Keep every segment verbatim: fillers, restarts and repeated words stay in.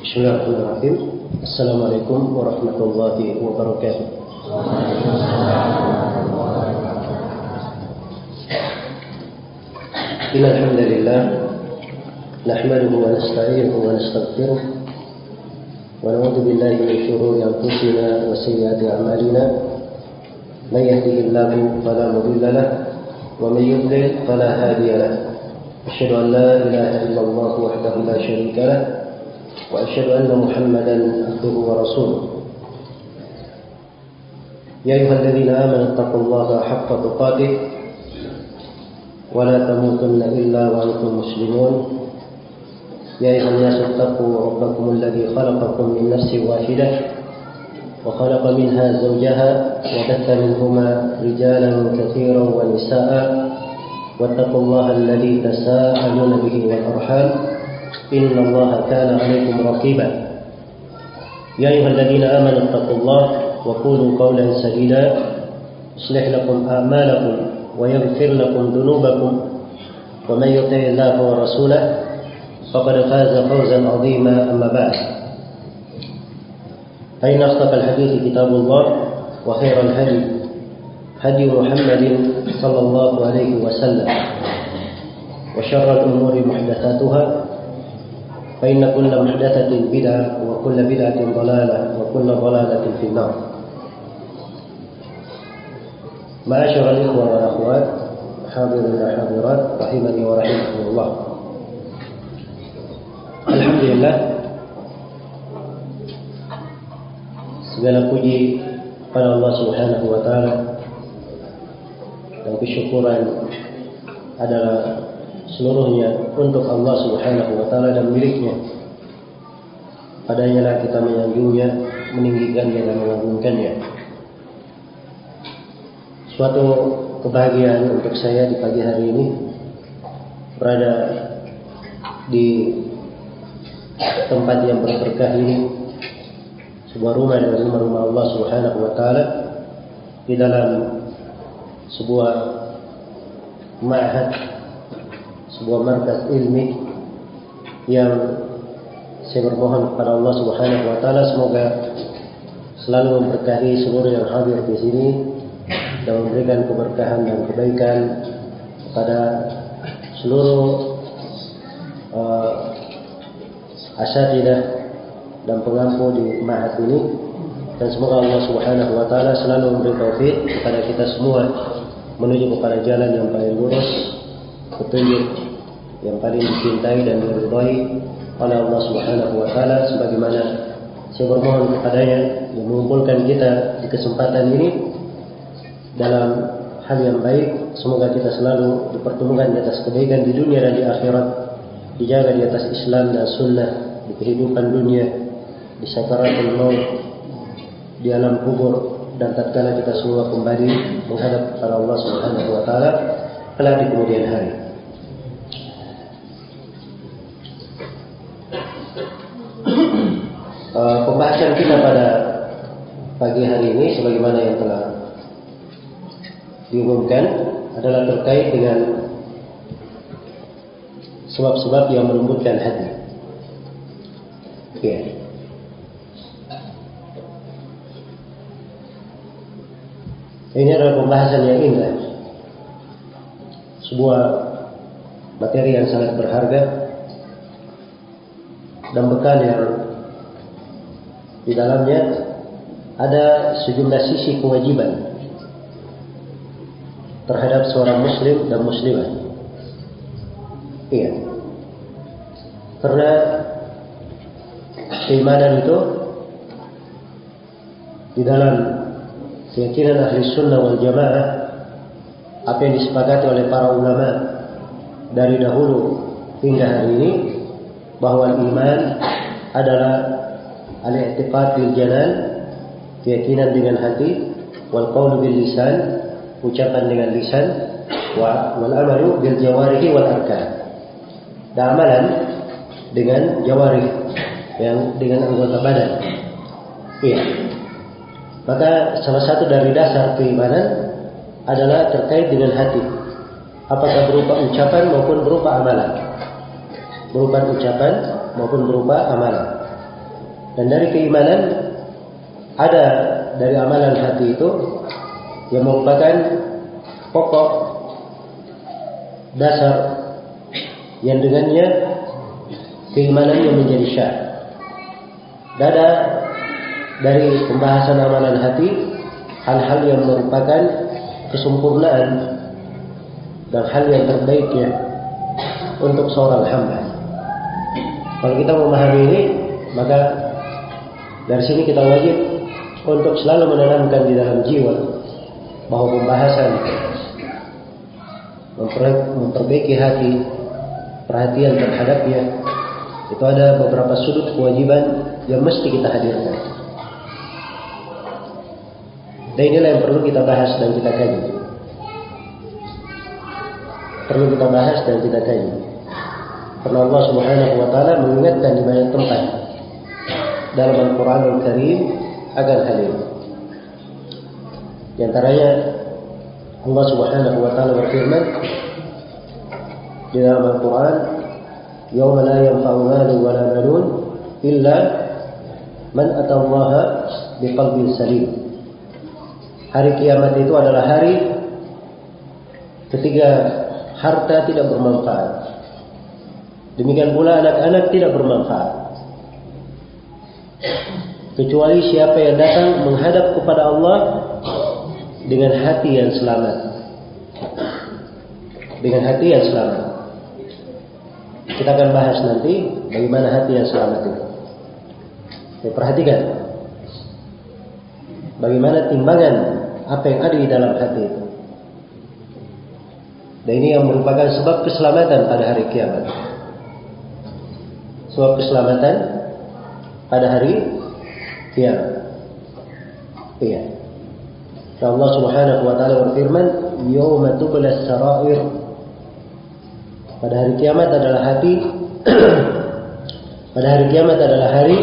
Bismillahirrahmanirrahim. Assalamualaikum warahmatullahi wabarakatuh. Innal hamdalillah nahmaduhu wa nasta'inuhu wa nastaghfiruh wa na'udzu billahi min shururi anfusina wa sayyiati a'malina. May yahdihillahu fala mudilla lahu wa may yudlil fala hadiya lahu. Asyhadu an la ilaha illallah wahdahu la syarika lahu وأشهد أن محمدا عبده ورسوله. يا أيها الذين آمنوا اتقوا الله حق تقاته ولا تموتن إلا وأنتم مسلمون. يا أيها الناس اتقوا ربكم الذي خلقكم من نفس واحدة وخلق منها زوجها وبث منهما رجالا كثيرا ونساء واتقوا الله الذي تساءلون به والأرحام إن الله كان عليكم رقيبا. يا أيها الذين آمنوا اتقوا الله وقولوا قولا سديدا يصلح لكم أعمالكم ويغفر لكم ذنوبكم ومن يطع الله ورسوله فقد فاز فوزا عظيما. أما بعد، فإن أصدق الحديث كتاب الله وخير الهدي هدي محمد صلى الله عليه وسلم وشر الأمور محدثاتها فإن كل محدثة بدعة وكل بدعة ضلالة وكل ضلالة في النار. معاشر الإخوة والأخوات حاضرين وحاضرات رحمني ورحمكم الله. Alhamdulillah, segala puji pada Allah Subhanahu wa taala dan kesyukuran adalah seluruhnya untuk Allah Subhanahu wa taala dan miliknya. Padanya lah kita menyanjungnya, meninggikannya dan mengagungkannya. Suatu kebahagiaan untuk saya di pagi hari ini berada di tempat yang berberkah ini, sebuah rumah dari rumah-rumah Allah Subhanahu wa taala, di dalam sebuah ma'had, sebuah markas ilmi yang saya bermohon kepada Allah Subhanahu wa taala semoga selalu memberkahi seluruh yang hadir di sini dan memberikan keberkahan dan kebaikan kepada seluruh uh, asatidzah dan pengampu di ma'had ini, dan semoga Allah Subhanahu wa taala selalu memberi taufik kepada kita semua menuju kepada jalan yang paling lurus, petunjuk yang paling dicintai dan diridhai oleh Allah Subhanahu wa taala, sebagaimana saya bermohon kepadanya yang mengumpulkan kita di kesempatan ini dalam hal yang baik. Semoga kita selalu dipertemukan di atas kebaikan di dunia dan di akhirat, dijaga di atas Islam dan sunnah di kehidupan dunia, di sakaratul maut, di alam kubur, dan tatkala kita semua kembali menghadap kepada Allah Subhanahu wa taala kelak di kemudian hari. Uh, pembahasan kita pada pagi hari ini sebagaimana yang telah diumumkan adalah terkait dengan sebab-sebab yang melembutkan hati. Ya. Ini adalah pembahasan yang indah, sebuah materi yang sangat berharga dan bekal yang di dalamnya ada sejumlah sisi kewajiban terhadap seorang muslim dan muslimah. Iya. Karena keimanan itu di dalam keyakinan ahli sunnah wal jamaah, apa yang disepakati oleh para ulama dari dahulu hingga hari ini, bahwa iman adalah al-i'tiqad bil janan, keyakinan dengan hati, wal qaul bil lisan, ucapan dengan lisan, wa wal amalu bil jawarihi wal arkan, dan amalan dengan jawarih, yang dengan anggota badan. Iya. Maka salah satu dari dasar keimanan adalah terkait dengan hati, apakah berupa ucapan maupun berupa amalan. berupa ucapan maupun berupa amalan. Dan dari keimanan ada dari amalan hati itu yang merupakan pokok dasar yang dengannya keimanannya menjadi syah. Dan ada dari pembahasan amalan hati hal-hal yang merupakan kesempurnaan dan hal yang terbaiknya untuk seorang hamba. Kalau kita memahami ini, maka dari sini kita wajib untuk selalu menanamkan di dalam jiwa bahwa pembahasan memperbaiki hati, perhatian terhadapnya, itu ada beberapa sudut kewajiban yang mesti kita hadirkan. Dan inilah yang perlu kita bahas dan kita kaji. Perlu kita bahas dan kita kaji. Karena Allah Subhanahu wa taala mengingatkan di banyak tempat dalam Al-Qur'anul Karim akan hal ini. Di antaranya Allah Subhanahu wa taala berfirman di dalam Al-Qur'an, "Yauma la yanfa'u malun wa la banun illa man atallaha biqalbin salim." Hari kiamat itu adalah hari ketika harta tidak bermanfaat. Demikian pula anak-anak tidak bermanfaat. Kecuali siapa yang datang menghadap kepada Allah dengan hati yang selamat. Dengan hati yang selamat. Kita akan bahas nanti bagaimana hati yang selamat itu. Jadi, perhatikan bagaimana timbangan apa yang ada di dalam hati itu. Dan ini yang merupakan sebab keselamatan pada hari kiamat. Sebab keselamatan pada hari kiamat. Iya. Allah Subhanahu wa taala berfirman, "Yauma tublas sarair." Pada hari kiamat adalah hati pada hari kiamat adalah hari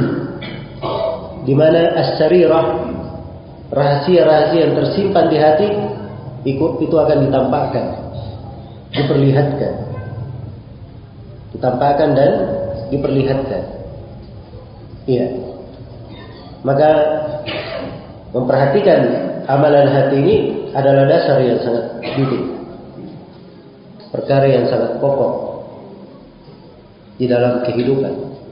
di mana as-sarirah, rahasia-rahasia yang tersimpan di hati itu akan ditampakkan, diperlihatkan. Ditampakkan dan diperlihatkan. Iya. Maka memperhatikan amalan hati ini adalah dasar yang sangat penting, perkara yang sangat pokok di dalam kehidupan.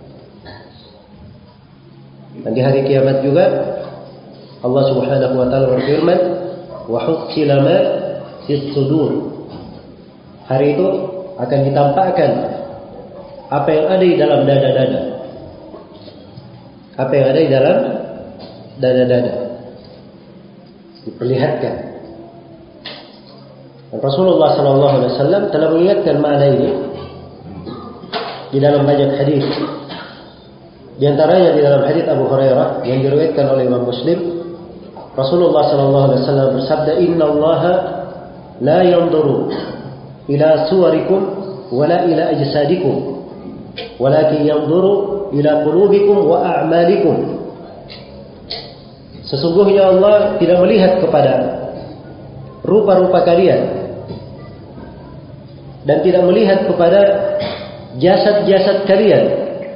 Dan di hari kiamat juga Allah Subhanahu wa taala berfirman, "Wa hussila ma fis sudur." Hari itu akan ditampakkan apa yang ada di dalam dada-dada. Apa yang ada di dalam dada-dada diperlihatkan. Dan Rasulullah sallallahu alaihi wasallam telah mengingatkan makna ini di dalam banyak hadis. Di antaranya di dalam hadis Abu Hurairah yang diriwayatkan oleh Imam Muslim, Rasulullah sallallahu alaihi wasallam bersabda, "Innallaha la yanzuru ila suwarikum wala ila ajsadikum, walakin yanzuru ila qulubikum wa a'malikum." Sesungguhnya Allah tidak melihat kepada rupa-rupa kalian dan tidak melihat kepada jasad-jasad kalian,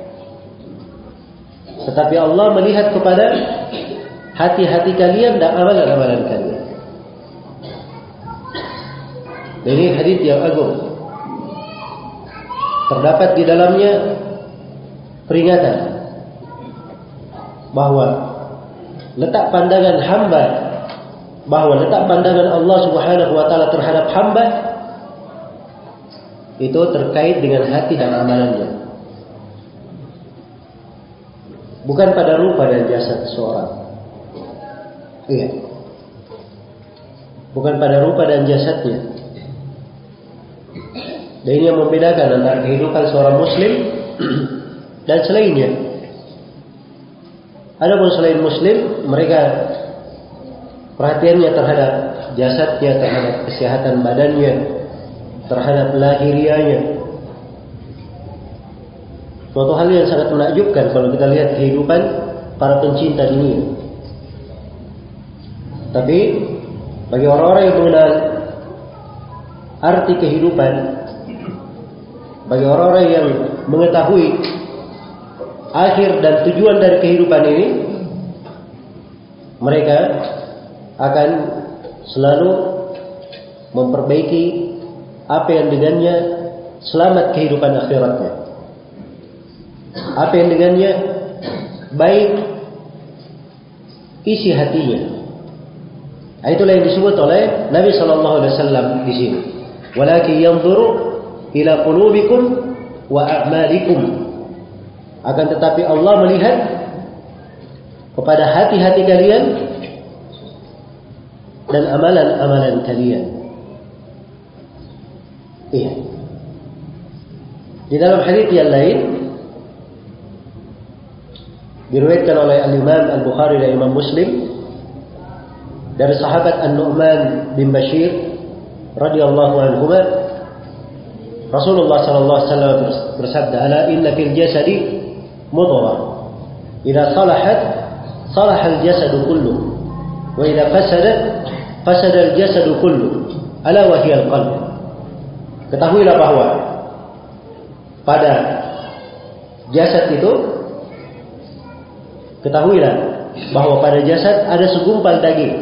tetapi Allah melihat kepada hati-hati kalian dan amalan-amalan kalian. Dan ini hadis yang agung. Terdapat di dalamnya peringatan bahwa letak pandangan hamba, bahwa letak pandangan Allah Subhanahu wa taala terhadap hamba itu terkait dengan hati dan amalannya. Bukan pada rupa dan jasad seseorang. Iya. Bukan pada rupa dan jasadnya. Dan ini yang membedakan antara kehidupan seorang muslim dan selainnya. Adapun selain muslim, mereka perhatiannya terhadap jasadnya, terhadap kesehatan badannya, terhadap lahiriahnya. Suatu hal yang sangat menakjubkan kalau kita lihat kehidupan para pencinta dunia. Tapi bagi orang-orang yang mengenal arti kehidupan, bagi orang-orang yang mengetahui akhir dan tujuan dari kehidupan ini, mereka akan selalu memperbaiki apa yang dengannya selamat kehidupan akhiratnya, apa yang dengannya baik isi hatinya. Itulah yang disebut oleh Nabi Shallallahu Alaihi Wasallam di sini. Walakin yanzuru ila qulubikum wa a'malikum. Akan tetapi Allah melihat kepada hati-hati kalian dan amalan-amalan kalian. Iya. Di dalam hadits yang lain diriwayatkan oleh Al-Imam Al-Bukhari dan Imam Muslim dari sahabat An-Nu'man bin Bashir radhiyallahu anhuma, Rasulullah sallallahu alaihi wasallam bersabda, "Ala inna fil jasadi mudghah, idza salahat salaha al-jasadu kulluh, wa idza fasadat fasada al-jasadu kulluh, ala wa hiya al-qalb." Ketahuilah bahwa pada jasad itu, ketahuilah bahwa pada jasad ada segumpal daging.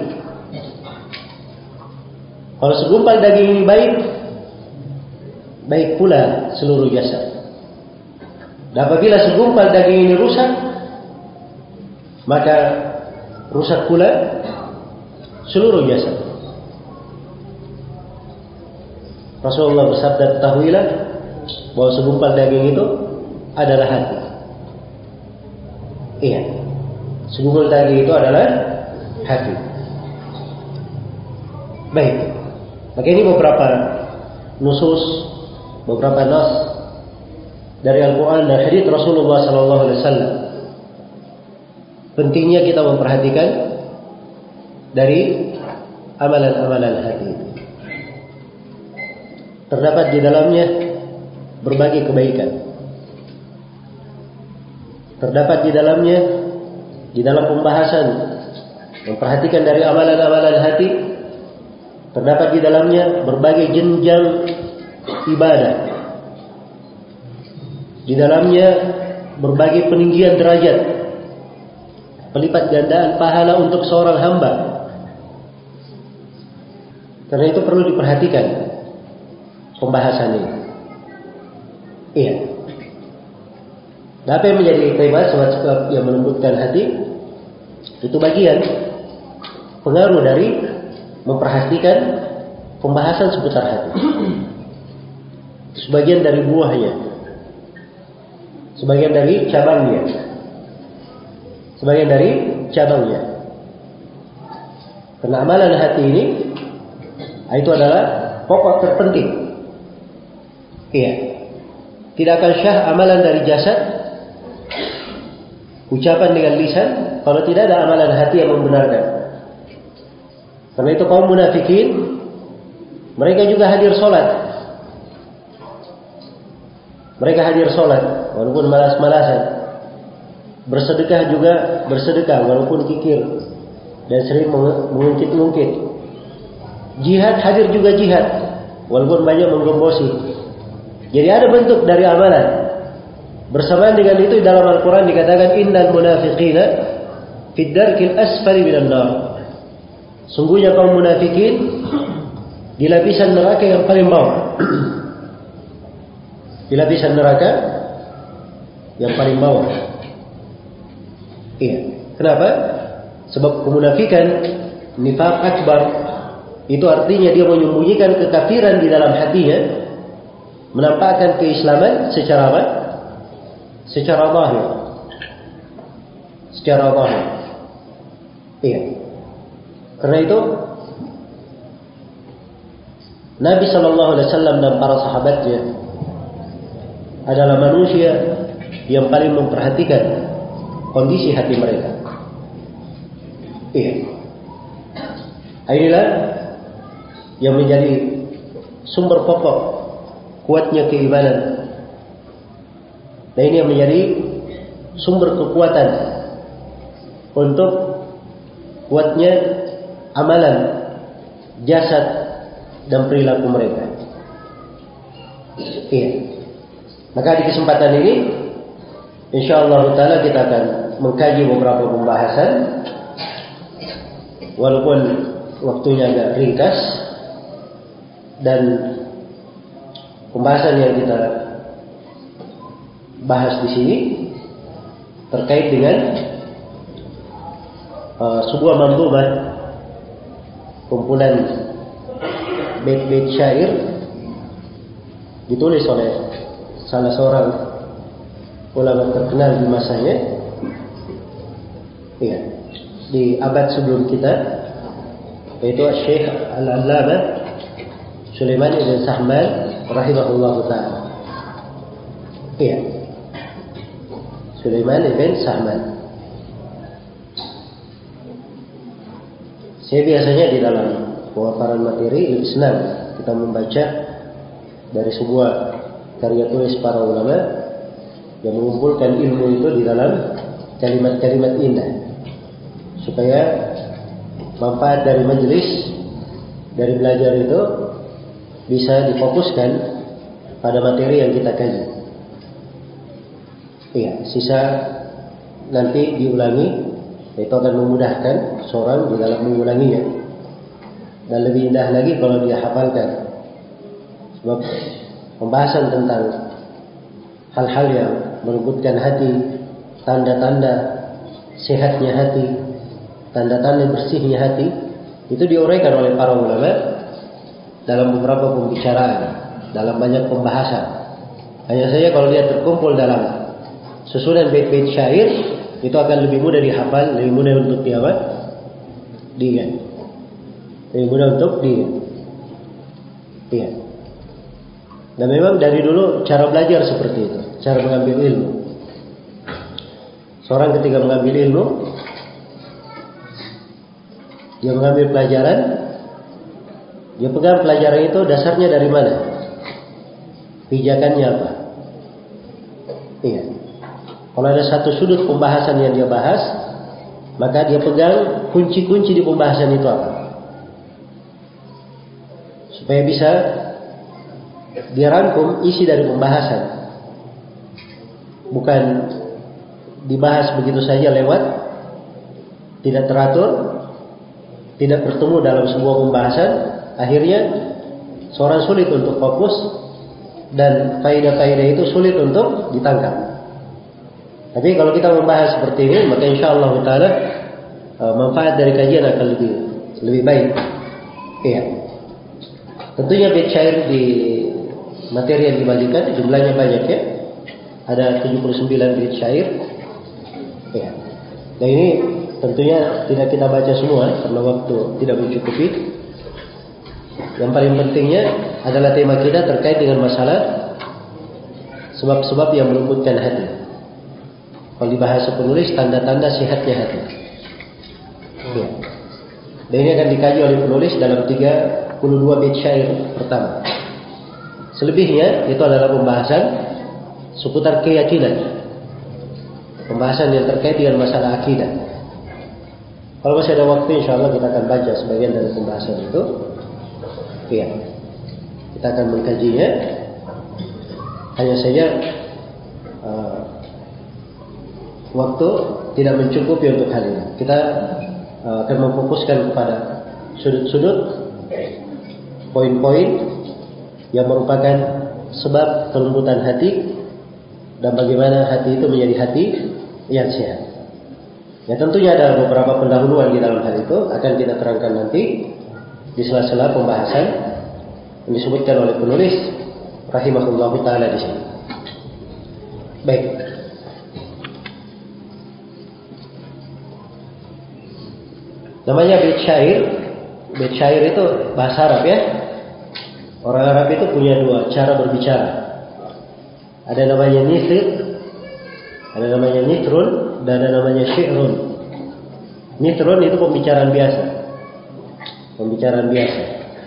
Kalau segumpal daging ini baik, baik pula seluruh jasad. Dan apabila segumpal daging ini rusak, maka rusak pula seluruh jasad. Rasulullah bersabda, ketahuilah bahwa segumpal daging itu adalah hati. Iya, segumpal daging itu adalah hati. Baik. Maka ini beberapa nusus, beberapa nas dari Al-Quran dan hadits Rasulullah Sallallahu Alaihi Wasallam. Pentingnya kita memperhatikan dari amalan-amalan hati. Terdapat di dalamnya berbagai kebaikan. Terdapat di dalamnya, di dalam pembahasan memperhatikan dari amalan-amalan hati, terdapat di dalamnya berbagai jenjang ibadah. Di dalamnya berbagai peninggian derajat, pelipat gandaan pahala untuk seorang hamba. Karena itu perlu diperhatikan pembahasan ini. Iya. Apa yang menjadi tema sebab yang melembutkan hati, itu bagian pengaruh dari memperhatikan pembahasan seputar hati. Sebagian dari buahnya, sebagian dari cabangnya, sebagian dari cabangnya. Karena amalan hati ini itu adalah pokok terpenting. Iya. Tidak akan syah amalan dari jasad, ucapan dengan lisan, kalau tidak ada amalan hati yang membenarkan. Karena itu kaum munafikin, mereka juga hadir sholat. Mereka hadir sholat, walaupun malas-malasan. Bersedekah juga bersedekah, walaupun kikir. Dan sering mengungkit-ungkit. Jihad hadir juga jihad, walaupun banyak menggembosi. Jadi ada bentuk dari amalan. Bersamaan dengan itu dalam Al-Quran dikatakan, innal munafiqina fid darkil asfali minan nar. Sungguhnya kaum munafikin di lapisan neraka yang paling bawah. Di lapisan neraka yang paling bawah. Iya. Kenapa? Sebab kemunafikan, nifaq akbar, itu artinya dia menyembunyikan kekafiran di dalam hatinya, menampakkan keislaman secara apa? Secara zahir. Secara zahir. Iya. Karena itu Nabi Shallallahu Alaihi Wasallam dan para sahabatnya adalah manusia yang paling memperhatikan kondisi hati mereka. Iya. Inilah yang menjadi sumber pokok kuatnya keimanan. Dan ini yang menjadi sumber kekuatan untuk kuatnya amalan, jasad, dan perilaku mereka. Iya. Maka di kesempatan ini insyaallah taala kita akan mengkaji beberapa pembahasan, walaupun waktunya agak ringkas, dan pembahasan yang kita bahas di sini terkait dengan uh, sebuah manzumah, kumpulan bait-bait syair ditulis oleh salah seorang ulama terkenal di masanya, ya, di abad sebelum kita, yaitu Syekh Al-Allamah Sulaiman ibn Sahman rahimahullahu ta'ala. Iya, Sulaiman ibn Sahman. Saya biasanya di dalam pemaparan materi Islam kita membaca dari sebuah karya tulis para ulama yang mengumpulkan ilmu itu di dalam kalimat-kalimat indah, supaya manfaat dari majelis, dari belajar itu bisa difokuskan pada materi yang kita kaji. Iya, sisa nanti diulangi, itu akan memudahkan seorang di dalam mengulanginya, dan lebih indah lagi kalau dia hafalkan. Sebab pembahasan tentang hal-hal yang melembutkan hati, tanda-tanda sehatnya hati, tanda-tanda bersihnya hati, itu diuraikan oleh para ulama dalam beberapa pembicaraan, dalam banyak pembahasan. Hanya saja kalau dia terkumpul dalam susunan bait-bait syair, itu akan lebih mudah dihafal, lebih mudah untuk diapa? Diingat. Lebih mudah untuk diingat. Iya. Dan memang dari dulu cara belajar seperti itu, cara mengambil ilmu. Seorang ketika mengambil ilmu, dia mengambil pelajaran, dia pegang pelajaran itu dasarnya dari mana? Pijakannya apa? Iya. Kalau ada satu sudut pembahasan yang dia bahas, maka dia pegang kunci-kunci di pembahasan itu apa? Supaya bisa dia rangkum isi dari pembahasan. Bukan dibahas begitu saja lewat, tidak teratur, tidak bertemu dalam sebuah pembahasan. Akhirnya seorang sulit untuk fokus, dan faedah-faedah itu sulit untuk ditangkap. Tapi kalau kita membahas seperti ini, maka insyaallah taala manfaat dari kajian akan lebih lebih baik. Iya. Tentunya bait syair di materi yang dibagikan jumlahnya banyak, ya. Ada tujuh puluh sembilan bait syair. Ya. Dan ini tentunya tidak kita baca semua karena waktu tidak mencukupi. Yang paling pentingnya adalah tema kita terkait dengan masalah sebab-sebab yang melembutkan hati. Kalau di bahasa penulis, tanda-tanda sehatnya hati. Ya. Dan ini akan dikaji oleh penulis dalam tiga puluh dua bait syair pertama. Selebihnya itu adalah pembahasan seputar keyakinan, pembahasan yang terkait dengan masalah akidah. Kalau masih ada waktu, insyaallah kita akan baca sebagian dari pembahasan itu. Ya, kita akan mengkajinya. Hanya saja uh, waktu tidak mencukupi untuk hal ini. Kita uh, akan memfokuskan kepada sudut-sudut, poin-poin yang merupakan sebab kelembutan hati dan bagaimana hati itu menjadi hati yang sehat. Ya, tentunya ada beberapa pendahuluan di dalam hal itu, akan kita terangkan nanti di sela-sela pembahasan yang disebutkan oleh penulis rahimahullahu taala di sini. Baik. Namanya bait syair. Bait syair itu bahasa Arab, ya. Orang Arab itu punya dua cara berbicara. Ada namanya nisir, ada namanya nitrun, dan ada namanya syi'run. Nitrun itu pembicaraan biasa. Pembicaraan biasa.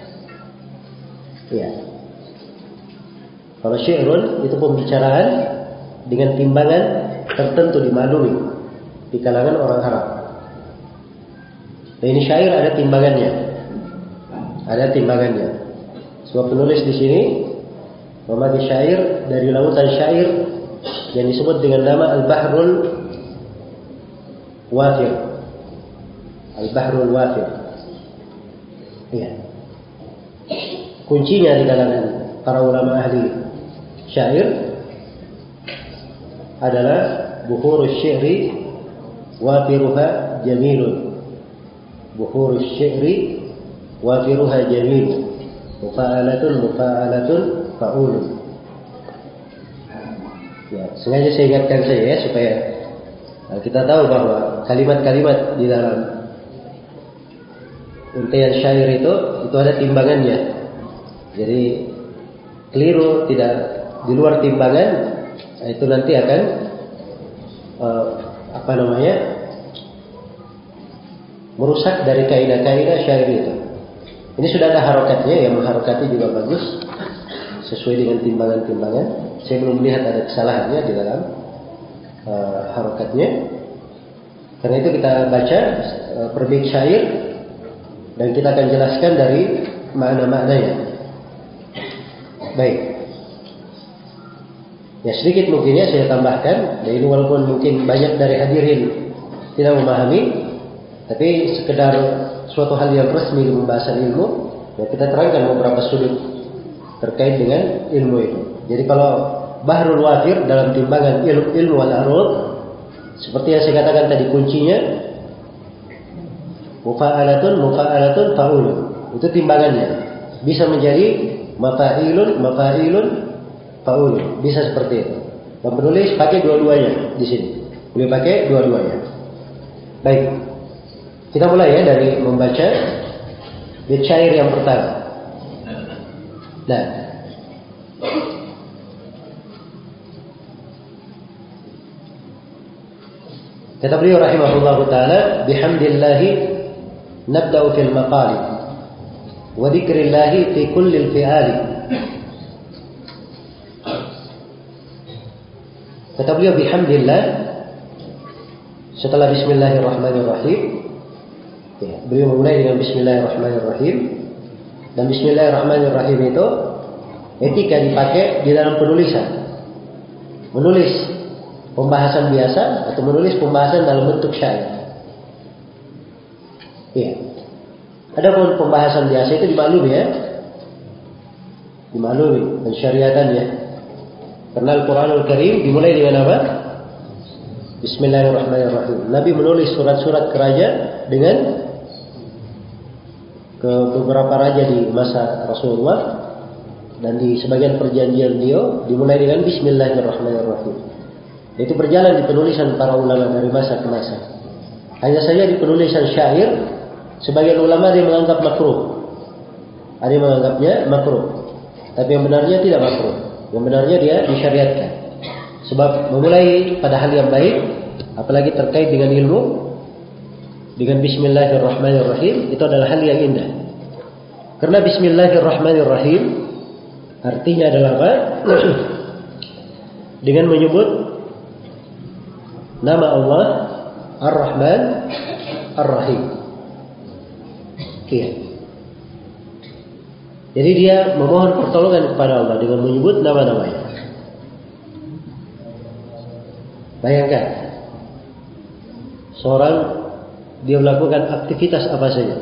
Ya. Kalau syi'run itu pembicaraan dengan timbangan tertentu dimaklumi di kalangan orang Arab. Dan ini syair ada timbangannya. Ada timbangannya. Sebab penulis di sini memakai syair dari lautan syair yang disebut dengan nama Al-Bahrul Wafir. Al-Bahrul Wafir. Iya. Kuncinya di kalangan para ulama ahli syair adalah buhurus syi'ri wafiruha jamilun. Buhurus syi'ri wafiruha jamilun. Mufa'alatun mufa'alatun fa'ulun. Ya, sengaja saya ingatkan saja ya supaya kita tahu bahwa kalimat-kalimat di dalam untaian syair itu itu ada timbangannya. Jadi keliru, tidak di luar timbangan, itu nanti akan uh, apa namanya merusak dari kaidah-kaidah syair itu. Ini sudah ada harokatnya, yang mengharokati juga bagus sesuai dengan timbangan-timbangan. Saya belum melihat ada kesalahannya di dalam uh, harokatnya. Karena itu kita baca uh, perbait syair dan kita akan jelaskan dari makna-maknanya. Baik. Ya sedikit mungkin ya saya tambahkan. Dan ini walaupun mungkin banyak dari hadirin tidak memahami, tapi sekedar suatu hal yang resmi di pembahasan ilmu, ya kita terangkan beberapa sudut terkait dengan ilmu itu. Jadi kalau Bahrul Wafir dalam timbangan ilmu, ilmu al-arud, seperti yang saya katakan tadi kuncinya mufa'alatun mufa'alatun fa'ulun. Itu timbangannya. Bisa menjadi mafa'ilun mafa'ilun fa'ulun. Bisa seperti itu. Dan penulis pakai dua-duanya di sini. Boleh pakai dua-duanya. Baik. Kita mulai ya dari membaca bait syair yang pertama. Nah, kata beliau rahimahullahu taala, bihamdillahi nabda'u fil maqali wa dzikrillahi fi kulli al-fi'ali. Kata beliau bihamdillah setelah bismillahirrahmanirrahim. Ya, beliau memulai dengan bismillahirrahmanirrahim. Dan bismillahirrahmanirrahim itu etika dipakai di dalam penulisan. Menulis pembahasan biasa atau menulis pembahasan dalam bentuk syair. Iya. Adapun pembahasan biasa itu dimaklumi ya. Dimaklumi pensyariatannya. Karena Al-Quranul Karim dimulai dengan apa? Bismillahirrahmanirrahim. Nabi menulis surat-surat ke raja dengan ke beberapa raja di masa Rasulullah, dan di sebagian perjanjian beliau dimulai dengan Bismillahirrahmanirrahim. Itu berjalan di penulisan para ulama dari masa ke masa. Hanya saja di penulisan syair sebagian ulama ada yang menganggap makruh, ada yang menganggapnya makruh, tapi yang benarnya tidak makruh. Yang benarnya dia disyariatkan. Sebab memulai pada hal yang baik, apalagi terkait dengan ilmu, dengan Bismillahirrahmanirrahim, itu adalah hal yang indah. Karena Bismillahirrahmanirrahim artinya adalah apa? Dengan menyebut nama Allah Ar-Rahman Ar-Rahim. Iya. Jadi dia memohon pertolongan kepada Allah dengan menyebut nama-namanya. Bayangkan, seorang dia melakukan aktivitas apa saja,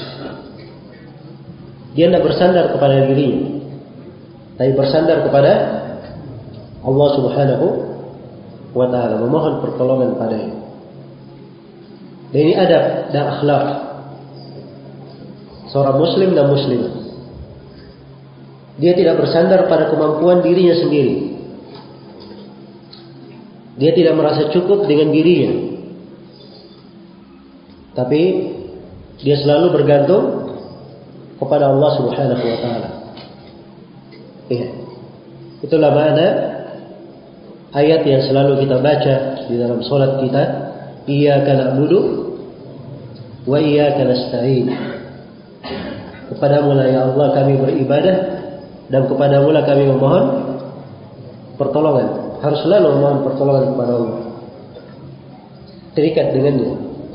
dia tidak bersandar kepada dirinya, tapi bersandar kepada Allah Subhanahu wa Ta'ala, memohon pertolongan padanya. Dan ini adab dan akhlak seorang muslim dan muslimah. Dia tidak bersandar pada kemampuan dirinya sendiri. Dia tidak merasa cukup dengan dirinya, tapi dia selalu bergantung kepada Allah Subhanahu wa Ta'ala. Ya. Itulah makna ayat yang selalu kita baca di dalam salat kita, iyyaka na'budu wa iyyaka nasta'in. Kepadamu lah ya Allah kami beribadah, dan kepadamu lah kami memohon pertolongan. Harus selalu memohon pertolongan kepada Allah, terikat dengannya.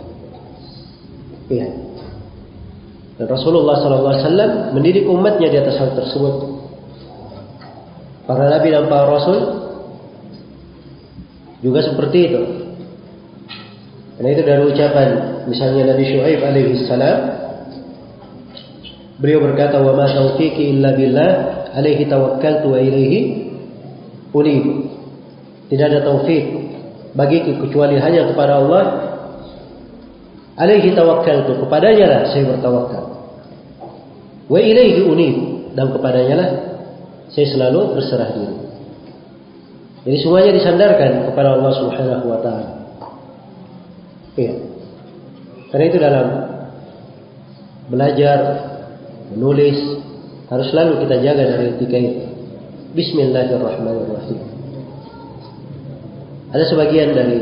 Iya. Dan Rasulullah sallallahu alaihi wasallam mendidik umatnya di atas hal tersebut. Para nabi dan para rasul juga seperti itu. Karena itu dari ucapan misalnya Nabi Syuaib alaihi salam, beliau berkata, "Wa ma taufiqi illa billah, alaihi tawakkaltu wa ilaihi unib." Tidak ada taufik bagiku kecuali hanya kepada Allah. Alaihi tawakkaltu, kepadanya lah saya bertawakal. Wa ilaihi unib, dan kepadanya lah saya selalu berserah diri. Jadi semuanya disandarkan kepada Allah Subhanahu wa taala. Iya. Karena itu dalam belajar, menulis harus selalu kita jaga dari etika itu. Bismillahirrahmanirrahim. Ada sebagian dari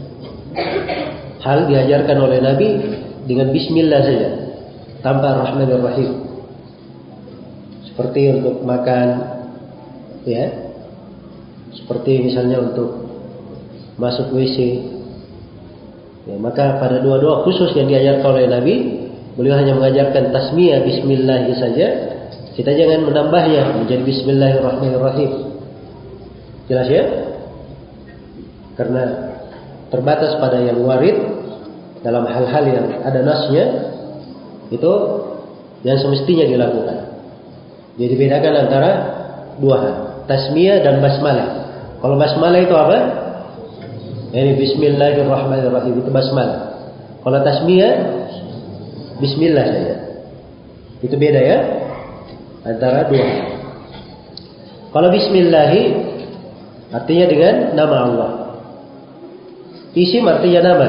hal diajarkan oleh Nabi dengan Bismillah saja, tanpa Rahmanirrahim. Seperti untuk makan, ya. Seperti misalnya untuk masuk W C. Ya, maka pada doa-doa khusus yang diajarkan oleh Nabi, beliau hanya mengajarkan tasmiyah Bismillah saja. Kita jangan menambahnya menjadi Bismillahirrahmanirrahim. Jelas ya? Karena terbatas pada yang warid dalam hal-hal yang ada nasnya, itu yang semestinya dilakukan. Jadi bedakan antara dua hal, tasmiyah dan basmalah. Kalau basmalah itu apa? Ini Bismillahirrahmanirrahim, itu basmalah. Kalau tasmiyah Bismillah saja. Itu beda ya antara dua. Kalau Bismillahi artinya dengan nama Allah. Isim artinya nama.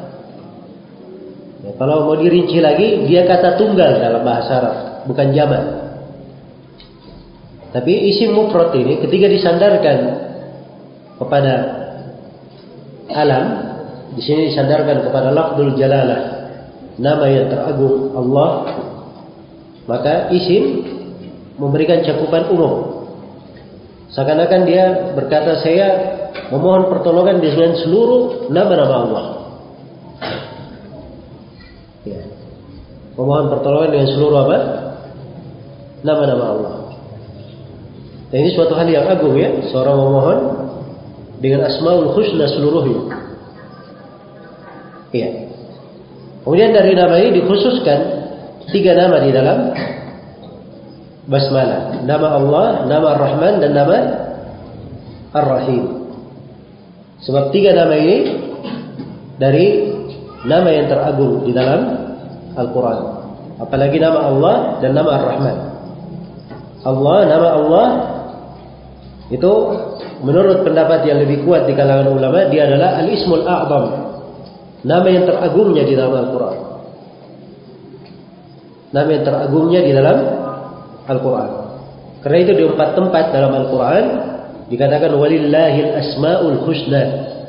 Ya, kalau mau dirinci lagi, dia kata tunggal dalam bahasa Arab, bukan jamak. Tapi isim mufrad ini ketika disandarkan kepada alam, di sini disandarkan kepada lafdzul jalalah, nama yang teragung Allah, maka isim memberikan cakupan umum. Seakan-akan dia berkata, saya memohon pertolongan dengan seluruh nama-nama Allah. Ya. Memohon pertolongan dengan seluruh apa? Nama-nama Allah. Dan ini suatu hal yang agung ya, seorang memohon dengan asmaul husna seluruhnya. Iya. Kemudian dari nama ini dikhususkan tiga nama di dalam basmalah. Nama Allah, nama Ar-Rahman, dan nama Ar-Rahim. Sebab tiga nama ini dari nama yang teragung di dalam Al-Quran. Apalagi nama Allah dan nama Ar-Rahman. Allah, nama Allah itu menurut pendapat yang lebih kuat di kalangan ulama, dia adalah Al-Ismul A'zam, nama yang teragungnya di dalam Al-Quran. Nama yang teragungnya di dalam Al-Quran. Karena itu di empat tempat dalam Al-Quran dikatakan walillahil asma'ul husna.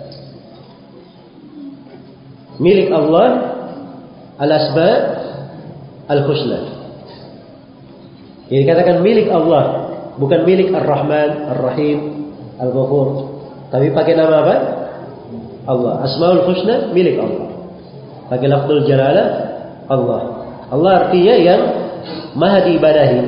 Milik Allah al-asma' al-husna. Jadi dikatakan milik Allah, bukan milik Ar-Rahman, Ar-Rahim, Al-Ghafur, tapi pakai nama apa? Allah. Asmaul husna milik Allah. Pakai lafzul jalalah Allah. Allah artinya yang maha diibadahi.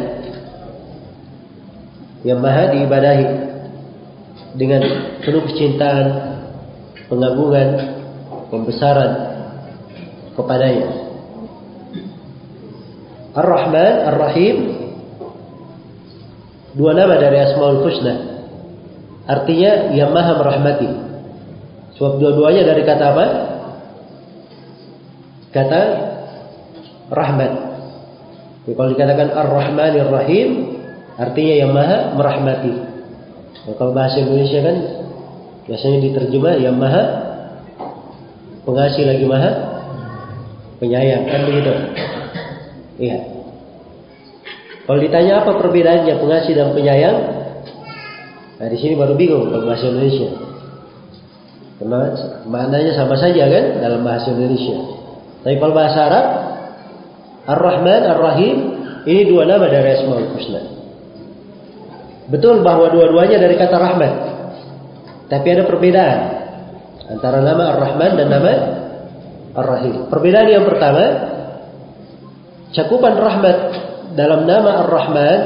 Yang maha diibadahi dengan penuh kecintaan, pengagungan, pembesaran kepadanya. Ar-Rahman, Ar-Rahim, dua nama dari Asmaul Husna, artinya yang maha merahmati. Sebab dua-duanya dari kata apa? Kata rahmat. Jadi kalau dikatakan Ar-Rahmanir Rahim, artinya yang maha merahmati. Nah, kalau bahasa Indonesia kan biasanya diterjemah yang maha pengasih lagi maha penyayang, kan begitu? Iya. Kalau ditanya apa perbedaannya pengasih dan penyayang, nah di sini baru bingung kalau bahasa Indonesia. Karena maknanya sama saja kan dalam bahasa Indonesia. Tapi kalau bahasa Arab, Ar-Rahman, Ar-Rahim, ini dua nama dari Asmaul Husna. Betul bahwa dua-duanya dari kata rahmat, tapi ada perbedaan antara nama Ar-Rahman dan nama Ar-Rahim. Perbedaan yang pertama, cakupan rahmat dalam nama Ar-Rahman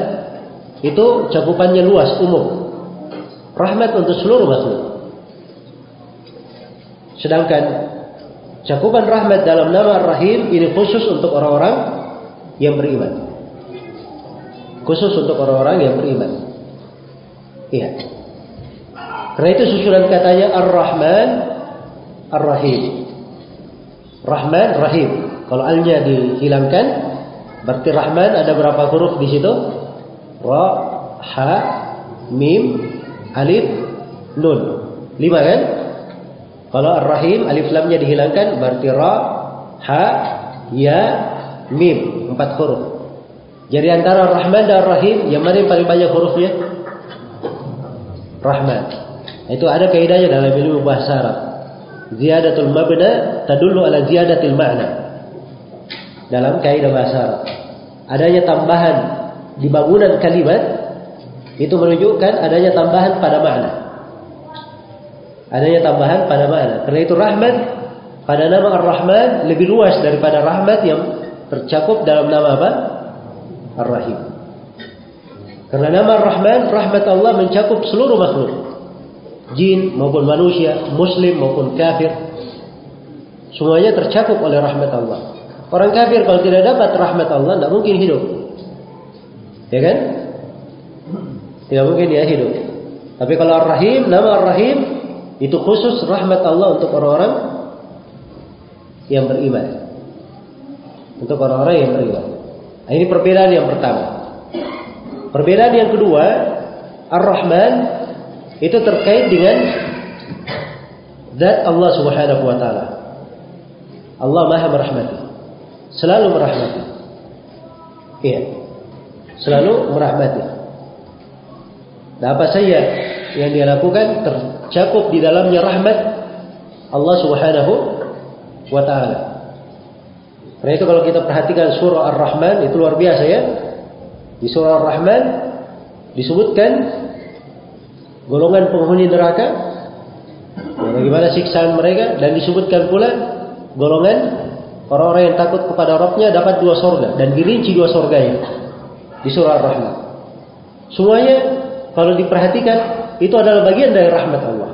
itu cakupannya luas, umum. Rahmat untuk seluruh makhluk. Sedangkan cakupan rahmat dalam nama Ar-Rahim ini khusus untuk orang-orang yang beriman. Khusus untuk orang-orang yang beriman. Iya. Karena itu susunan katanya Ar-Rahman, Ar-Rahim. Rahman, Rahim. Kalau alnya dihilangkan, berarti Rahman ada berapa huruf di situ? Ra, Ha, Mim, Alif, Nun. Lima kan? Kalau Ar-Rahim, alif lamnya dihilangkan, berarti Ra, Ha, Ya, Mim. Empat huruf. Jadi antara Rahman dan Rahim, yang mana yang paling banyak hurufnya? Rahman. Itu ada kaidahnya dalam ilmu bahasa Arab. Ziyadatul mabna tadullu ala ziyadatil ma'na. Dalam kaidah bahasa Arab, adanya tambahan di bangunan kalimat itu menunjukkan adanya tambahan pada makna. Adanya tambahan pada makna. Karena itu rahmat pada nama Ar-Rahman lebih luas daripada rahmat yang tercakup dalam nama apa? Ar-Rahim. Karena nama Ar-Rahman, rahmat Allah mencakup seluruh makhluk, jin maupun manusia, muslim maupun kafir, semuanya tercakup oleh rahmat Allah. Orang kafir kalau tidak dapat rahmat Allah, tidak mungkin hidup, ya kan? Tidak mungkin dia hidup. Tapi kalau Ar-Rahim, nama Ar-Rahim itu khusus rahmat Allah untuk orang-orang yang beriman, untuk orang-orang yang beriman. Nah, ini perbedaan yang pertama. Perbedaan yang kedua, Ar-Rahman itu terkait dengan zat Allah Subhanahu wa taala. Allah Maha merahmati, selalu merahmati. Iya. Selalu merahmati. Dan apa saja yang dia lakukan tercakup di dalamnya rahmat Allah Subhanahu wa taala. Karena itu kalau kita perhatikan surah Ar-Rahman itu luar biasa ya. Di surah Ar-Rahman disebutkan golongan penghuni neraka, bagaimana siksaan mereka, dan disebutkan pula golongan orang-orang yang takut kepada Rabbnya dapat dua surga, dan dirinci dua surganya di surah Ar-Rahman. Semuanya kalau diperhatikan itu adalah bagian dari rahmat Allah.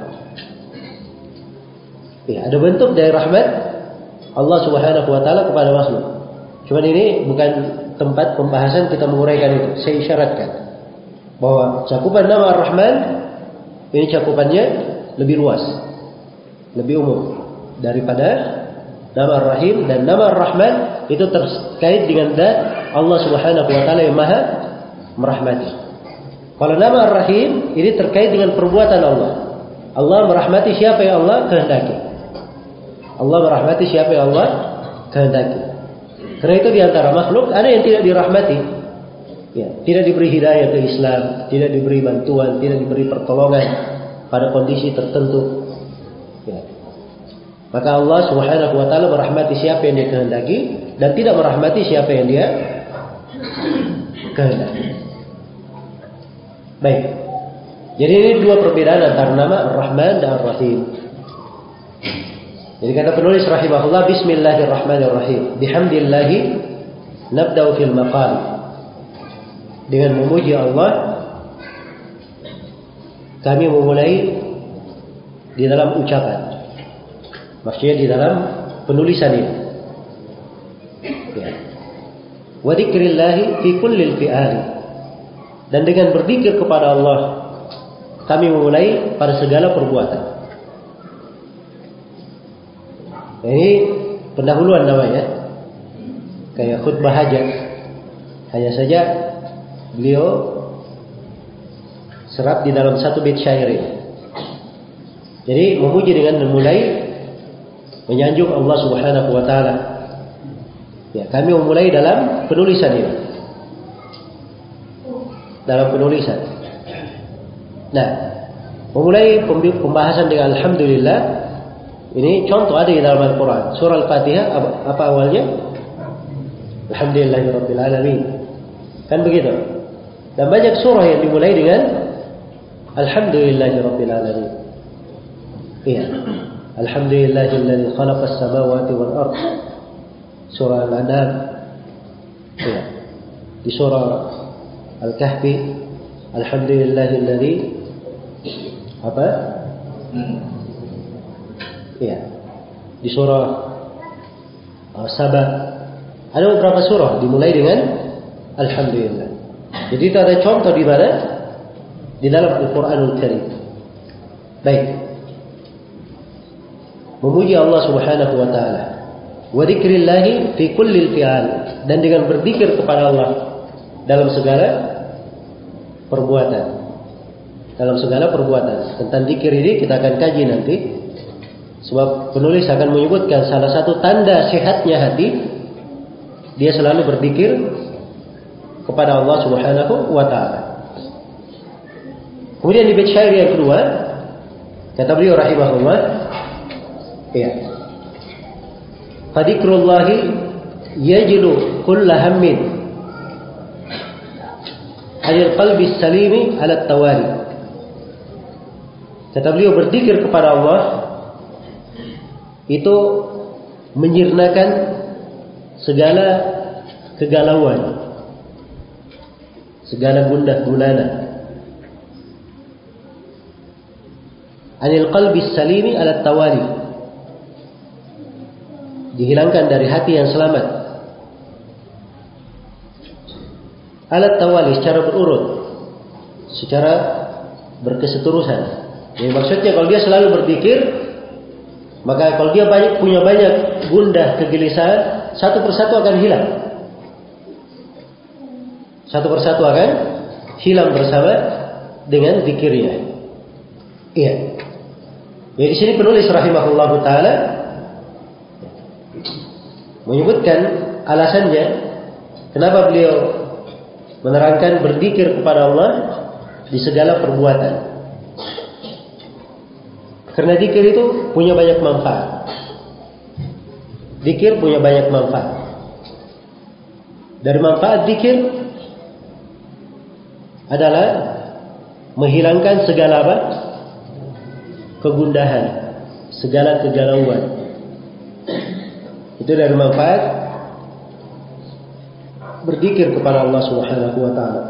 Ya, ada bentuk dari rahmat Allah Subhanahu wa taala kepada makhluk. Cuma ini bukan tempat pembahasan kita menguraikan itu. Saya isyaratkan bahwa cakupan nama Ar-Rahman ini cakupannya lebih luas, lebih umum daripada nama Ar-Rahim, dan nama Ar-Rahman itu terkait dengan zat Allah Subhanahu wa taala yang Maha merahmati. Kalau nama Ar-Rahim ini terkait dengan perbuatan Allah. Allah merahmati siapa yang Allah kehendaki. Allah merahmati siapa yang Allah kehendaki. Karena itu di antara makhluk ada yang tidak dirahmati, ya, tidak diberi hidayah ke Islam, tidak diberi bantuan, tidak diberi pertolongan pada kondisi tertentu. Ya. Maka Allah Subhanahu wa taala merahmati siapa yang dia kehendaki dan tidak merahmati siapa yang dia kehendaki. Baik. Jadi ini dua perbedaan antara nama Ar-Rahman dan Ar-Rahim. Jadi kata penulis rahimahullah, Bismillahirrahmanirrahim. Bihamdillahi nabda'u fil maqam. Dengan memuji Allah kami memulai di dalam ucapan. Maksudnya di dalam penulisan ini. Ya. Wa dzikrillahi fi kullil fi'ali. Dan dengan berzikir kepada Allah kami memulai pada segala perbuatan. Ini pendahuluan namanya, kayak khutbah hajat. Hanya saja beliau serap di dalam satu bait syair ini. Jadi memuji dengan memulai menyanjung Allah Subhanahu wa taala. Ya, kami memulai dalam penulisan ini. Dalam penulisan. Nah, memulai pembahasan dengan alhamdulillah. Ini contoh ada di dalam Al-Quran. Surah Al-Fatihah apa, apa awalnya? Alhamdulillahirabbil alamin. Kan begitu. Dan banyak surah yang dimulai dengan Alhamdulillahirabbil alamin. Iya. Alhamdulillahilladzi khalaqas samawati wal ardh. Surah Al-An'am. Iya. Di surah Al-Kahfi, Alhamdulillahilladzi apa? Ya. di surah Saba. Ada beberapa surah dimulai dengan Alhamdulillah. Jadi itu ada contoh di mana? Di dalam Al-Quranul Karim. Baik. Memuji Allah Subhanahu wa taala. Wa dzikrillahi fi kulli fi'al, dan dengan berzikir kepada Allah dalam segala perbuatan. Dalam segala perbuatan. Tentang zikir ini kita akan kaji nanti. Sebab penulis akan menyebutkan salah satu tanda sehatnya hati, dia selalu berzikir kepada Allah Subhanahu wa taala. Kemudian di bait syair yang kedua, kata beliau rahimahullah, ya. Fadzikrullahi yajlu kulla hammin alil qalbi salimi ala tawari. Kata beliau, berzikir kepada Allah itu menyirnakan segala kegalauan, segala gundah gulana. Anil qalbi salimi ala tawali, dihilangkan dari hati yang selamat. Ala tawali, secara berurut, secara berkeseterusan. Jadi maksudnya kalau dia selalu berzikir, maka kalau dia banyak punya banyak gundah kegelisahan, satu persatu akan hilang. Satu persatu akan hilang bersama dengan zikirnya. Iya. Jadi di sini penulis rahimahullahu taala menyebutkan alasannya kenapa beliau menerangkan berzikir kepada Allah di segala perbuatan. Karena zikir itu punya banyak manfaat. Zikir punya banyak manfaat. Dari manfaat zikir adalah menghilangkan segala apa? Kegundahan, segala kegalauan. Itu dari manfaat berzikir kepada Allah Subhanahu wa taala.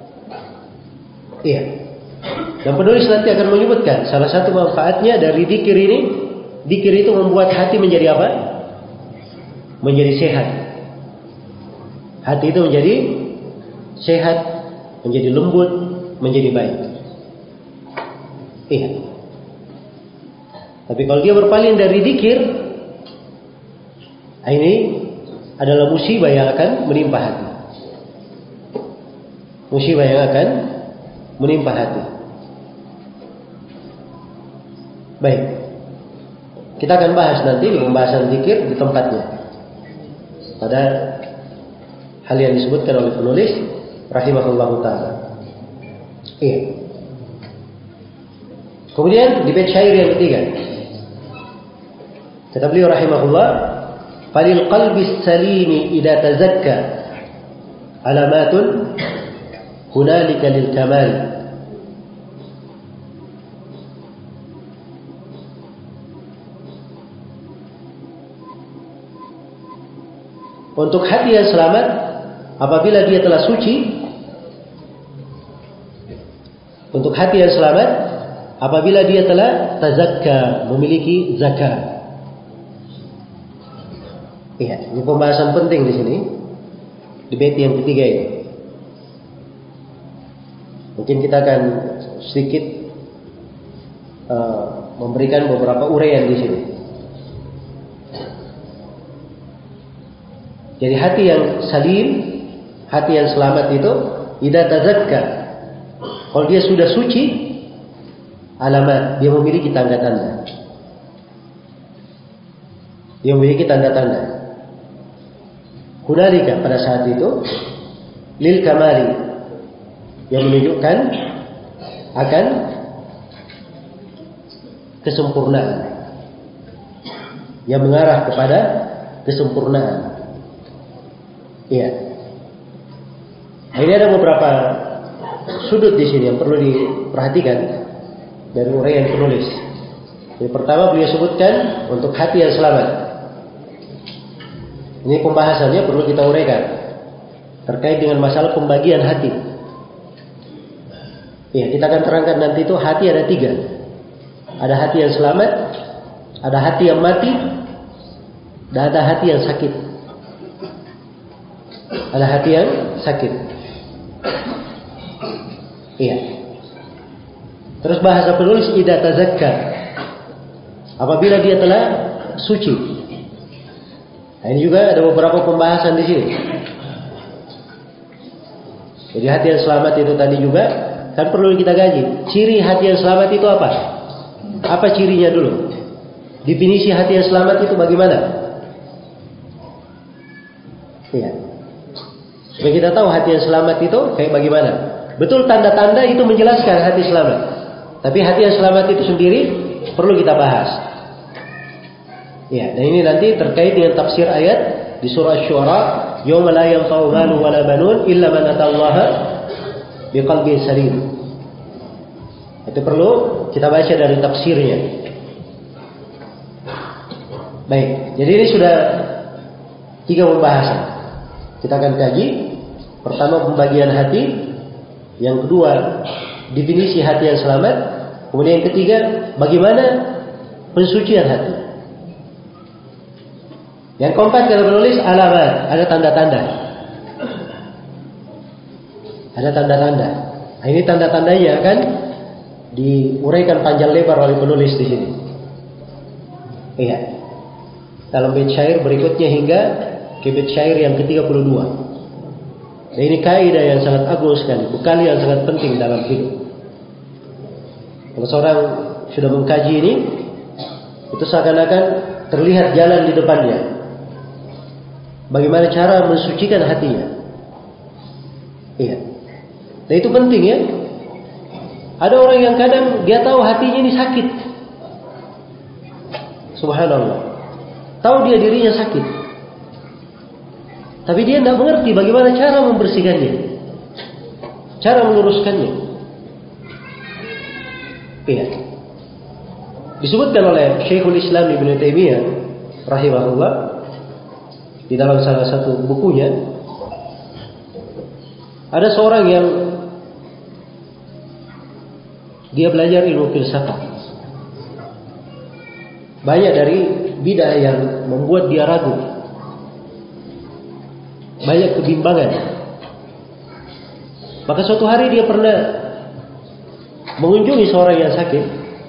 Iya. Dan penulis nanti akan menyebutkan salah satu manfaatnya dari zikir ini. Zikir itu membuat hati menjadi apa? Menjadi sehat. Hati itu menjadi sehat, menjadi lembut, menjadi baik. Iya. Tapi kalau dia berpaling dari zikir, ini adalah musibah yang akan menimpa hati. Musibah yang akan menimpa hati. Baik. Kita akan bahas nanti di pembahasan zikir di tempatnya. Pada hal yang disebutkan oleh penulis rahimahullahu taala. Iya. Kemudian di bait syair yang ketiga, kata beliau rahimahullah, falil qalbi salimi idza tazakka alamatun hunalika lil kamal. Untuk hati yang selamat apabila dia telah suci, untuk hati yang selamat apabila dia telah tazakka, memiliki zakat. Iya, ini pembahasan penting di sini di bait yang ketiga ini. Mungkin kita akan sedikit uh, memberikan beberapa uraian di sini. Jadi hati yang salim, hati yang selamat itu idza tazakka, kalau dia sudah suci, alamat, dia memiliki tanda-tanda. Dia memiliki tanda-tanda. Hunalika, pada saat itu, lil kamali, yang menunjukkan akan kesempurnaan, yang mengarah kepada kesempurnaan. Iya. Ini ada beberapa sudut di sini yang perlu diperhatikan dari uraian penulis. Yang pertama beliau sebutkan untuk hati yang selamat. Ini pembahasannya perlu kita uraikan terkait dengan masalah pembagian hati. Ya, kita akan terangkan nanti itu hati ada tiga. Ada hati yang selamat, ada hati yang mati, Dan ada hati yang sakit. Ada hati yang sakit. Iya. Terus bahasa penulis idza tazakka, apabila dia telah suci. Nah, ini juga ada beberapa pembahasan di sini. Jadi hati yang selamat itu tadi juga kan perlu kita gaji. Ciri hati yang selamat itu apa? Apa cirinya dulu? Definisi hati yang selamat itu bagaimana? Iya. Supaya kita tahu hati yang selamat itu kayak bagaimana. Betul, tanda-tanda itu menjelaskan hati selamat. Tapi hati yang selamat itu sendiri perlu kita bahas. Ya, dan ini nanti terkait dengan tafsir ayat di surah Asy-Syu'ara, "Yauma la yanfa'u malun wala banun illa man atallaha biqalbin salim." Itu perlu kita baca dari tafsirnya. Baik, jadi ini sudah tiga pembahasan. Kita akan kaji. Pertama, pembagian hati. Yang kedua, definisi hati yang selamat. Kemudian yang ketiga, bagaimana pensucian hati. Yang keempat, kata penulis, alamat, ada tanda-tanda. Ada tanda-tanda. Nah, ini tanda-tandanya akan diuraikan panjang lebar oleh penulis di sini. Iya. Dalam bait syair berikutnya hingga ke bait syair yang ke tiga puluh dua. Dan ini kaidah yang sangat agung sekali, bekal yang sangat penting dalam hidup. Kalau seorang sudah mengkaji ini, itu seakan-akan terlihat jalan di depannya. Bagaimana cara mensucikan hatinya. Iya. Dan itu penting ya. Ada orang yang kadang dia tahu hatinya ini sakit. Subhanallah. Tahu dia dirinya sakit. Tapi dia tidak mengerti bagaimana cara membersihkannya. Cara meluruskannya. Iya. Disebutkan oleh Syekhul Islam Ibnu Taimiyah rahimahullah di dalam salah satu bukunya, ada seorang yang dia belajar ilmu filsafat. Banyak dari bidah yang membuat dia ragu, banyak kebimbangan. Maka suatu hari dia pernah mengunjungi seorang yang sakit.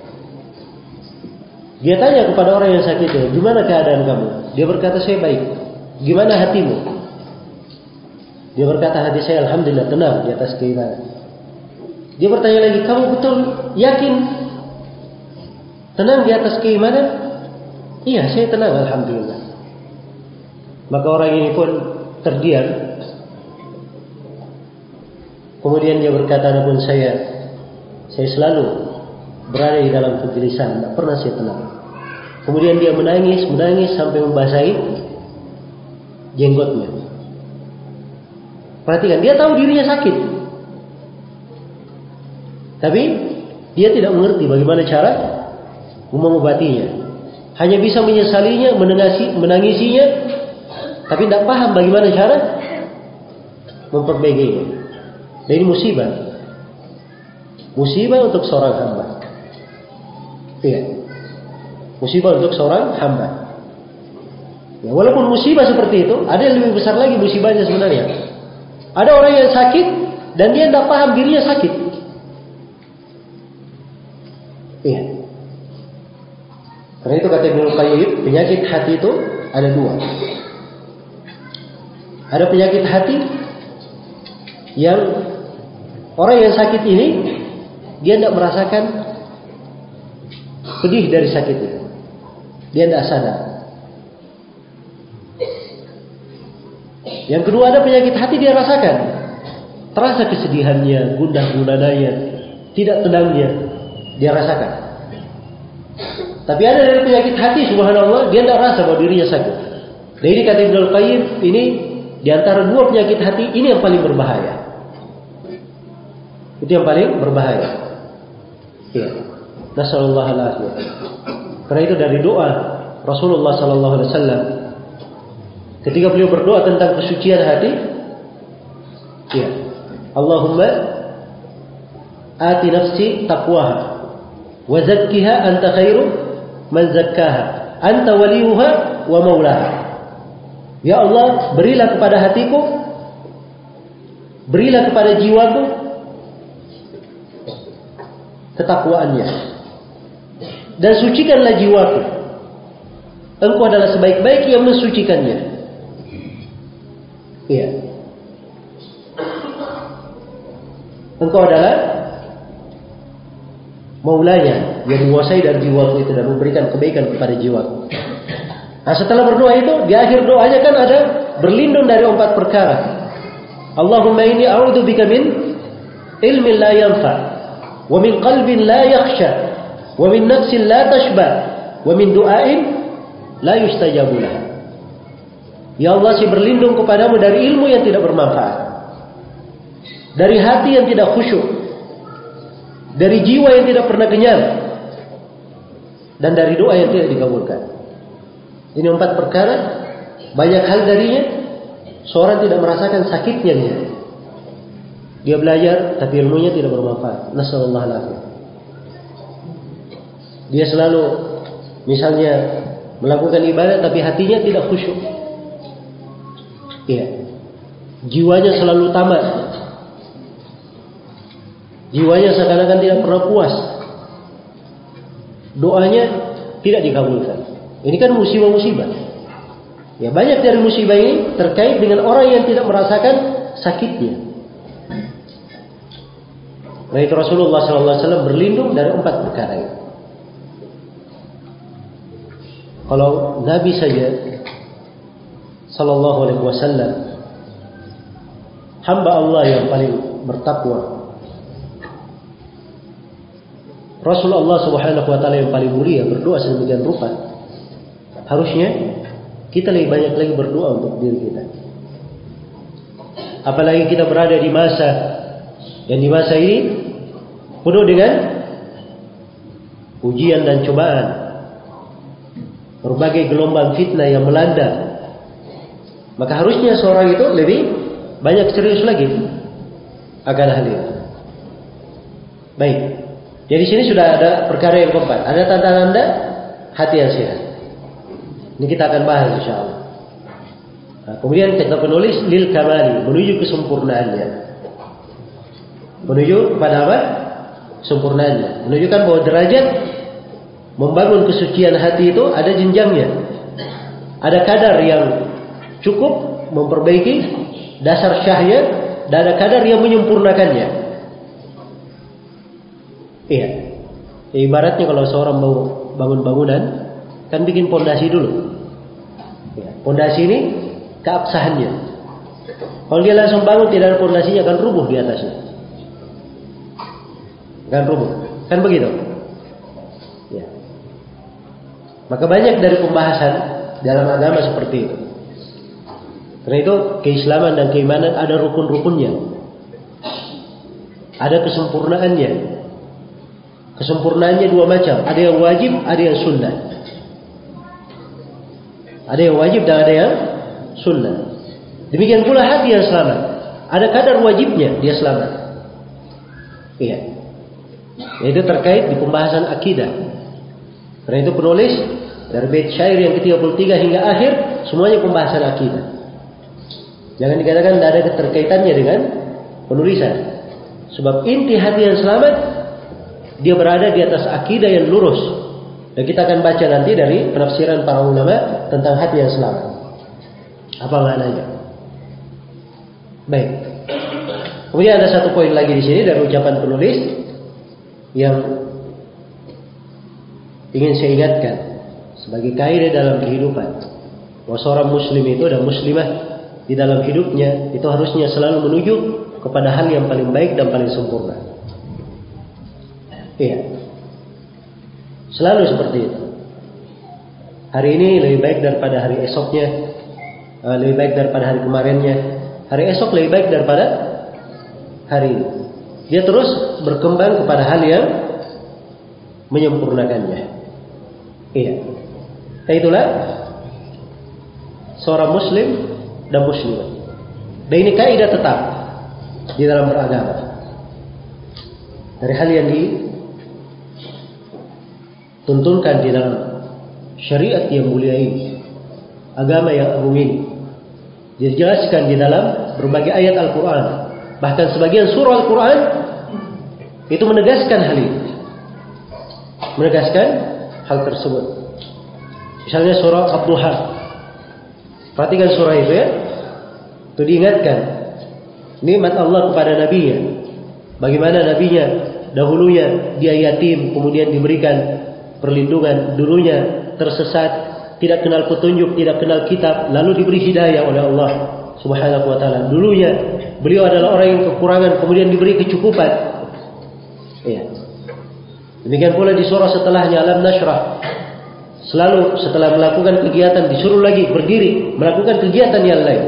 Dia tanya kepada orang yang sakit itu, "Gimana keadaan kamu?" Dia berkata, "Saya baik." "Gimana hatimu?" Dia berkata, "Hati saya alhamdulillah tenang di atas keimanan." Dia bertanya lagi, "Kamu betul yakin tenang di atas keimanan?" "Iya, saya tenang alhamdulillah." Maka orang ini pun terdiam. Kemudian dia berkata, "Adapun saya, saya selalu berada di dalam kegelisahan, tidak pernah saya tenang." Kemudian dia menangis, menangis sampai membasahi jenggotnya. Perhatikan, dia tahu dirinya sakit, tapi dia tidak mengerti bagaimana cara mengobatinya. Hanya bisa menyesalinya, menangisi, menangisinya, tapi tidak paham bagaimana cara memperbaikinya. Dan ini musibah. Musibah untuk seorang hamba. Iya. Musibah untuk seorang hamba. Ya, walaupun musibah seperti itu, ada yang lebih besar lagi musibahnya sebenarnya. Ada orang yang sakit dan dia tidak paham dirinya sakit. Iya. Karena itu kata Ibnu Qayyim, penyakit hati itu ada dua. Ada penyakit hati yang orang yang sakit ini dia tidak merasakan pedih dari sakit itu. Dia tidak sadar. Yang kedua, ada penyakit hati dia rasakan. Terasa kesedihannya, gundah gulananya, tidak tenangnya, dia rasakan. Tapi ada dari penyakit hati, subhanallah, dia tidak rasa bahwa dirinya sakit. Dan ini kata Ibnu Qayyim, ini di antara dua penyakit hati, ini yang paling berbahaya. Itu yang paling berbahaya. Ya. Nasallallahu alaihi wasallam. Karena itu dari doa Rasulullah sallallahu alaihi wasallam ketika beliau berdoa tentang kesucian hati, ya, Allahumma ati nafsi taqwaha wa zakkiha anta khairu man zakkaha anta waliyuha wa maulaha. Ya Allah, berilah kepada hatiku, berilah kepada jiwaku ketakwaannya, dan sucikanlah jiwaku. Engkau adalah sebaik-baik yang mensucikannya. Iya. Engkau adalah maulanya yang menguasai dari jiwaku itu dan memberikan kebaikan kepada jiwaku. Nah, setelah berdoa itu, di akhir doanya kan ada berlindung dari empat perkara. Allahumma inni a'udzubika min ilmin la yanfa, wa min qalbin la yakhsha, wa min nafsin la tashba, wa min du'ain la yustajabu lah. Ya Allah, saya berlindung kepadamu dari ilmu yang tidak bermanfaat, dari hati yang tidak khusyuk, dari jiwa yang tidak pernah kenyang, dan dari doa yang tidak dikabulkan. Ini empat perkara, banyak hal darinya seorang tidak merasakan sakitnya dia. Dia belajar tapi ilmunya tidak bermanfaat. Nasallallahu alaihi. Dia selalu misalnya melakukan ibadah tapi hatinya tidak khusyuk. Iya. Jiwanya selalu tamat. Jiwanya seakan-akan tidak pernah puas. Doanya tidak dikabulkan. Ini kan musibah-musibah. Ya, banyak dari musibah ini terkait dengan orang yang tidak merasakan sakitnya. Nah, itu Rasulullah sallallahu alaihi wasallam berlindung dari empat perkara ini. Kalau Nabi saja sallallahu alaihi wasallam, hamba Allah yang paling bertakwa, Rasulullah subhanahu wa ta'ala yang paling mulia berdoa sedemikian rupa, harusnya kita lebih banyak lagi berdoa untuk diri kita. Apalagi kita berada di masa yang di masa ini penuh dengan ujian dan cobaan, berbagai gelombang fitnah yang melanda. Maka harusnya seorang itu lebih banyak serius lagi akan hal ini. Baik. Jadi sini sudah ada perkara yang keempat, ada tanda-tanda hati yang sehat. Ini kita akan bahas insyaallah. Nah, kemudian kata penulis lil kamali, menuju kesempurnaannya. Menuju kepada apa? Sempurnaannya. Menunjukkan bahwa derajat membangun kesucian hati itu ada jenjangnya. Ada kadar yang cukup memperbaiki dasar syahnya, dan ada kadar yang menyempurnakannya. Iya. Ya, ibaratnya kalau seorang mau bangun bangunan, kan bikin pondasi dulu. Pondasi ini keabsahannya. Kalau dia langsung bangun tidak ada pondasinya, akan rubuh di atasnya. Akan rubuh. Kan begitu? Ya. Maka banyak dari pembahasan dalam agama seperti itu. Karena itu keislaman dan keimanan ada rukun-rukunnya, ada kesempurnaannya. Kesempurnaannya dua macam, ada yang wajib, ada yang sunnah. Ada yang wajib dan ada yang sunnah. Demikian pula hati yang selamat, ada kadar wajibnya dia selamat. Iya. Itu terkait di pembahasan akidah. Karena itu penulis dari bait syair yang ke tiga puluh tiga hingga akhir semuanya pembahasan akidah. Jangan dikatakan tidak ada keterkaitannya dengan penulisan. Sebab inti hati yang selamat, dia berada di atas akidah yang lurus. Dan kita akan baca nanti dari penafsiran para ulama tentang hati yang selamat. Apa maknanya? Baik. Kemudian ada satu poin lagi di sini dari ucapan penulis yang ingin saya ingatkan sebagai kaidah dalam kehidupan. Bahwa seorang muslim itu dan muslimah di dalam hidupnya itu harusnya selalu menuju kepada hal yang paling baik dan paling sempurna. Iya. Selalu seperti itu. Hari ini lebih baik daripada hari esoknya, lebih baik daripada hari kemarinnya. Hari esok lebih baik daripada hari ini. Dia terus berkembang kepada hal yang menyempurnakannya. Iya. Dan itulah seorang muslim dan muslimah. Dan ini kaidah tetap di dalam beragama. Dari hal yang dituntunkan di dalam syariat yang mulia ini, agama yang agung ini, dijelaskan di dalam berbagai ayat Al-Quran. Bahkan sebagian surah Al-Quran itu menegaskan hal ini, menegaskan hal tersebut. Misalnya surah Ad-Duha, perhatikan surah itu ya, itu diingatkan nikmat Allah kepada nabinya, bagaimana nabinya dahulunya dia yatim, kemudian diberikan perlindungan, dulunya tersesat, tidak kenal petunjuk, tidak kenal kitab, lalu diberi hidayah oleh Allah Subhanahu wa taala. Dulunya beliau adalah orang yang kekurangan, kemudian diberi kecukupan. Iya. Demikian pula di surah setelahnya Alam Nashrah, selalu setelah melakukan kegiatan disuruh lagi berdiri melakukan kegiatan yang lain.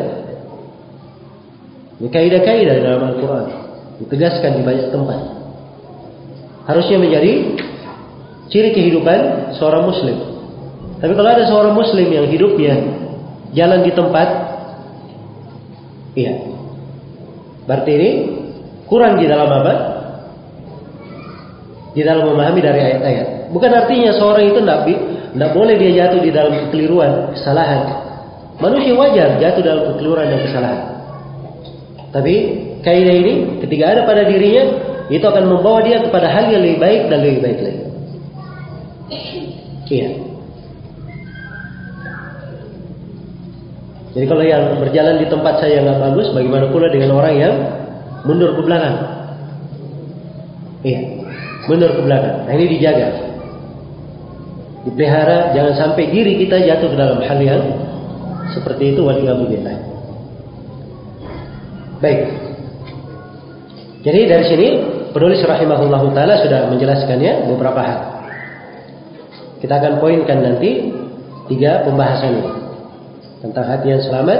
Ini kaidah-kaidah dalam Al-Quran ditegaskan di banyak tempat. Harusnya menjadi ciri kehidupan seorang muslim. Tapi kalau ada seorang muslim yang hidupnya jalan di tempat, iya, berarti ini kurang di dalam apa? Di dalam memahami dari ayat-ayat. Bukan artinya seorang itu tidak tidak boleh dia jatuh di dalam kekeliruan, kesalahan. Manusia wajar jatuh dalam kekeliruan dan kesalahan. Tapi kaidah ini ketika ada pada dirinya, itu akan membawa dia kepada hal yang lebih baik dan lebih baik lagi. Iya. Jadi kalau yang berjalan di tempat saya nggak bagus, bagaimana pula dengan orang yang mundur ke belakang? Iya, mundur ke belakang. Nah ini dijaga, dipelihara, jangan sampai diri kita jatuh ke dalam hal yang seperti itu. Waliyadzubillah. Baik. Jadi dari sini penulis rahimahullahu taala sudah menjelaskannya beberapa hal. Kita akan poinkan nanti tiga pembahasan ini tentang hati yang selamat,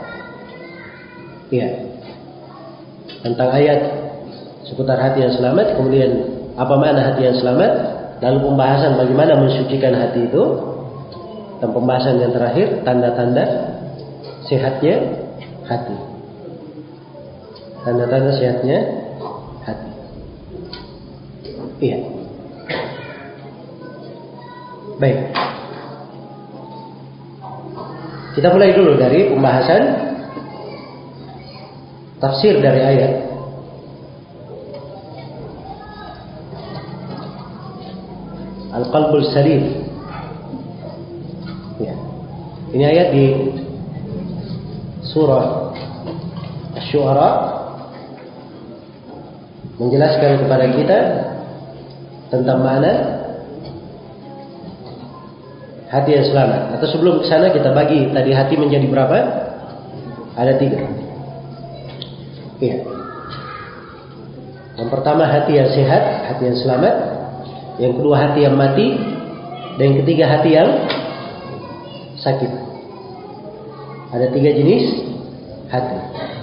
ya, tentang ayat seputar hati yang selamat, kemudian apa makna hati yang selamat, lalu pembahasan bagaimana mensucikan hati itu, dan pembahasan yang terakhir tanda-tanda sehatnya hati, tanda-tanda sehatnya hati. Iya. Baik. Kita mulai dulu dari pembahasan tafsir dari ayat. Al-Qalbul Salim. Ya. Ini ayat di surah Asy-Syu'ara menjelaskan kepada kita tentang makna hati yang selamat. Atau sebelum ke sana kita bagi tadi hati menjadi berapa? Ada tiga. Iya. Yang pertama hati yang sehat, hati yang selamat. Yang kedua hati yang mati. Dan yang ketiga hati yang sakit. Ada tiga jenis hati.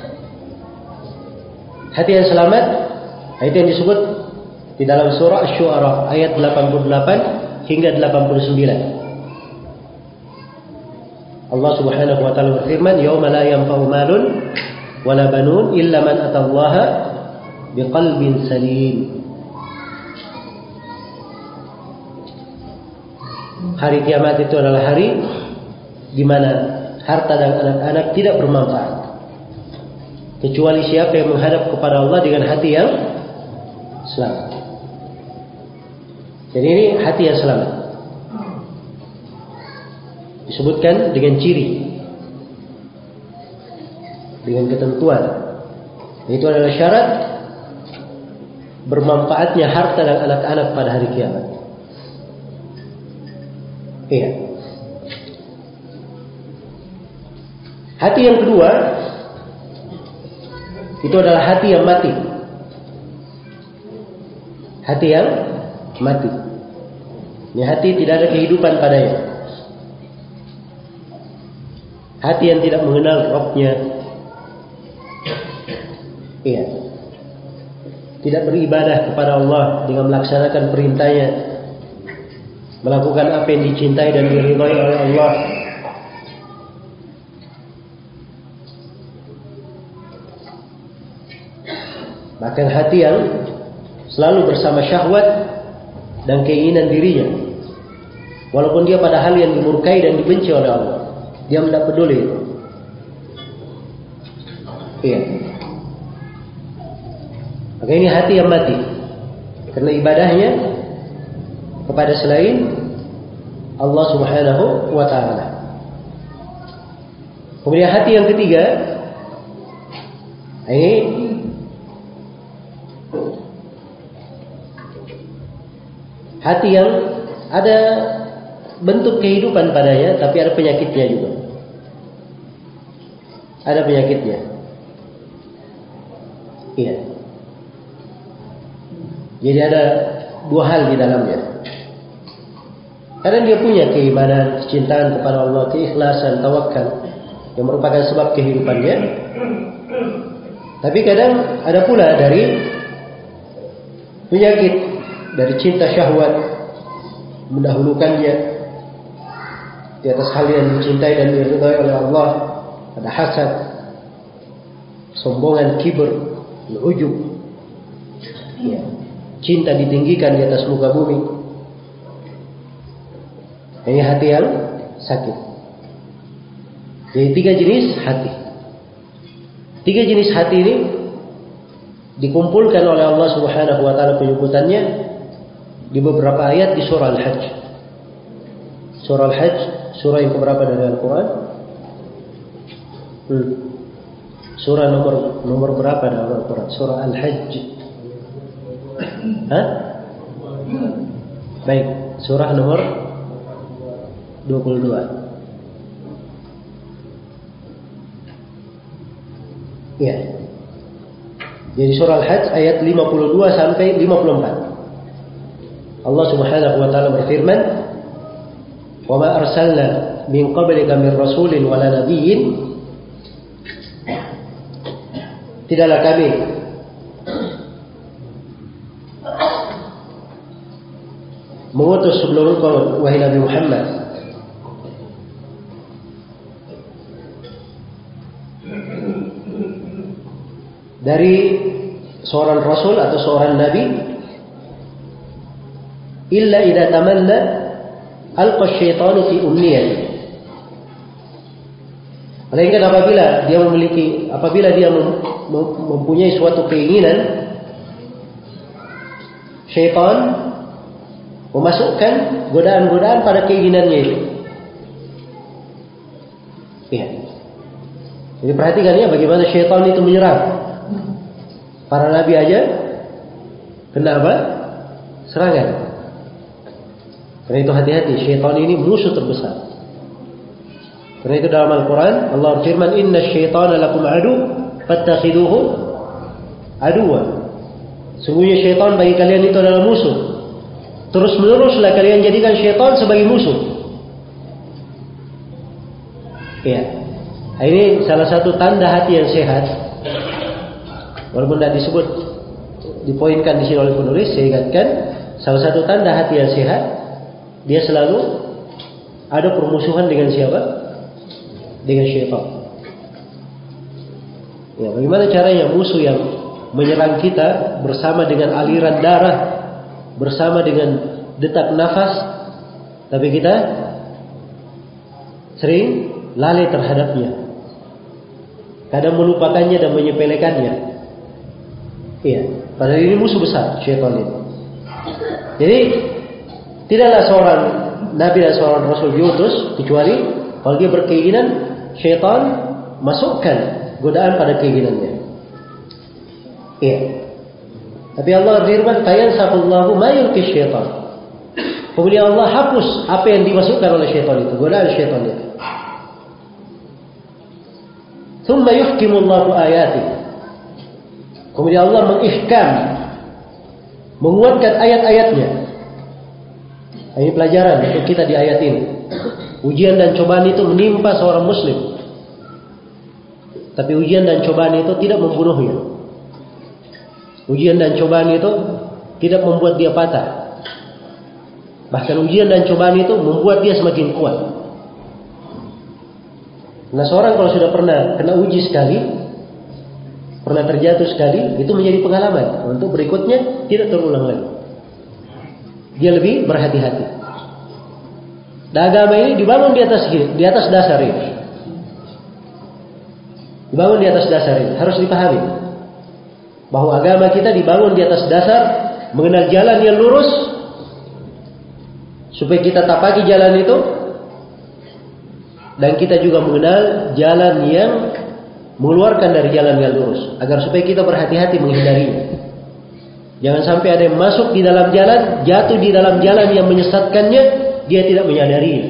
Hati yang selamat, itu yang disebut di dalam surah Asy-Syu'ara ayat delapan puluh delapan hingga delapan puluh sembilan. Allah Subhanahu wa taala berfirman, "Yauma la yanfa'u malun wala banun illa man atallaha biqalbin salim." Hari kiamat itu adalah hari di mana harta dan anak-anak tidak bermanfaat kecuali siapa yang menghadap kepada Allah dengan hati yang selamat. Jadi ini hati yang selamat. Disebutkan dengan ciri, dengan ketentuan. Itu adalah syarat bermanfaatnya harta dan anak-anak pada hari kiamat. Iya. Hati yang kedua itu adalah hati yang mati. Hati yang mati. Ini hati tidak ada kehidupan padanya. Hati yang tidak mengenal Rabb-nya. Iya. Tidak beribadah kepada Allah dengan melaksanakan perintahnya, melakukan apa yang dicintai dan diridhai oleh Allah. Bahkan hati yang selalu bersama syahwat dan keinginan dirinya. Walaupun dia pada hal yang dimurkai dan dibenci oleh Allah, dia tidak peduli itu. Iya. Maka ini hati yang mati karena ibadahnya kepada selain Allah Subhanahu wa ta'ala. Kemudian hati yang ketiga, ini hati yang ada bentuk kehidupan padanya, tapi ada penyakitnya juga. Ada penyakitnya. Iya. Jadi ada dua hal di dalamnya. Kadang dia punya keimanan, kecintaan kepada Allah, keikhlasan, tawakal yang merupakan sebab kehidupannya. Tapi kadang ada pula dari penyakit, dari cinta syahwat, mendahulukannya di atas hal yang dicintai dan diridhai oleh Allah. Ada hasad, sombongan, kibir, ujub, ya, cinta ditinggikan di atas muka bumi. Ini hati yang sakit. Jadi tiga jenis hati. Tiga jenis hati ini dikumpulkan oleh Allah Subhanahu wa ta'ala penyebutannya di beberapa ayat di surah Al-Hajj. Surah Al-Hajj, surah yang keberapa dari Al-Quran? Hmm. Surah nomor nomor berapa dari Al-Quran? Surah Al-Hajj. Hah? Baik, surah nomor dua puluh dua. Ya. Jadi surah Al-Hajj ayat lima puluh dua sampai lima puluh empat. Allah Subhanahu wa taala berfirman, "Wa ma arsalna min qablika min rasulin wala nabiyyin." Tidaklah kami mengutus sebelum engkau wahai Nabi Muhammad dari seorang rasul atau seorang nabi illa idza tamanna alqa asyaitanu fi umniyati, melainkan apabila dia memiliki apabila dia mempunyai suatu keinginan, syaitan memasukkan godaan-godaan pada keinginannya itu. Ya. Jadi perhatikan ya bagaimana syaitan itu menyerang. Para nabi aja kenapa? Serangan. Karena itu hati-hati, syaitan ini musuh terbesar. Karena itu dalam Al-Quran Allah berfirman, "Inna syaitana lakum adu, fattakhiduhu aduwa." Sungguhnya syaitan bagi kalian itu adalah musuh. Terus meneruslah kalian jadikan syaitan sebagai musuh. Ya. Ini salah satu tanda hati yang sehat. Walaupun tidak disebut, dipoinkan di sini oleh penulis, saya ingatkan salah satu tanda hati yang sehat, dia selalu ada permusuhan dengan siapa? Dengan syaitan. Ya, bagaimana caranya musuh yang menyerang kita bersama dengan aliran darah, bersama dengan detak nafas, tapi kita sering lalai terhadapnya, kadang melupakannya dan menyepelekannya. Iya, padahal ini musuh besar syaitan itu. Jadi tidaklah seorang nabi dan seorang rasul diutus kecuali kalau dia berkeinginan syaitan masukkan godaan pada keinginannya. Iya. Tapi Allah firman, "Fayansaqullahu ma yulqi syaitan." Kemudian Allah hapus apa yang dimasukkan oleh syaitan itu, godaan syaitan itu. Tsumma yuhkimullahu ayatihi. Kemudian Allah mengihkam, menguatkan ayat-ayatnya. Ini pelajaran untuk kita di ayat ini. Ujian dan cobaan itu menimpa seorang muslim, tapi ujian dan cobaan itu tidak membunuhnya. Ujian dan cobaan itu tidak membuat dia patah. Bahkan ujian dan cobaan itu membuat dia semakin kuat. Nah, seorang kalau sudah pernah kena uji sekali, pernah terjatuh sekali, itu menjadi pengalaman untuk berikutnya tidak terulang lagi. Dia lebih berhati-hati. Dan agama ini dibangun di atas di atas dasar ini. Dibangun di atas dasar ini. Harus dipahami bahwa agama kita dibangun di atas dasar mengenal jalan yang lurus, supaya kita tapaki jalan itu, dan kita juga mengenal jalan yang mengeluarkan dari jalan yang lurus, agar supaya kita berhati-hati menghindarinya. Jangan sampai ada yang masuk di dalam jalan, jatuh di dalam jalan yang menyesatkannya, dia tidak menyadarinya.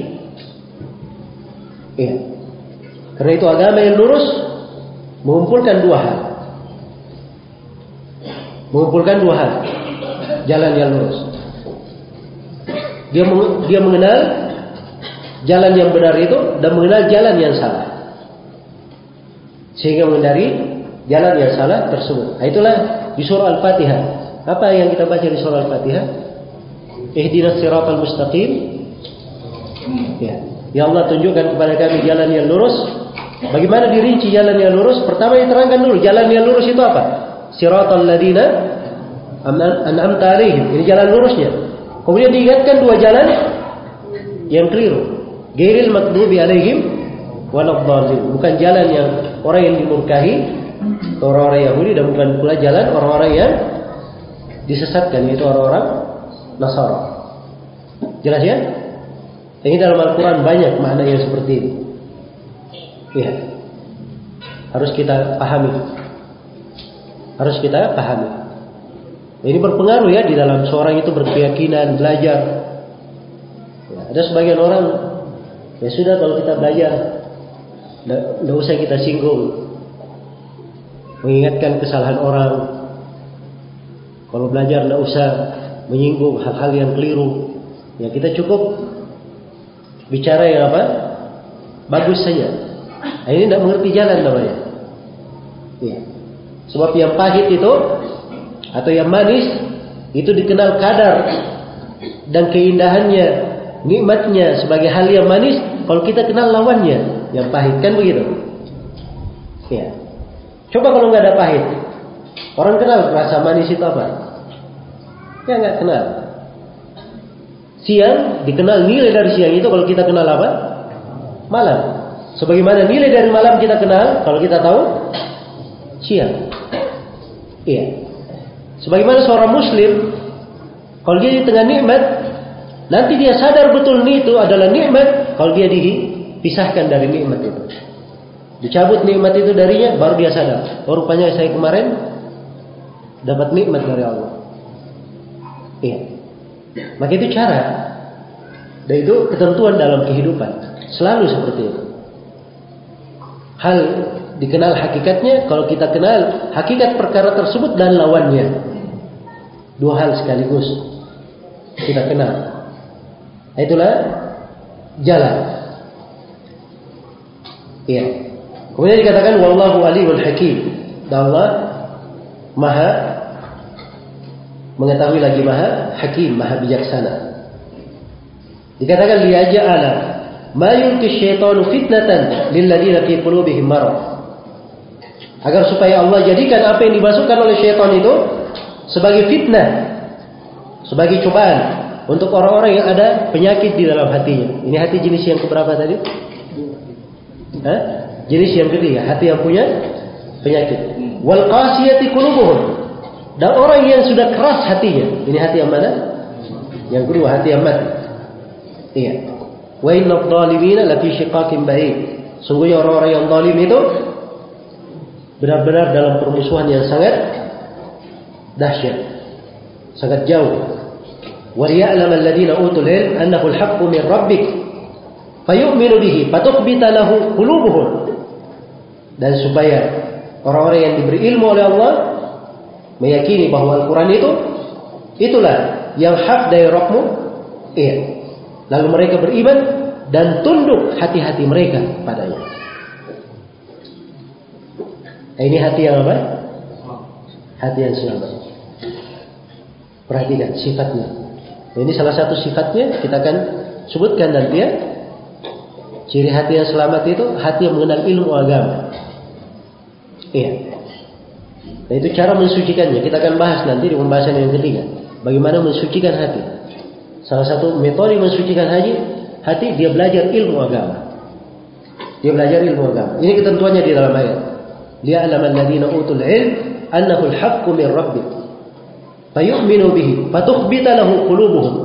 Iya. Karena itu agama yang lurus mengumpulkan dua hal. Mengumpulkan dua hal. Jalan yang lurus. Dia dia mengenal jalan yang benar itu dan mengenal jalan yang salah, sehingga menghindari jalan yang salah tersebut. Nah, itulah di surah Al-Fatihah. Apa yang kita baca di surah Al-Fatihah? Ihdinas siratal mustaqim. Ya. Ya Allah, tunjukkan kepada kami jalan yang lurus. Bagaimana dirinci jalan yang lurus? Pertama diterangkan dulu jalan yang lurus itu apa? Siratal ladzina an'amta alaihim. Ini jalan lurusnya. Kemudian diingatkan dua jalan yang keliru. Ghairil maghdubi alaihim waladhdallin. Bukan jalan yang orang yang dimurkahi, orang-orang Yahudi, dan bukan pula jalan orang-orang yang disesatkan, yaitu orang-orang Nasara. Jelas ya? Ini dalam Al-Quran banyak makna yang seperti ini. Ya. Harus kita pahami. Harus kita pahami. Ini berpengaruh ya di dalam seorang itu berkeyakinan, belajar. Ya, ada sebagian orang, ya sudah kalau kita belajar, tidak usah kita singgung, mengingatkan kesalahan orang. Kalau belajar tidak usah menyinggung hal-hal yang keliru. Ya, kita cukup bicara yang apa? Bagus saja. Nah, ini tidak mengerti jalan namanya. Ya. Sebab yang pahit itu atau yang manis itu dikenal kadar dan keindahannya, nikmatnya sebagai hal yang manis. Kalau kita kenal lawannya, yang pahit, kan begitu? Ya. Coba kalau nggak ada pahit, orang kenal rasa manis itu apa? Ya nggak kenal. Siang dikenal nilai dari siang itu kalau kita kenal apa? Malam. Sebagaimana nilai dari malam kita kenal kalau kita tahu siang. Iya. Sebagaimana seorang Muslim, kalau dia di tengah nikmat, nanti dia sadar betul ini itu adalah nikmat. Kalau dia dipisahkan dari nikmat itu, dicabut nikmat itu darinya, baru dia sadar. Oh, rupanya saya kemarin dapat nikmat dari Allah. Iya. Maka itu cara, dan itu ketentuan dalam kehidupan. Selalu seperti itu. Hal dikenal hakikatnya kalau kita kenal hakikat perkara tersebut dan lawannya. Dua hal sekaligus kita kenal. Itulah jalan. Iya. Kemudian dikatakan wallahu alimul hakim. Dan Allah Maha mengetahui lagi Maha Hakim, Maha bijaksana. Dikatakan liyaj'ala ma yulqi syaitanu fitnatan lil ladzina fi qulubihim marad. Agar supaya Allah jadikan apa yang dimasukkan oleh syaitan itu sebagai fitnah, sebagai cobaan untuk orang-orang yang ada penyakit di dalam hatinya. Ini hati jenis yang keberapa tadi? Hah? Jenis yang ketiga, hati yang punya penyakit. Wal qasiyati qulubuhum. Dan orang yang sudah keras hatinya. Ini hati yang mana? Yang kedua, hati yang mati. Iya. Wa innadh dhalimina lafi shiqaqin ba'id. Sungguhnya orang-orang yang zalim itu benar-benar dalam permusuhan yang sangat dahsyat, sangat jauh. Wa liya'lam alladhina utul ilm annahu al-haqqu min rabbik fayu'minu bihi fatukhbita lahu qulubuhum. Dan supaya orang-orang yang diberi ilmu oleh Allah meyakini bahwa Al-Quran itu itulah yang hak dari Rabbmu. Iya. Lalu mereka beriman dan tunduk hati-hati mereka padanya. Ini hati yang apa? Hati yang selamat. Perhatikan sifatnya. Ini salah satu sifatnya kita akan sebutkan nanti ya. Ciri hati yang selamat itu hati yang mengenal ilmu agama. Iya. Nah, itu cara mensucikannya. Kita akan bahas nanti di pembahasan yang ketiga. Bagaimana mensucikan hati. Salah satu metode mensucikan hati, hati, dia belajar ilmu agama. Dia belajar ilmu agama. Ini ketentuannya di dalam ayat. Liya'lamal ladzina utul ilm annahu al-haqqu min rabbik. Fayu'minu bihi fatukhbita lahu qulubuhum.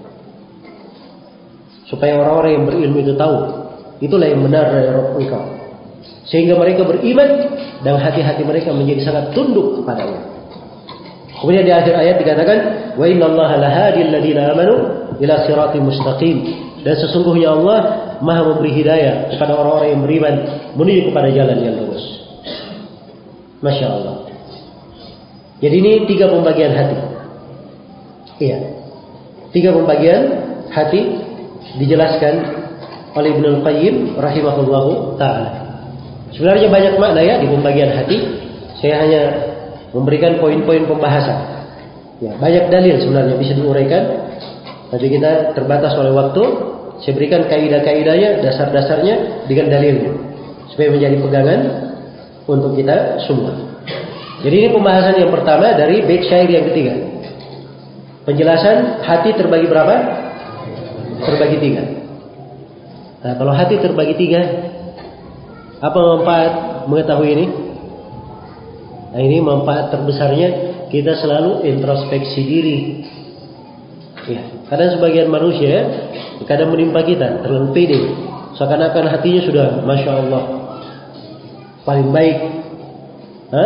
Supaya orang-orang yang berilmu itu tahu, itulah yang benar dari Rabb engkau. Sehingga mereka beriman dan hati-hati mereka menjadi sangat tunduk kepadanya. Kemudian di akhir ayat dikatakan, wa innallaha lahadil ladzina amanu ila siratim mustaqim. Dan sesungguhnya Allah Maha memberi hidayah kepada orang-orang yang beriman menuju kepada jalan yang lurus. Masya Allah. Jadi ini tiga pembagian hati. Iya. Tiga pembagian hati dijelaskan oleh Ibnul Qayyim rahimahullahu ta'ala. Sebenarnya banyak makna ya di pembagian hati. Saya hanya memberikan poin-poin pembahasan. Ya, banyak dalil sebenarnya bisa diuraikan. Tapi kita terbatas oleh waktu. Saya berikan kaidah-kaidahnya, dasar-dasarnya dengan dalilnya, supaya menjadi pegangan untuk kita semua. Jadi ini pembahasan yang pertama dari bait syair yang ketiga. Penjelasan hati terbagi berapa? Terbagi tiga. Nah, kalau hati terbagi tiga, apa manfaat mengetahui ini? Nah, ini manfaat terbesarnya kita selalu introspeksi diri. Ya, kadang sebagian manusia kadang menimpa kita terlalu pede, seakan-akan hatinya sudah masya Allah paling baik. Hah?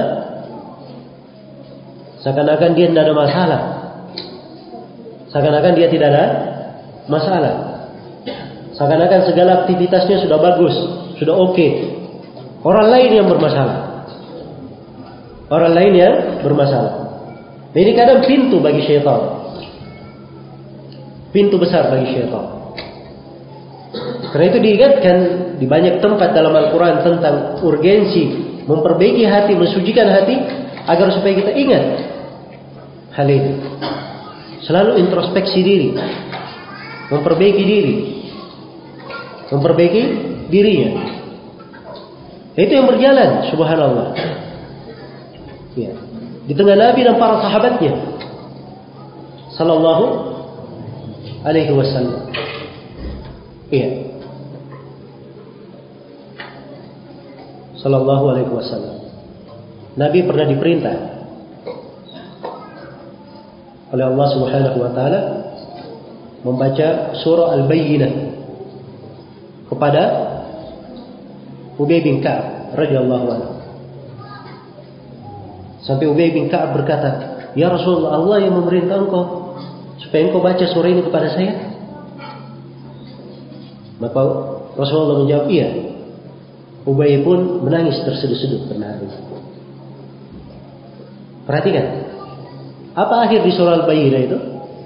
Seakan-akan dia tidak ada masalah, seakan-akan dia tidak ada masalah, seakan-akan segala aktivitasnya sudah bagus, sudah oke. Okay. Orang lain yang bermasalah, orang lain yang bermasalah. Ini kadang pintu bagi syaitan, pintu besar bagi syaitan. Karena itu diingatkan di banyak tempat dalam Al-Quran tentang urgensi memperbaiki hati, mensucikan hati, agar supaya kita ingat hal ini. Selalu introspeksi diri, memperbaiki diri, memperbaiki dirinya. Itu yang berjalan, subhanallah. Ya. Di tengah Nabi dan para sahabatnya, sallallahu alaihi wasallam. Iya. Sallallahu alaihi wasallam. Nabi pernah diperintah oleh Allah Subhanahu wa taala membaca surah Al-Bayyinah kepada Ubay bin Ka'ab radhiyallahu anhu. Sampai Ubay bin Ka'ab berkata, "Ya Rasulullah, Allah yang memerintah engkau supaya engkau baca surah ini kepada saya?" Maka Rasulullah menjawab, "Iya." Ubay pun menangis terseduh-seduh pernah hari. Perhatikan, apa akhir di surah Al-Bayyinah itu?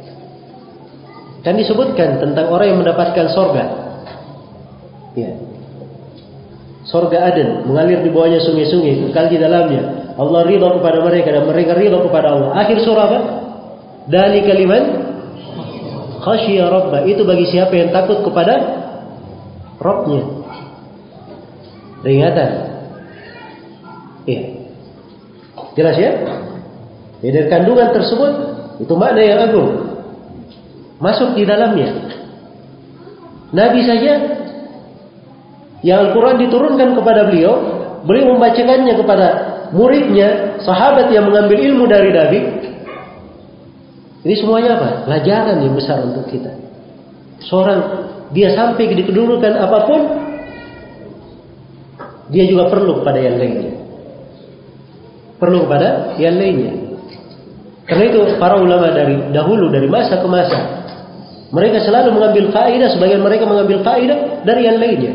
Kan disebutkan tentang orang yang mendapatkan sorga. Ya. Sorga Aden, mengalir di bawahnya sungai-sungai, kekal di dalamnya. Allah ridha kepada mereka dan mereka ridha kepada Allah. Akhir surah apa? Dari kalimat khasyiya Rabbah, itu bagi siapa yang takut kepada Rabbnya. Peringatan. Iya. Jelas ya? Ya, dari kandungan tersebut itu makna yang agung masuk di dalamnya. Nabi saja yang Al-Quran diturunkan kepada beliau, beliau membacakannya kepada muridnya, sahabat yang mengambil ilmu dari Nabi. Ini semuanya apa? Pelajaran yang besar untuk kita. Seorang dia sampai di kedudukan apapun, dia juga perlu kepada yang lainnya. Perlu kepada yang lainnya. Karena itu para ulama dari dahulu, dari masa ke masa, mereka selalu mengambil faedah, sebagian mereka mengambil faedah dari yang lainnya.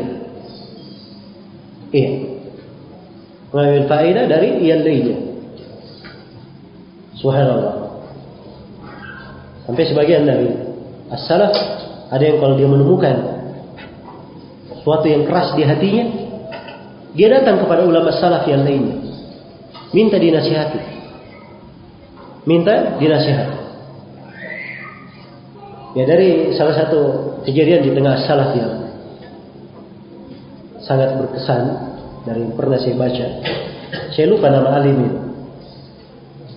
Iya. Mengambil faedah dari yang lainnya. Subhanallah. Sampai sebagian dari as-salaf, ada yang kalau dia menemukan sesuatu yang keras di hatinya, dia datang kepada ulama salaf yang lainnya, minta dinasihati, minta dinasihati. Ya, dari salah satu kejadian di tengah salaf yang sangat berkesan dari yang pernah saya baca, saya lupa nama alim itu.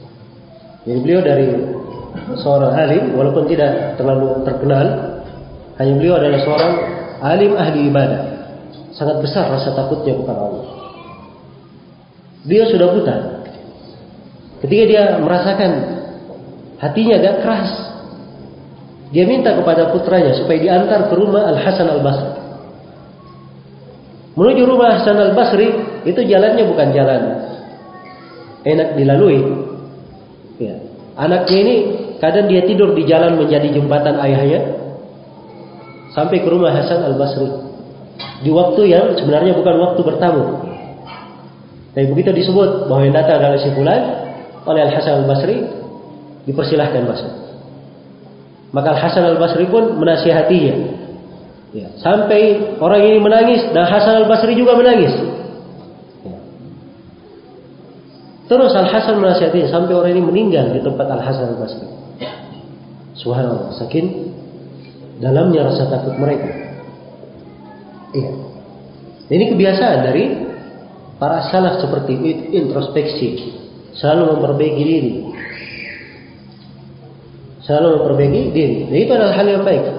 Jadi beliau dari seorang alim, walaupun tidak terlalu terkenal, Hanya beliau adalah seorang alim ahli ibadah. Sangat besar rasa takutnya kepada Allah. Dia sudah buta. Ketika dia merasakan hatinya agak keras, dia minta kepada putranya supaya diantar ke rumah Al-Hasan Al-Basri. Menuju rumah Hasan Al-Basri itu jalannya bukan jalan enak dilalui. Ya. Anaknya ini kadang dia tidur di jalan menjadi jembatan ayahnya sampai ke rumah Hasan Al-Basri di waktu yang sebenarnya bukan waktu bertamu. Tapi begitu disebut bahwa yang datang adalah si fulan, oleh Al-Hasan Al-Basri dipersilahkan masuk. Maka Al-Hasan Al-Basri pun menasihatinya. Ya, sampai orang ini menangis dan Hasan Al-Basri juga menangis. Ya. Terus Al-Hasan menasihatinya sampai orang ini meninggal di tempat Al-Hasan Al-Basri. Subhanallah, saking dalamnya rasa takut mereka. Iya. Ini kebiasaan dari para salaf seperti itu, introspeksi, selalu memperbaiki diri, selalu memperbaiki diri. Dan itu adalah hal yang baik.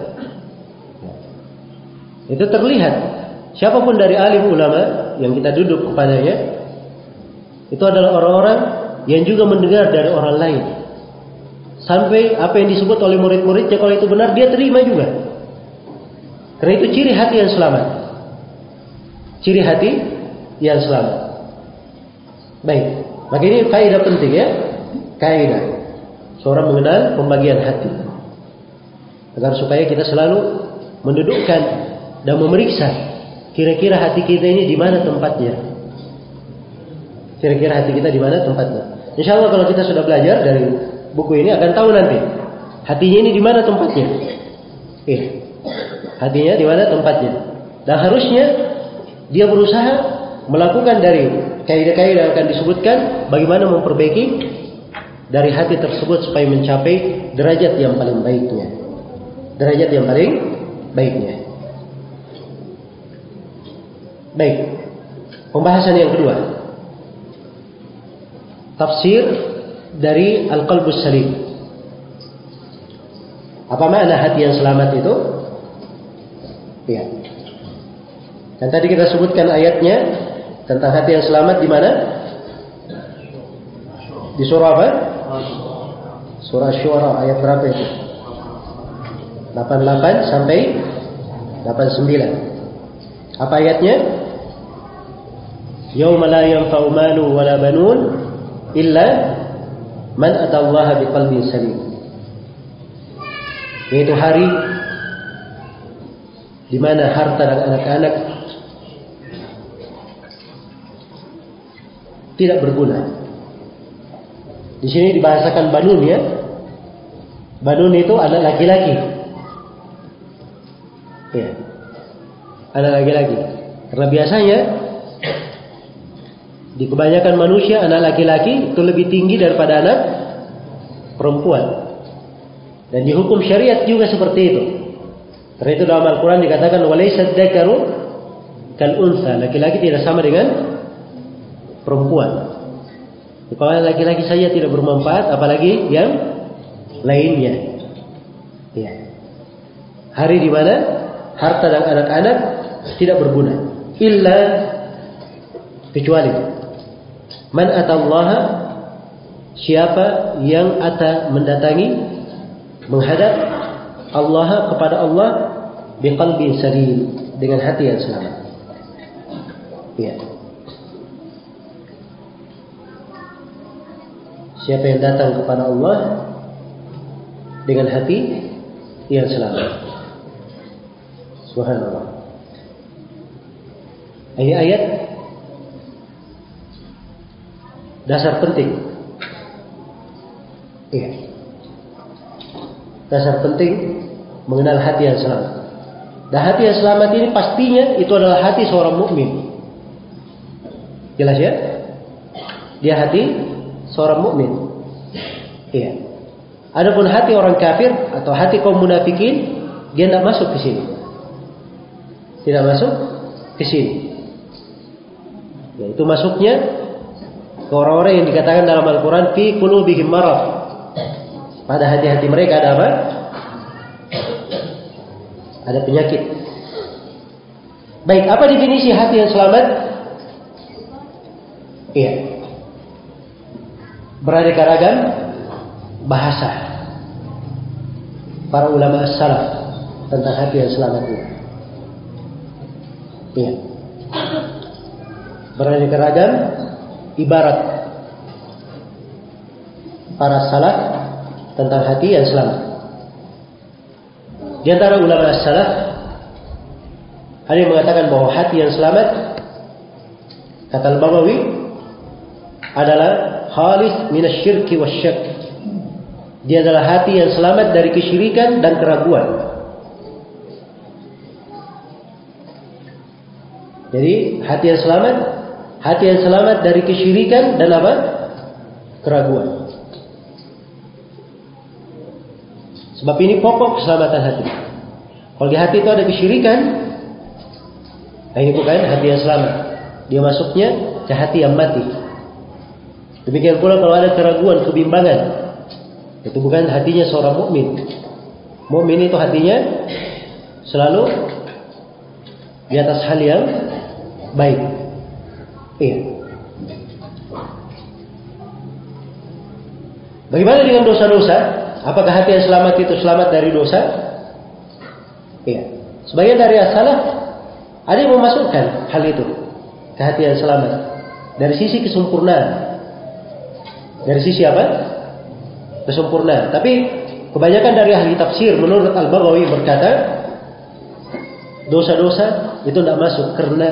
Itu terlihat. Siapapun dari alim ulama yang kita duduk kepadanya, itu adalah orang-orang yang juga mendengar dari orang lain. Sampai apa yang disebut oleh murid-muridnya, kalau itu benar dia terima juga. Karena itu ciri hati yang selamat. Ciri hati yang selamat. Baik, maka ini kaidah penting ya. Kaidah seorang mengenal pembagian hati, agar supaya kita selalu mendudukkan dan memeriksa kira-kira hati kita ini di mana tempatnya. Kira-kira hati kita di mana tempatnya. Insya Allah kalau kita sudah belajar dari buku ini akan tahu nanti hatinya ini di mana tempatnya. Eh, hatinya di mana tempatnya. Dan harusnya dia berusaha melakukan dari kaidah-kaidah yang akan disebutkan bagaimana memperbaiki dari hati tersebut supaya mencapai derajat yang paling baiknya. Derajat yang paling baiknya. Baik. Pembahasan yang kedua. Tafsir dari Al-Qalbus Salim. Apa makna hati yang selamat itu? Ya. Dan tadi kita sebutkan ayatnya tentang hati yang selamat di mana? Di surah apa? Surah Syuara ayat berapa itu? delapan puluh delapan sampai delapan puluh sembilan. Apa ayatnya? Yauma la yanfa'u malu wala banun illa man atallaha biqalbin salim. Yaitu hari di mana harta dan anak-anak tidak berguna. Di sini dibahasakan banun ya. Banun itu anak laki-laki. Ya. Anak laki-laki. Karena biasanya di kebanyakan manusia anak laki-laki itu lebih tinggi daripada anak perempuan. Dan di hukum syariat juga seperti itu. Karena itu dalam Al-Quran dikatakan walaysa dzakaru kal unsa, laki-laki tidak sama dengan perempuan. Kalau laki-laki saja tidak bermanfaat, apalagi yang lainnya. Ya. Hari di mana harta dan anak-anak tidak berguna, illa kecuali man atallaha, siapa yang ata mendatangi, menghadap Allah, kepada Allah biqalbin salim, dengan hati yang selamat. Ya. Siapa yang datang kepada Allah dengan hati yang selamat. Subhanallah. Ini ayat dasar penting. Iya. Dasar penting mengenal hati yang selamat. Dan hati yang selamat ini pastinya itu adalah hati seorang mukmin. Jelas ya? Dia hati seorang mukmin. Iya. Adapun hati orang kafir atau hati kaum munafikin, dia tidak masuk ke sini. Tidak masuk ke sini. Yaitu masuknya ke orang-orang yang dikatakan dalam Al-Quran fi qulubihim marad. Pada hati-hati mereka ada apa? Ada penyakit. Baik, apa definisi hati yang selamat? Iya. Beraneka ragam bahasa para ulama as-salaf tentang hati yang selamat ini. Iya. Beraneka ragam ibarat para salaf tentang hati yang selamat. Di antara ulama as-salaf ada yang mengatakan bahwa hati yang selamat, kata Al-Baghawi, adalah khalis minasyirki wasyak. Dia adalah hati yang selamat dari kesyirikan dan keraguan. Jadi hati yang selamat, hati yang selamat dari kesyirikan dan apa? Keraguan. Sebab ini pokok keselamatan hati. Kalau di hati itu ada kesyirikan, nah ini bukan hati yang selamat. Dia masuknya ke hati yang mati. Demikian pula kalau ada keraguan, kebimbangan, itu bukan hatinya seorang mukmin. Mukmin itu hatinya selalu di atas hal yang baik. Iya. Bagaimana dengan dosa-dosa? Apakah hati yang selamat itu selamat dari dosa? Iya. Sebagian dari as-salaf ada yang memasukkan hal itu ke hati yang selamat dari sisi kesempurnaan. Dari sisi apa? Kesempurnaan. Tapi kebanyakan dari ahli tafsir menurut Al-Baghawi berkata, dosa-dosa itu tidak masuk karena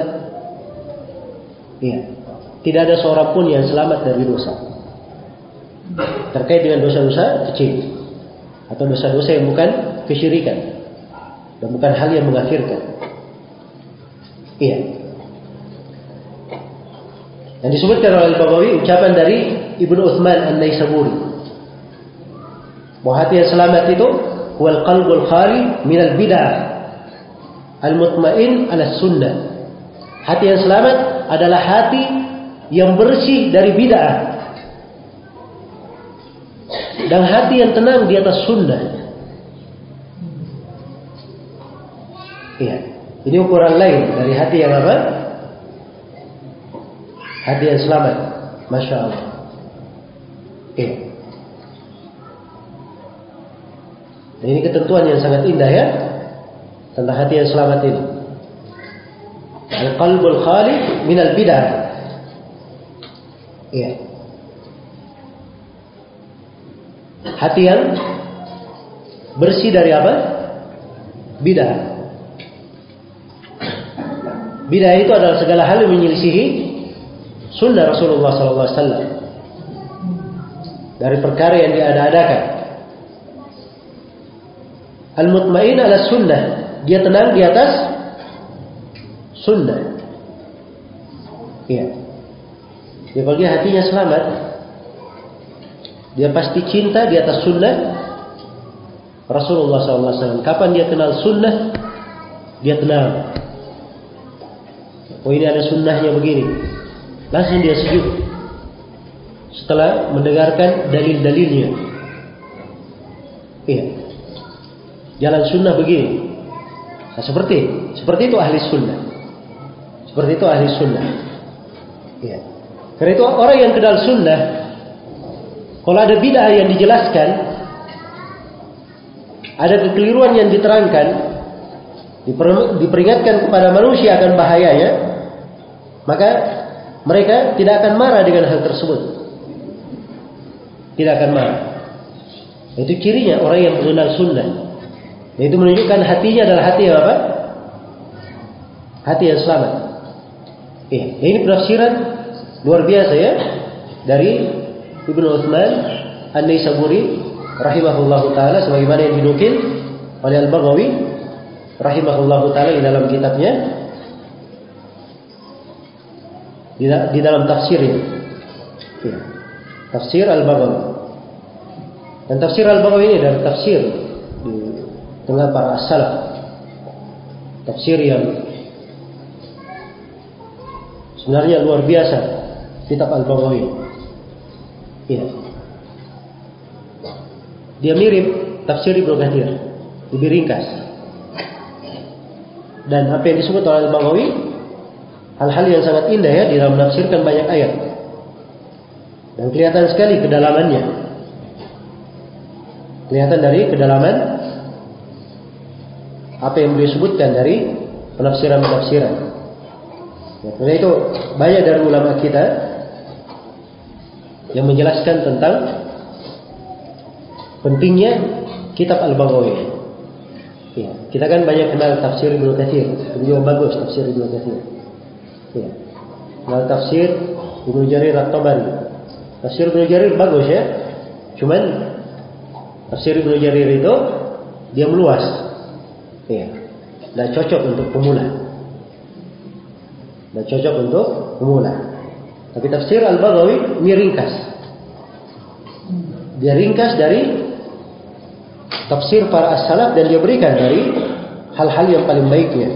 iya, tidak ada seorang pun yang selamat dari dosa. Terkait dengan dosa-dosa kecil atau dosa-dosa yang bukan kesyirikan dan bukan hal yang mengkafirkan. Iya. Yang disebutkan oleh Al-Baghawi ucapan dari Ibnu Utsman An-Naisaburi, bahwa hati yang selamat itu wal qalbul khali minal bid'ah al-mutmain ala sunnah. Hati yang selamat adalah hati yang bersih dari bid'ah dan hati yang tenang di atas sunnah. Iya, ini ukuran lain dari hati yang apa? Hati yang selamat. Masya Allah. Iya. Dan ini ketentuan yang sangat indah ya tentang hati yang selamat ini. Al-qalbul khali minal bid'ah. Iya. Hati yang bersih dari apa? Bid'ah. Bid'ah itu adalah segala hal yang menyelisihi sunnah Rasulullah sallallahu alaihi wasallam. Dari perkara yang diada-adakan. Al-mutmain ala sunnah. Dia tenang di atas sunnah. Iya. Jadi kalau dia hatinya selamat, dia pasti cinta di atas sunnah Rasulullah sallallahu alaihi wasallam. Kapan dia kenal sunnah, dia tenang. Oh, ini ada sunnahnya begini. Langsung dia sejuk setelah mendengarkan dalil-dalilnya. Iya. Jalan sunnah begini. Nah, seperti seperti itu ahli sunnah. Seperti itu ahli sunnah. Iya. Karena itu orang yang kenal sunnah, kalau ada bid'ah yang dijelaskan, ada kekeliruan yang diterangkan, diperingatkan kepada manusia akan bahayanya, maka mereka tidak akan marah dengan hal tersebut. Tidak akan marah. Itu cirinya orang yang mengenal sunnah. Itu menunjukkan hatinya adalah hati yang apa? Hati yang selamat. Eh, ini penafsiran luar biasa ya dari Ibnu Utsman An-Naisaburi rahimahullahu taala, sebagaimana yang dinukil oleh Al-Baghawi rahimahullahu taala di dalam kitabnya, di dalam tafsir ini. Ya. Tafsir Al-Baghawi. Dan tafsir Al-Baghawi ini adalah tafsir di tengah para as-salaf. Tafsir yang sebenarnya luar biasa, kitab Al-Baghawi. Ya. Dia mirip tafsir Ibnu Katsir, lebih ringkas. dan apa yang disebut oleh Al-Baghawi hal-hal yang sangat indah ya di dalam menafsirkan banyak ayat. Dan kelihatan sekali kedalamannya. Kelihatan dari kedalaman apa yang beliau sebutkan dari penafsiran-penafsiran. Ya, karena itu banyak dari ulama kita yang menjelaskan tentang pentingnya kitab Al-Baghawi. Ya, kita kan banyak kenal tafsir Ibnu Katsir, beliau bagus tafsir Ibnu Katsir. Ya, kenal tafsir Ibnu Jarir At-Tabari. Tafsir Ibnu Jarir bagus ya, cuman tafsir Ibnu Jarir itu dia meluas, ya, tidak cocok untuk pemula, tidak cocok untuk pemula. Tapi tafsir Al-Baghawi ini ringkas, dia ringkas dari tafsir para as-salaf dan dia berikan dari hal-hal yang paling baiknya.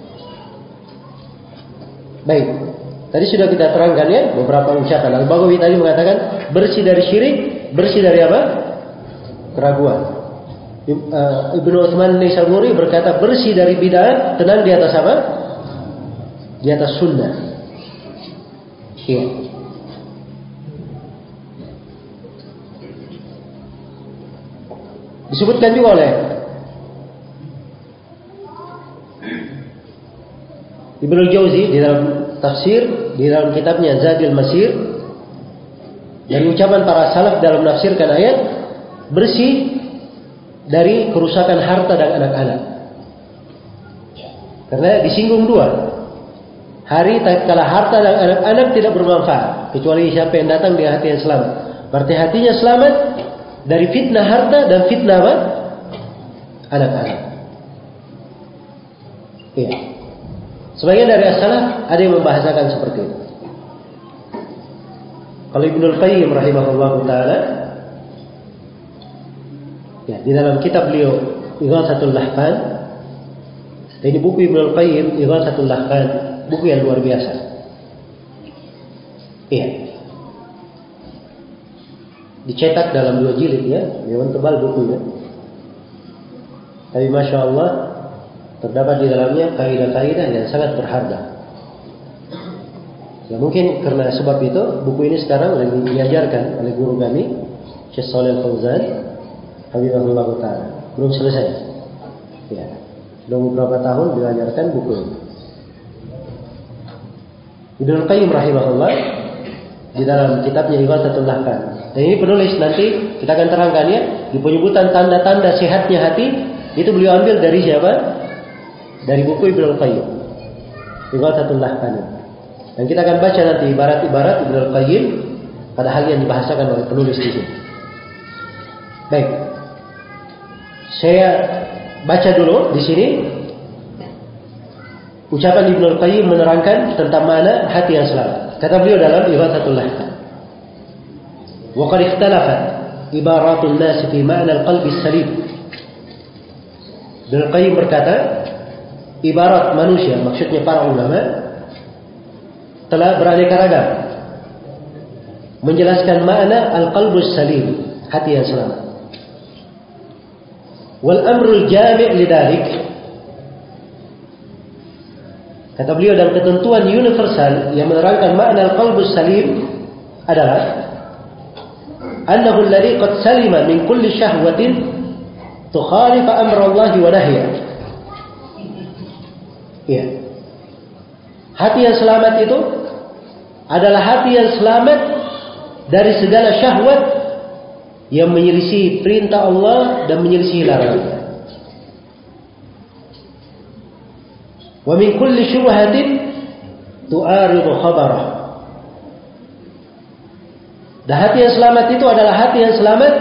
Baik, tadi sudah kita terangkan ya beberapa ucapan. Al-Baghawi tadi mengatakan bersih dari syirik, bersih dari apa? Keraguan. Ibnu Utsman Naisaburi berkata bersih dari bid'ah, tenang di atas apa? Di atas sunnah. Iya. Disebutkan juga oleh Ibnu Jauzi di dalam tafsir, di dalam kitabnya Zadul Masir, dan ucapan para salaf dalam menafsirkan ayat bersih dari kerusakan harta dan anak-anak. Karena disinggung dua. Hari tatkala harta dan anak-anak tidak bermanfaat kecuali siapa yang datang di hati yang selamat. Berarti hatinya selamat dari fitnah harta dan fitnah apa? Anak-anak. Iya. Sebagian dari as-salaf ada yang membahasakan seperti itu. Kalau Ibnul Qayyim rahimahullah taala, ya, di dalam kitab beliau Ighatsatul Lahfan, dan ini buku Ibnul Qayyim Ighatsatul Lahfan, buku yang luar biasa. Iya. Dicetak dalam dua jilid ya, memang tebal bukunya. Tapi masya Allah terdapat di dalamnya kaidah-kaidah yang sangat berharga. Ya mungkin karena sebab itu buku ini sekarang lagi diajarkan oleh guru kami Syekh Shalih Al-Fauzan hafizahullah taala. Belum selesai. Ya. Belum beberapa tahun diajarkan buku ini. Ibnu Qayyim rahimahullah di dalam kitabnya Ighatsatul Lahfan. Dan ini penulis nanti kita akan terangkan ya, di penyebutan tanda-tanda sehatnya hati itu beliau ambil dari siapa? Dari buku Ibnu Qayyim Ighatsatul Lahfan. Dan kita akan baca nanti ibarat-ibarat Ibnu Qayyim pada hal yang dibahasakan oleh penulis di sini. Baik. Saya baca dulu di sini ucapan Ibnu Qayyim menerangkan tentang mana hati yang selamat. Kata beliau dalam Ighatsatul Lahfan, "Wa qad ikhtalafat ibaratun nas fi ma'na al-qalbi as-salim." Ibnu Qayyim berkata, ibarat manusia, maksudnya para ulama, telah beraneka ragam menjelaskan makna al-qalbus salim, hati yang selamat. Wal amrul jami' lidalik, kata beliau, dan ketentuan universal yang menerangkan makna al-qalbus salim adalah annahu alladhi qad salima min kulli syahwatin tukhalif amra Allah wa nahya. Ya. Hati yang selamat itu adalah hati yang selamat dari segala syahwat yang menyelisih perintah Allah dan menyelisih larangannya. Wa min kulli syubhatin tu'aridu khabarah. Dan hati yang selamat itu adalah hati yang selamat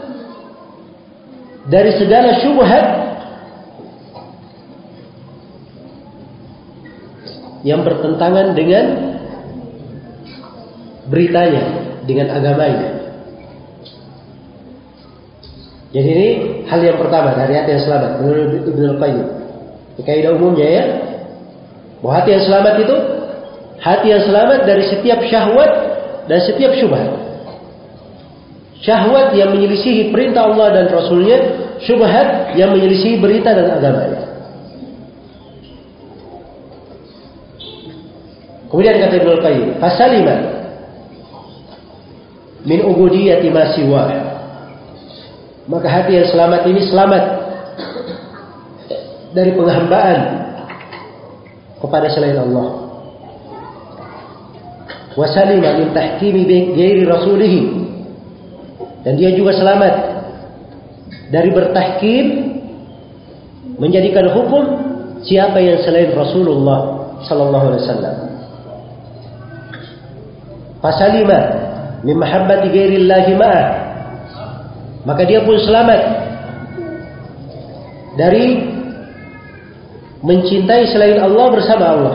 dari segala syubhat yang bertentangan dengan beritanya, dengan agamanya. Jadi ini hal yang pertama dari hati yang selamat menurut Ibnu Qayyim. Kaidah umumnya ya, bahwa hati yang selamat itu hati yang selamat dari setiap syahwat dan setiap syubhat. Syahwat yang menyelisihi perintah Allah dan Rasulnya, syubhat yang menyelisihi berita dan agamanya. Kemudian kata Ibnu Qayyim, fasalima min ubudiyati ma siwa. Maka hati yang selamat ini selamat dari penghambaan kepada selain Allah. Wa salima min tahkimi ghairi rasulih. Dan dia juga selamat dari bertahkim, menjadikan hukum siapa yang selain Rasulullah sallallahu alaihi wasallam. Fasalima min mahabbati ghairillahi ma'ah. Maka dia pun selamat dari mencintai selain Allah bersama Allah.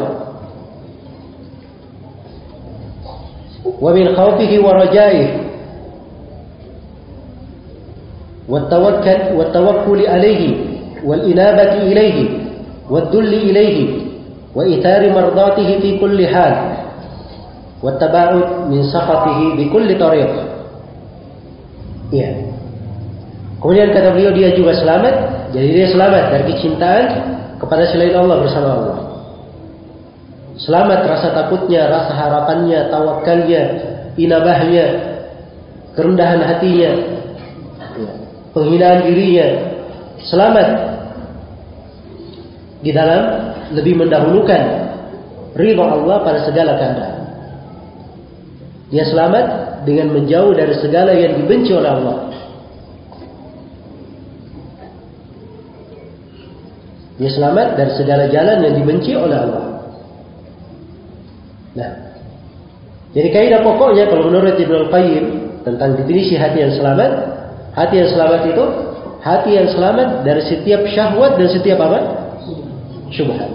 Wa min khawfihi wa rajaihi wa tawakkul wa tawakkul alayhi wal inabati ilayhi wad dulli ilayhi wa ithari mardatihi fi kulli hal wa taba'ud min sakhatihi bi kulli tariq. Ya. Kemudian kata beliau, dia juga selamat. Jadi dia selamat dari kecintaan kepada selain Allah bersama Allah. Selamat rasa takutnya, rasa harapannya, tawakalnya, inabahnya, kerendahan hatinya, penghinaan dirinya. Selamat di dalam lebih mendahulukan ridha Allah pada segala keadaan. Dia selamat dengan menjauh dari segala yang dibenci oleh Allah. Dia selamat dari segala jalan yang dibenci oleh Allah. Nah, jadi kaidah pokoknya kalau menurut Ibnu Qayyim tentang definisi hati yang selamat, hati yang selamat itu hati yang selamat dari setiap syahwat dan setiap apa? Syubhat.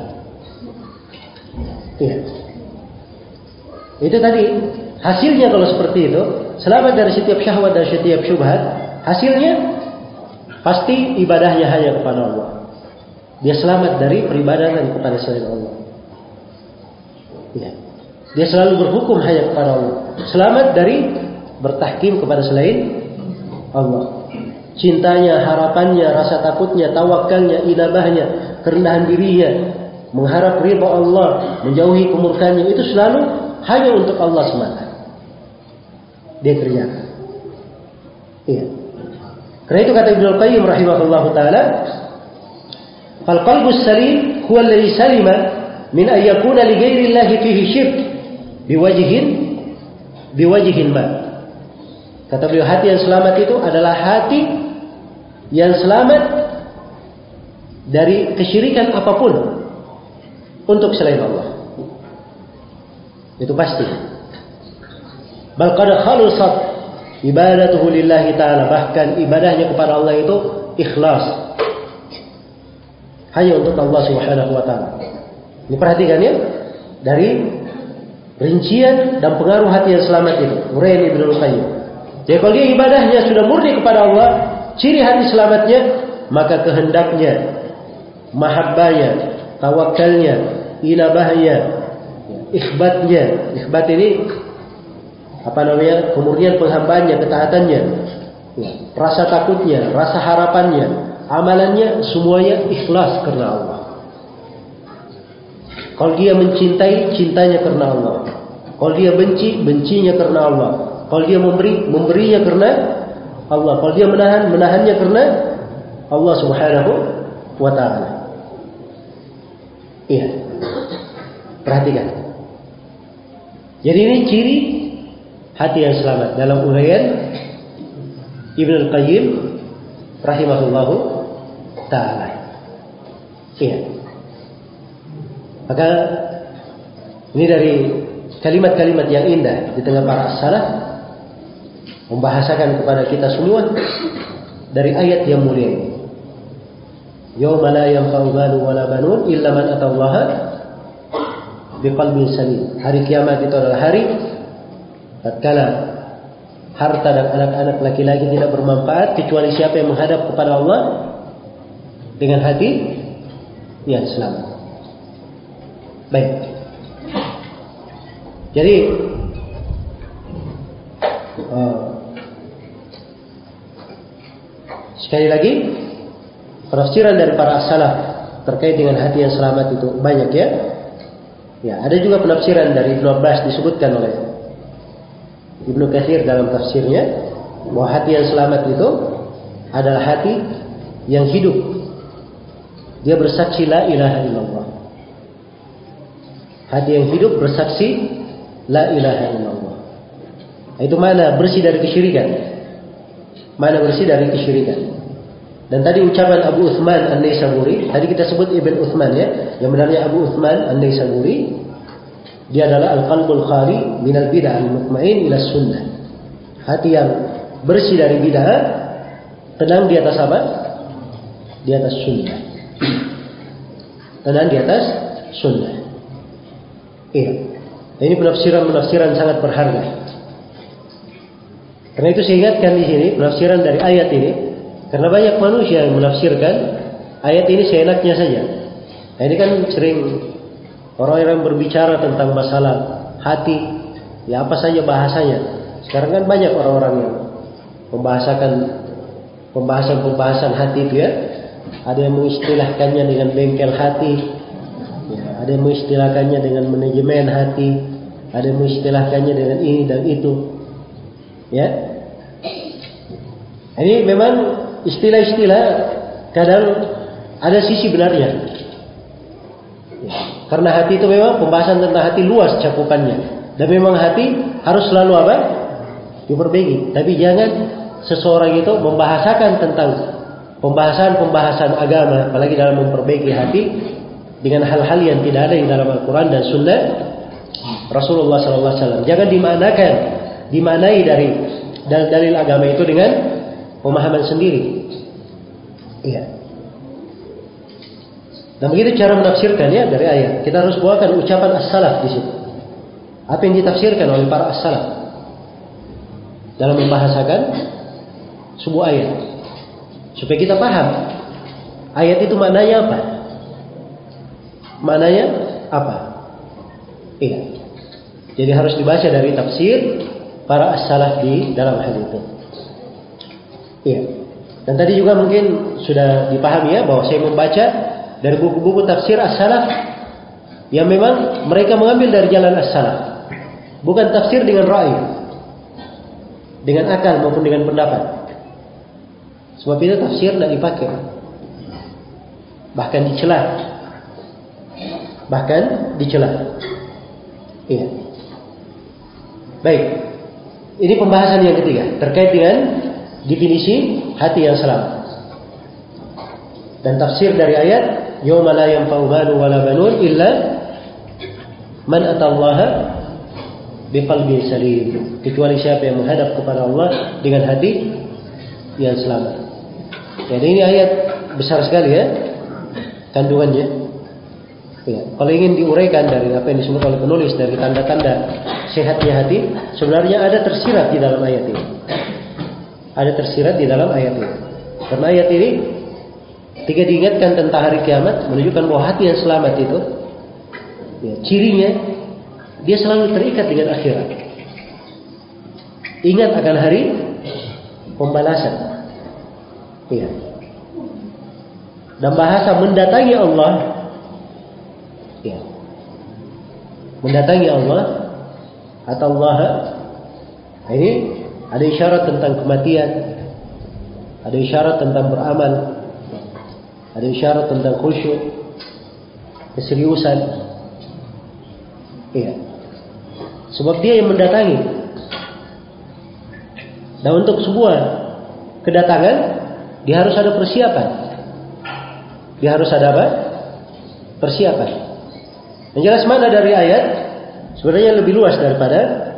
Iya. Itu tadi hasilnya kalau seperti itu, selamat dari setiap syahwat dan setiap syubhat, hasilnya pasti ibadahnya hanya kepada Allah. Dia selamat dari peribadatan kepada selain Allah. Ya. Dia selalu berhukum hanya kepada Allah. Selamat dari bertahkim kepada selain Allah. Cintanya, harapannya, rasa takutnya, tawakalnya, inabahnya, kerendahan dirinya, mengharap ridha Allah, menjauhi kemurkaannya, itu selalu hanya untuk Allah semata. Dia kerjakan. Iya. Karena itu kata Ibnu Qayyim rahimahullahu taala, fal qalbus salim huwa alladhi salima min an yakuna li ghairi Allah fihi syirk biwajhin biwajhin ma. Kata beliau, hati yang selamat itu adalah hati yang selamat dari kesyirikan apapun untuk selain Allah. Itu pasti. Bal qad khalusat ibadatuhu lillahi ta'ala, bahkan ibadahnya kepada Allah itu ikhlas, hanya untuk Allah Subhanahu wa taala. Ini perhatikan ya, dari rincian dan pengaruh hati yang selamat itu, uraian Ibnu Qayyim. Jadi kalau dia ibadahnya sudah murni kepada Allah, ciri hati selamatnya, maka kehendaknya, mahabbahnya, tawakalnya, inabahnya, ikhbatnya, ikhbat ini apa namanya, kemurnian penghambaannya, ketaatannya, rasa takutnya, rasa harapannya, amalannya semuanya ikhlas karena Allah. Kalau dia mencintai, cintanya karena Allah. Kalau dia benci, bencinya karena Allah. Kalau dia memberi, memberinya karena Allah. Kalau dia menahan, menahannya karena Allah Subhanahu wa ta'ala. Iya. Perhatikan. Jadi ini ciri hati yang selamat dalam uraian Ibnu Qayyim rahimahullahu ta'ala. Iya. Maka ini dari kalimat-kalimat yang indah di tengah para salaf, membahasakan kepada kita semua dari ayat yang mulia ini. Yauma la yanfa'u malun wala banun illa man atallaha biqalbin salim. Hari kiamat itu adalah hari tatkala harta dan anak-anak laki-laki tidak bermanfaat kecuali siapa yang menghadap kepada Allah dengan hati yang selamat. Baik. Jadi uh, sekali lagi, penafsiran dari para salaf terkait dengan hati yang selamat itu banyak ya. Ya, ada juga penafsiran dari Ibnu Abbas disebutkan oleh Ibnu Katsir dalam tafsirnya bahwa hati yang selamat itu adalah hati yang hidup. Dia bersaksi la ilaha illallah. Hati yang hidup bersaksi la ilaha illallah. Itu mana bersih dari kesyirikan. Mana bersih dari kesyirikan. Dan tadi ucapan Abu Utsman An-Naisaburi, tadi kita sebut Ibn Utsman ya, yang benarnya Abu Utsman An-Naisaburi, dia adalah al-qalbul khali minal bid'ah al-mutmain ila sunnah. Hati yang bersih dari bid'ah, tenang di atas apa? Di atas sunnah. Tenang di atas sunnah. Iya. Ini penafsiran-penafsiran sangat berharga. Karena itu saya ingatkan di sini penafsiran dari ayat ini. Karena banyak manusia yang menafsirkan ayat ini seenaknya saja. Nah, ini kan sering orang-orang yang berbicara tentang masalah hati, ya apa saja bahasanya. Sekarang kan banyak orang-orang yang membahasakan pembahasan-pembahasan hati itu ya. Ada yang mengistilahkannya dengan bengkel hati, ya, ada yang mengistilahkannya dengan manajemen hati, ada yang mengistilahkannya dengan ini dan itu. Ya, ini memang istilah-istilah kadang ada sisi benarnya. Ya, karena hati itu memang pembahasan tentang hati luas cakupannya. Dan memang hati harus selalu apa? Diperbaiki. Tapi jangan seseorang itu membahasakan tentang pembahasan-pembahasan agama, apalagi dalam memperbaiki hati, dengan hal-hal yang tidak ada di dalam Al-Quran dan Sunnah Rasulullah Sallallahu Alaihi Wasallam. Jangan dimanakan, dimanai dari dalil agama itu dengan pemahaman sendiri. Iya. Dan begitu cara menafsirkannya dari ayat. Kita harus bawakan ucapan as-salaf di situ. Apa yang ditafsirkan oleh para as-salaf dalam membahasakan sebuah ayat, supaya kita paham ayat itu maknanya apa. Maknanya apa? Iya. Jadi harus dibaca dari tafsir para as-salaf di dalam hal itu. Iya. Dan tadi juga mungkin sudah dipahami ya bahwa saya membaca dari buku-buku tafsir as-salaf yang memang mereka mengambil dari jalan as-salaf, bukan tafsir dengan ra'i, dengan akal maupun dengan pendapat. Sebab itu tafsir tidak dipakai, bahkan dicela, bahkan dicela. Iya. Baik. Ini pembahasan yang ketiga terkait dengan definisi hati yang selamat dan tafsir dari ayat yauma la yanfa'u malun wala banun illa man atallaha biqalbin salim, kecuali siapa yang menghadap kepada Allah dengan hati yang selamat. Jadi ini ayat besar sekali ya kandungannya. Ya, kalau ingin diuraikan dari apa yang disebut oleh penulis dari tanda-tanda sehatnya hati, sebenarnya ada tersirat di dalam ayat ini. Ada tersirat di dalam ayat ini. Karena ayat ini ketika diingatkan tentang hari kiamat, menunjukkan bahwa hati yang selamat itu, ya, cirinya dia selalu terikat dengan akhirat. Ingat akan hari pembalasan. Ya. Dan bahasa mendatangi Allah, ya, mendatangi Allah atau Allah, ini ada isyarat tentang kematian, ada isyarat tentang beramal, ada isyarat tentang khusyuk, keseriusan. Iya. Sebab dia yang mendatangi. Dan untuk sebuah kedatangan, dia harus ada persiapan. Dia harus ada apa? Persiapan. Yang jelas mana dari ayat sebenarnya lebih luas daripada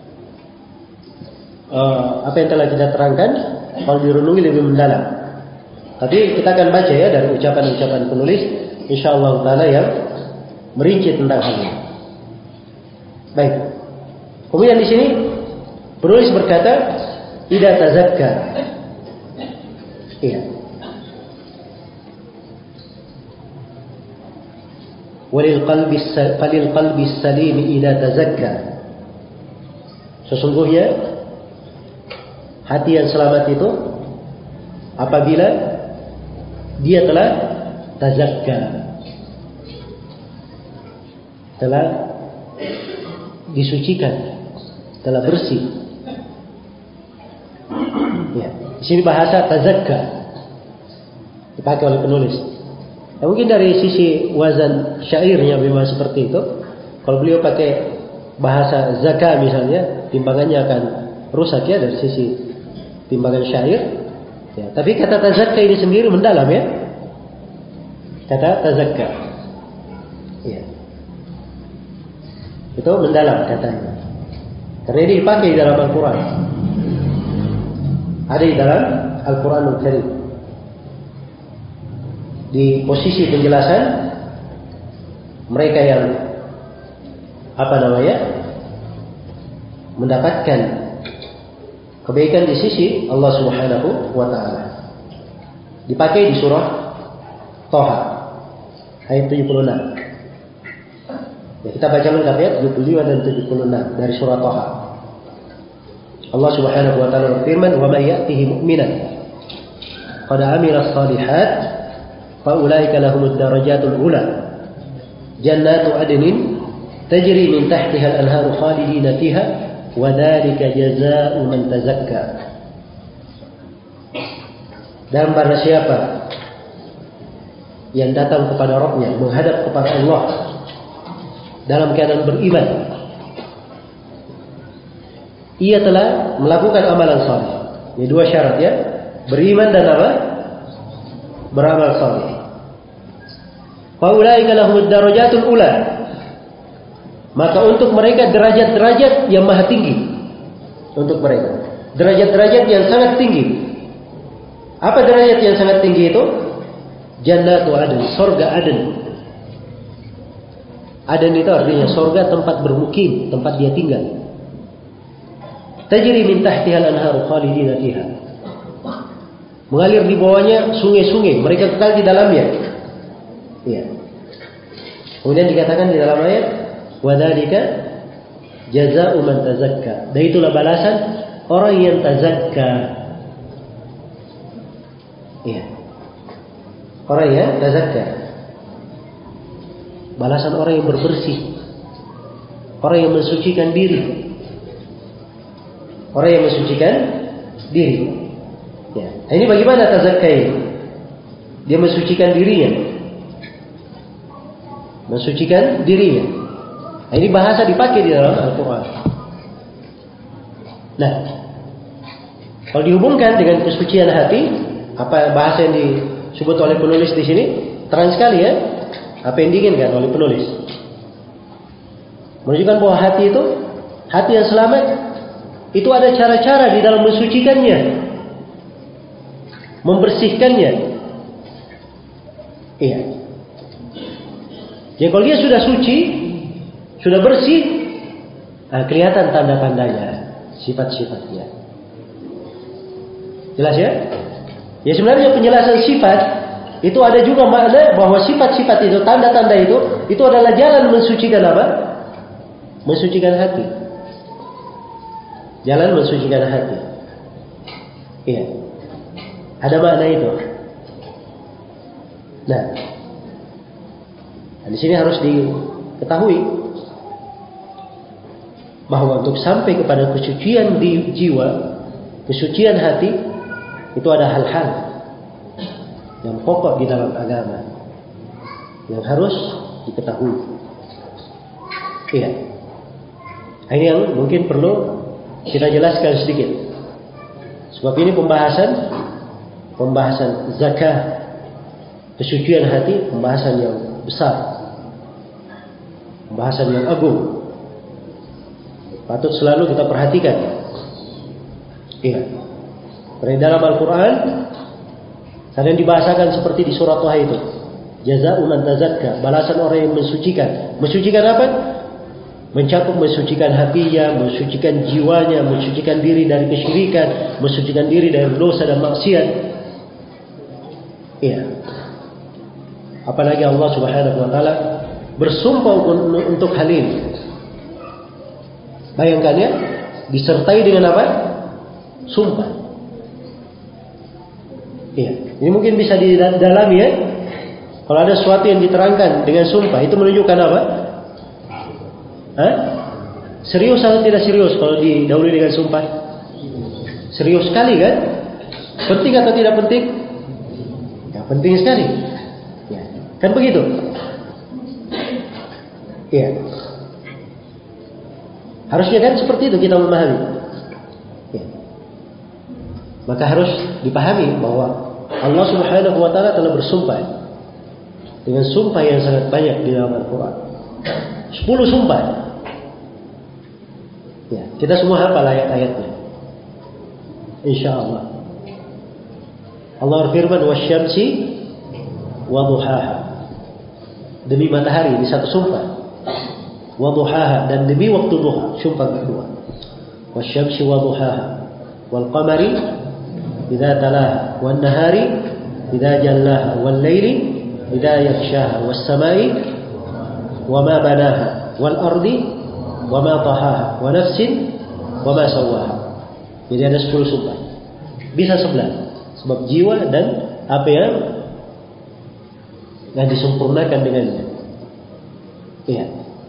Uh, apa yang telah kita terangkan. Kalau direnungi lebih mendalam. Tapi kita akan baca ya dari ucapan-ucapan penulis, insyaallah taala yang merinci tentang hal ini. Baik. Kemudian di sini penulis berkata, "Idza tazakka." Iya. Walil qalbi falil qalbi salim idza tazakka. Sesungguhnya hati yang selamat itu apabila dia telah tazakka. telah disucikan, telah bersih. Ya, di sini bahasa tazakka dipakai oleh penulis. Ya, mungkin dari sisi wazan syairnya memang seperti itu. Kalau beliau pakai bahasa zakah misalnya, timbangannya akan rusak ya dari sisi timbangan syair. Ya, tapi kata tazakka ini sendiri mendalam ya. Kata tazakka. Ya. Itu mendalam katanya. Karena ini dipakai di dalam Al-Quran. Ada di dalam Al-Quranul Karim. Di posisi penjelasan mereka yang apa namanya mendapatkan kebaikan di sisi Allah Subhanahu wa taala. Dipakai di surah Thaha ayat tujuh puluh enam. Ya, kita baca lengkap ya tujuh puluh lima dan tujuh puluh enam dari surah Thaha. Allah Subhanahu wa taala berfirman, "Wa may ya'tihi mu'minan qad 'amila as-shalihat fa ulaika lahumud darajatul ula jannatu adnin tajri min tahtiha al-anharu khalidina fiha wa dzalika jazaa'u man tazakka." Dan barang siapa yang datang kepada Rabb-Nya, menghadap kepada Allah dalam keadaan beriman, ia telah melakukan amalan saleh. Ini dua syarat ya, beriman dan apa? Beramal saleh. Fa ulaika lahumud darajatul ula. Maka untuk mereka derajat-derajat yang maha tinggi. Untuk mereka derajat-derajat yang sangat tinggi. Apa derajat yang sangat tinggi itu? Jannatu adn, surga Aden. Aden itu artinya surga, tempat bermukim, tempat dia tinggal. Tajri min tahtiha al-anharu khalidina fiha. Mengalir di bawahnya sungai-sungai, mereka kekal di dalamnya. Iya. Kemudian dikatakan di dalam ayat, wa dzalika jazaa'u man tazakka. Dan itulah balasan orang yang tazakka. Iya. Orang yang tazakka. Balasan orang yang berbersih. Orang yang mensucikan diri. Orang yang mensucikan diri. Ya. Ini bagaimana tazakka ini? Dia mensucikan dirinya. Mensucikan dirinya. Nah, ini bahasa dipakai di dalam Al-Quran. Nah, kalau dihubungkan dengan kesucian hati, apa bahasa yang disebut oleh penulis di sini? Terang sekali ya. Apa yang diinginkan oleh penulis? Menunjukkan bahwa hati itu, hati yang selamat, itu ada cara-cara di dalam mensucikannya, membersihkannya. Iya. Jadi kalau dia sudah suci, sudah bersih, nah, kelihatan tanda-tandanya, sifat-sifatnya. Jelas ya? Ya sebenarnya penjelasan sifat itu ada juga makna bahwa sifat-sifat itu, tanda-tanda itu, itu adalah jalan mensucikan apa? Mensucikan hati. Jalan mensucikan hati. Iya. Ada makna itu. Nah, di sini harus diketahui bahwa untuk sampai kepada kesucian di jiwa, kesucian hati, itu ada hal-hal yang pokok di dalam agama yang harus diketahui. Iya. Ini yang mungkin perlu kita jelaskan sedikit. Sebab ini pembahasan pembahasan zakah, kesucian hati, pembahasan yang besar, pembahasan yang agung. Patut selalu kita perhatikan. Iya. Dari dalam Al-Quran kadang dibahasakan seperti di surah Thaha itu, jazaa'u man tazakka, balasan orang yang mensucikan. Mensucikan apa? Mencakup mensucikan hatinya, mensucikan jiwanya, mensucikan diri dari kesyirikan, mensucikan diri dari dosa dan maksiat. Iya. Apalagi Allah Subhanahu wa taala bersumpah untuk hal ini. Bayangkan ya, disertai dengan apa? Sumpah. Iya. Ini mungkin bisa didalami ya. Kalau ada sesuatu yang diterangkan dengan sumpah, itu menunjukkan apa? Hah? Serius atau tidak serius kalau didahului dengan sumpah? Serius sekali kan? Penting atau tidak penting? Ya, penting sekali. Ya, kan begitu? Iya. Harusnya kan seperti itu kita memahami. Ya. Maka harus dipahami bahwa Allah Subhanahu wa taala telah bersumpah dengan sumpah yang sangat banyak di dalam Al-Qur'an. Sepuluh sumpah. Ya, kita semua hafal ayat-ayatnya. Insyaallah. Allah berfirman, "Wasyamsi wa duhaha." Demi matahari di satu sumpah. Wa duhaha, dan demi waktu duha, sumpah kedua. Wasyamsi wa duhaha wal qamari idza talaha wan nahari idza jallaha wal laili idza yaghshaha was samai wa ma banaha wal ardi wa ma tahaha wa nafsin wa ma sawaha. Jadi ada sepuluh sumpah. Bisa sebelas. Sebab jiwa dan apa yang yang disempurnakan dengannya. Iya.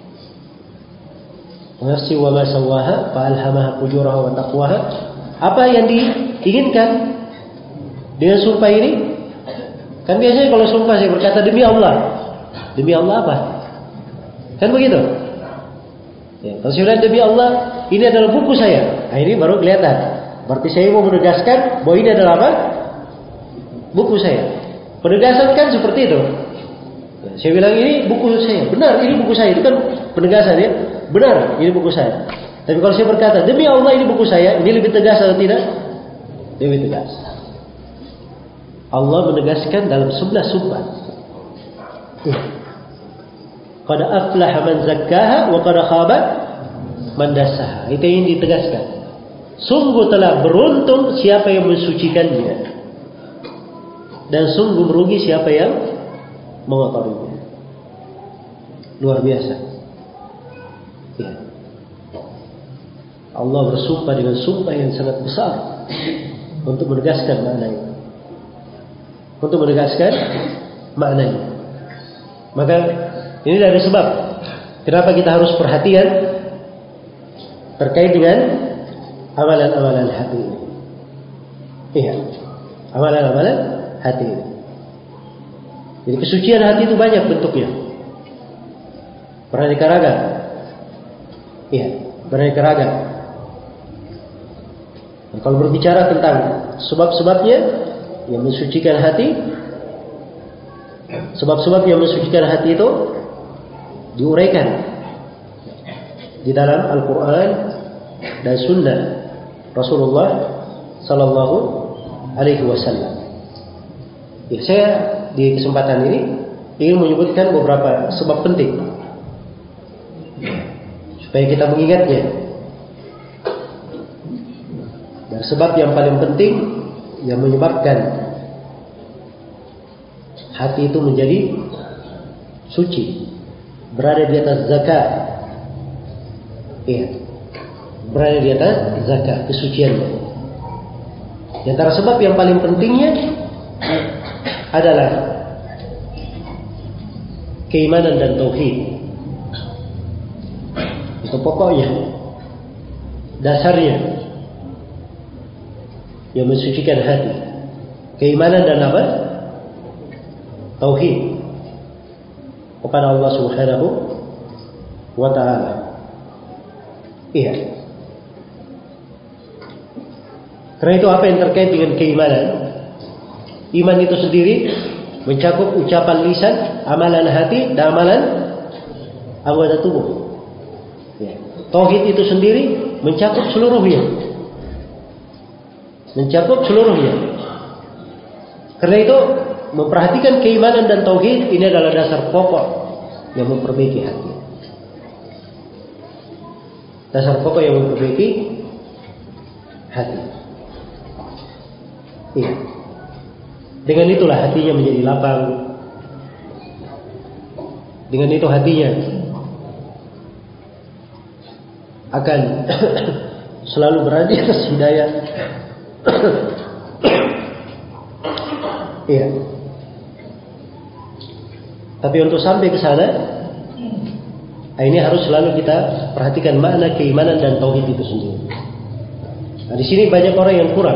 Nafsi wa ma sawaha fa alhamaha fujuraha wa taqwaha. Apa yang diinginkan dengan sumpah ini? Kan biasanya kalau sumpah saya berkata demi Allah. Demi Allah apa? Kan begitu? Ya, kalau saya bilang demi Allah, ini adalah buku saya. Nah, ini baru kelihatan. Berarti saya mau menegaskan bahwa ini adalah apa? Buku saya. Penegasan kan seperti itu. Ya, saya bilang ini buku saya. Benar, ini buku saya. Itu kan penegasan ya. Benar, ini buku saya. Tapi kalau saya berkata demi Allah ini buku saya, ini lebih tegas atau tidak? Lebih tegas. Allah menegaskan dalam sebelas sumpah. Ya. Qad aflaha man zakkaha wa qad khaba man dassaha. Itu yang ditegaskan. Sungguh telah beruntung siapa yang mensucikannya, dan sungguh merugi siapa yang mengotorinya. Luar biasa. Ya. Allah bersumpah dengan sumpah yang sangat besar untuk menegaskan maknanya. Untuk menegaskan maknanya. Maka ini dari sebab kenapa kita harus perhatian terkait dengan amalan-amalan hati ini. Iya, amalan-amalan hati ini. Jadi kesucian hati itu banyak bentuknya, beraneka ragam. Iya, beraneka ragam. Dan kalau berbicara tentang sebab-sebabnya yang mensucikan hati, sebab-sebab yang mensucikan hati itu diuraikan di dalam Al-Quran dan Sunnah Rasulullah Sallallahu Alaihi Wasallam. Ya, saya di kesempatan ini ingin menyebutkan beberapa sebab penting supaya kita mengingatnya. Dan sebab yang paling penting yang menyebabkan hati itu menjadi suci, berada di atas zakat. Iya, berada di atas zakat, kesuciannya. Di antara sebab yang paling pentingnya adalah keimanan dan tauhid. Itu pokoknya, dasarnya yang mensucikan hati. Keimanan dan apa? Tauhid kepada Allah Subhanahu wa ta'ala. Iya. Karena itu apa yang terkait dengan keimanan? Iman itu sendiri mencakup ucapan lisan, amalan hati, dan amalan anggota tubuh. Ya. Tauhid itu sendiri mencakup seluruhnya. Mencakup seluruhnya. Karena itu memperhatikan keimanan dan tauhid ini adalah dasar pokok yang memperbaiki hati. Dasar pokok yang memperbaiki hati. Iya. Dengan itulah hatinya menjadi lapang. Dengan itu hatinya akan selalu berada di atas hidayah. Iya. Tapi untuk sampai ke sana Ini harus selalu kita perhatikan makna keimanan dan tauhid itu sendiri. Nah, di sini banyak orang yang kurang.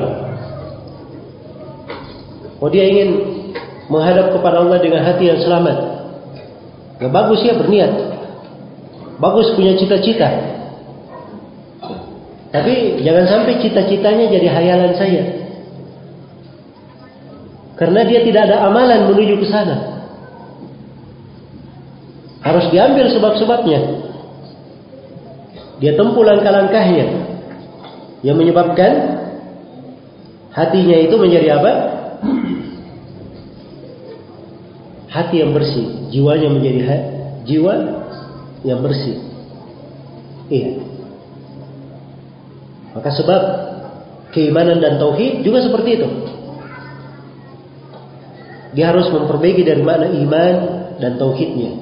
Oh, dia ingin menghadap kepada Allah dengan hati yang selamat. Ya bagus ya berniat. Bagus punya cita-cita. Tapi jangan sampai cita-citanya jadi hayalan saya. Karena dia tidak ada amalan menuju ke sana. Harus diambil sebab-sebabnya. Dia tempuh langkah-langkahnya yang menyebabkan hatinya itu menjadi apa? Hati yang bersih, jiwanya menjadi ha- jiwa yang bersih. Iya. Maka sebab keimanan dan tauhid juga seperti itu. Dia harus memperbaiki dari makna iman dan tauhidnya.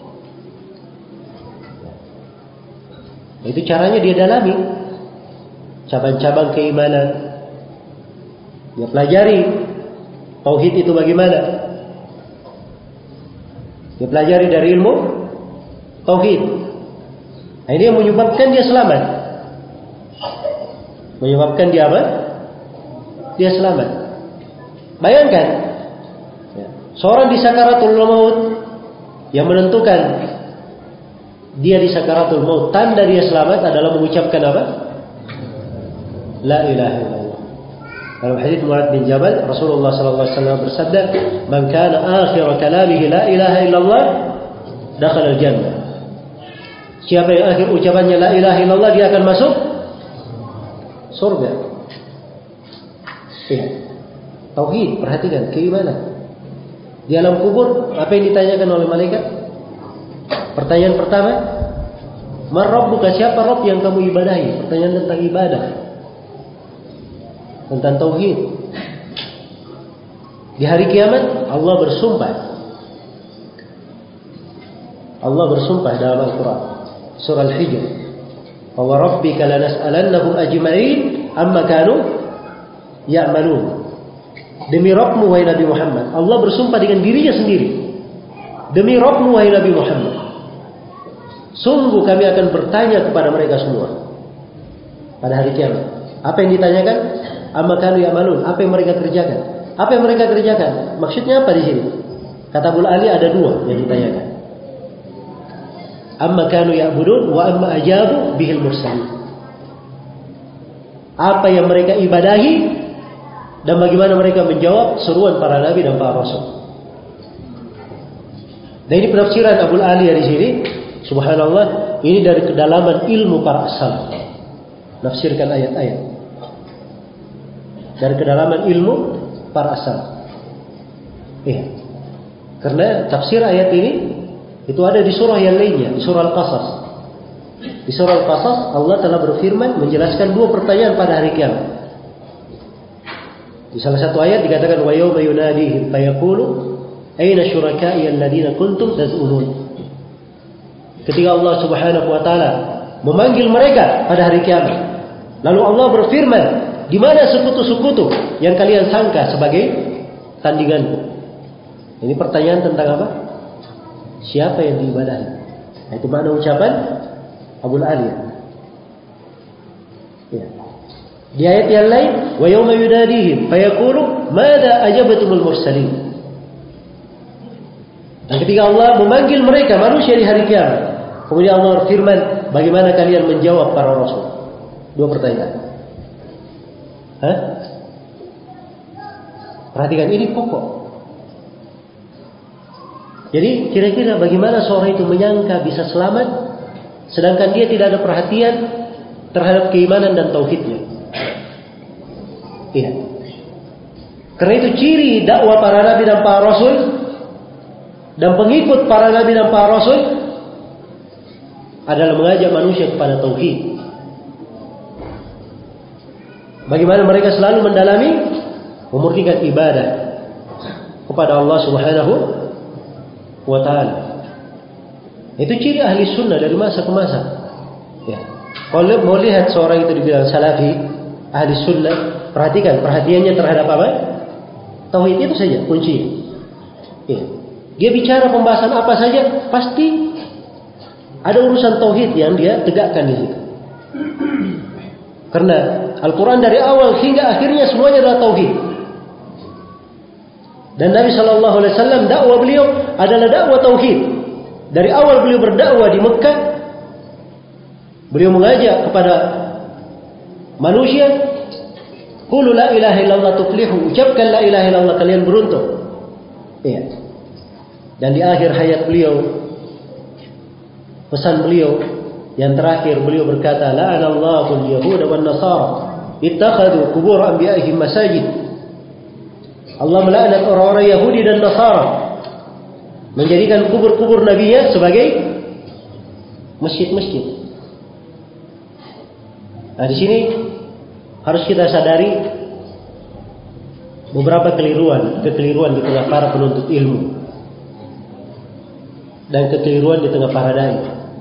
Itu caranya dia dalami cabang-cabang keimanan. Dia pelajari tauhid itu bagaimana. Dia pelajari dari ilmu tauhid. Nah, ini yang menyebabkan dia selamat. Menyebabkan dia apa? Dia selamat. Bayangkan ya, seorang di sakaratul maut yang menentukan dia di sakaratul maut, tanda dia selamat adalah mengucapkan apa? La ilaha illallah. Dalam hadis Mu'adz bin Jabal, Rasulullah sallallahu alaihi wasallam bersabda, "Man kana akhir kalamihi la ilaha illallah, dakhala al-jannah." Siapa yang akhir ucapannya la ilaha illallah, dia akan masuk surga. Ya. Tauhid, perhatikan keimanan. Di alam kubur, apa yang ditanyakan oleh malaikat? Pertanyaan pertama, Man Rabbuka, siapa Rabb yang kamu ibadahi? Pertanyaan tentang ibadah, tentang tauhid. Di hari kiamat Allah bersumpah. Allah bersumpah dalam Al-Quran surah Al-Hijr, "Wa rabbika lanas'alannahum ajma'in amma kanu ya'malun." Demi Rabbmu wahai Nabi Muhammad, Allah bersumpah dengan dirinya sendiri. Demi Rabbmu wahai Nabi Muhammad, sungguh kami akan bertanya kepada mereka semua pada hari kiamat. Apa yang ditanyakan? Amma kanu ya'malun, apa yang mereka kerjakan? Apa yang mereka kerjakan? Maksudnya apa di sini? Kata Abu Ali ada dua yang ditanyakan. Amma kanu ya'budun wa amma ajabu bihil mursalin. Apa yang mereka ibadahi dan bagaimana mereka menjawab seruan para nabi dan para rasul. Dan ini penafsiran Abu Ali di sini. Subhanallah, ini dari kedalaman ilmu para salaf. Nafsirkan ayat-ayat dari kedalaman ilmu para salaf. Iya. Karena tafsir ayat ini itu ada di surah yang lainnya, di surah Al-Qasas. Di surah Al-Qasas Allah telah berfirman menjelaskan dua pertanyaan pada hari kiamat. Di salah satu ayat dikatakan wa yawma yunadihim fayaqulu aina syuraka'i alladziina kuntum taz'umun. Ketika Allah Subhanahu wa taala memanggil mereka pada hari kiamat, lalu Allah berfirman, di mana sekutu-sekutu yang kalian sangka sebagai tandinganku? Ini pertanyaan tentang apa? Siapa yang diibadahi? Nah, itu makna ucapan Abu Ali. Ya. Di ayat yang lain, wa yawma yunadihim fayaqulu madza ajabtumul mursalin. Dan ketika Allah memanggil mereka manusia di hari kiamat, kemudian Allah berfirman, bagaimana kalian menjawab para rasul? Dua pertanyaan. Hah? Perhatikan, ini pokok. Jadi kira-kira bagaimana seorang itu menyangka bisa selamat, sedangkan dia tidak ada perhatian terhadap keimanan dan tauhidnya. Iya. Karena itu ciri dakwah para nabi dan para rasul dan pengikut para nabi dan para rasul adalah mengajak manusia kepada tauhid. Bagaimana mereka selalu mendalami, memurnikan ibadah kepada Allah Subhanahu wa ta'ala. Itu ciri ahli sunnah dari masa ke masa. Ya. Kalau mau lihat seorang itu dibilang salafi, ahli sunnah, perhatikan perhatiannya terhadap apa? Tauhid itu saja kuncinya. Ya. Dia bicara pembahasan apa saja pasti Ada urusan tauhid yang dia tegakkan di situ. Karena Al-Quran dari awal hingga akhirnya semuanya adalah tauhid. Dan Nabi Shallallahu Alaihi Wasallam dakwah beliau adalah dakwah tauhid. Dari awal beliau berdakwah di Mekah, beliau mengajak kepada manusia, qulu la ilaha illallah tuflihu, ucapkan la ilaha illallah kalian beruntung. Iya. Dan di akhir hayat beliau, pesan beliau yang terakhir, beliau berkata, la'anallahu al-yahuda wan nasara ittakhadhu qubur anbiya'ihim masajid. Allah melaknat orang-orang Yahudi dan Nasara menjadikan kubur-kubur nabinya sebagai masjid-masjid. Nah, di sini harus kita sadari beberapa keliruan, kekeliruan di tengah para penuntut ilmu dan kekeliruan di tengah para dai.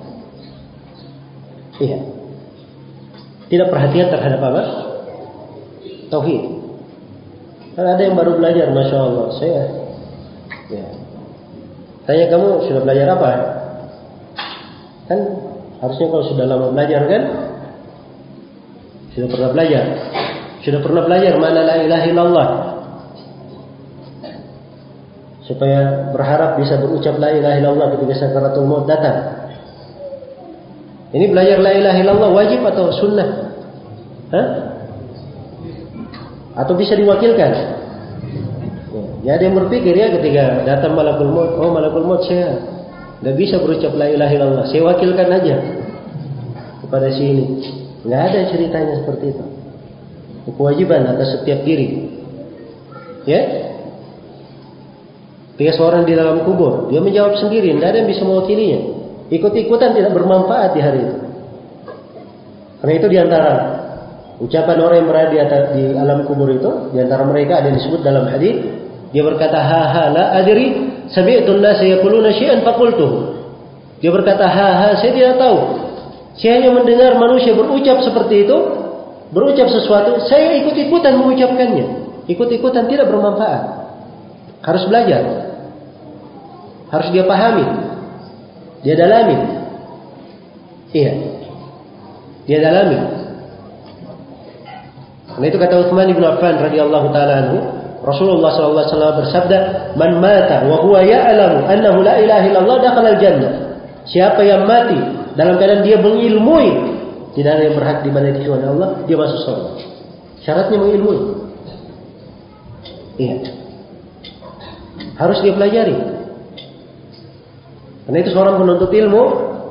Iya. Tidak perhatian terhadap apa? Tauhid. Kan ada yang baru belajar, masya Allah. Saya, ya. Tanya kamu sudah belajar apa? Kan harusnya kalau sudah lama belajar kan, sudah pernah belajar, sudah pernah belajar mana la ilaha illallah, supaya berharap bisa berucap la ilaha illallah ketika sakaratul maut datang. Ini belajar la ilaha illallah wajib atau sunnah? Hah? Atau bisa diwakilkan? Ya, ada yang berpikir ya ketika datang malakul maut, oh malakul maut saya nggak bisa berucap la ilaha illallah, saya wakilkan aja kepada si ini. Nggak ada ceritanya seperti itu. Kewajiban atas setiap diri. Ya? Ketika seorang di dalam kubur, dia menjawab sendiri, tidak ada yang bisa mewakilinya. Ikut-ikutan tidak bermanfaat di hari itu. Karena itu diantara ucapan orang yang berada di, atas, di alam kubur itu, diantara mereka ada yang disebut dalam hadis, dia berkata, ha ha la adri sami'tu an-nasa yaquluna syai'an faqultuhu. Dia berkata, ha ha saya tidak tahu. Saya hanya mendengar manusia berucap seperti itu, berucap sesuatu, saya ikut-ikutan mengucapkannya. Ikut-ikutan tidak bermanfaat. Harus belajar. Harus dia pahami. Dia dalami. Iya. Dia dalami. Karena itu kata Utsman bin Affan radhiyallahu taala anhu, Rasulullah sallallahu alaihi wasallam bersabda, "Man mata wa huwa ya'lamu annahu la ilaha illallah dakhala al-jannah." Siapa yang mati dalam keadaan dia mengilmui tidak ada yang berhak diibadahi kecuali Allah, dia masuk surga. Syaratnya mengilmui. Iya. Harus dia pelajari. Karena itu seorang penuntut ilmu,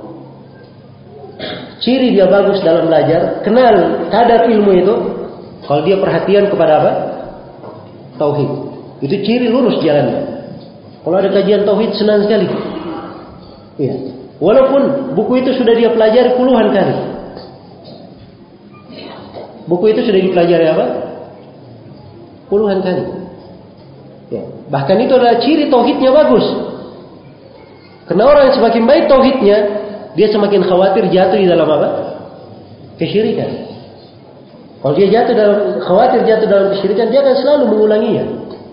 ciri dia bagus dalam belajar, kenal kadar ilmu itu, kalau dia perhatian kepada apa? Tauhid. Itu ciri lurus jalannya. Kalau ada kajian tauhid senang sekali. Iya. Walaupun buku itu sudah dia pelajari puluhan kali. Buku itu sudah dipelajari apa? Puluhan kali. Ya. Bahkan itu adalah ciri tauhidnya bagus. Karena orang yang semakin baik tauhidnya, dia semakin khawatir jatuh di dalam apa? Kesyirikan. Kalau dia jatuh dalam khawatir jatuh dalam kesyirikan, dia akan selalu mengulanginya.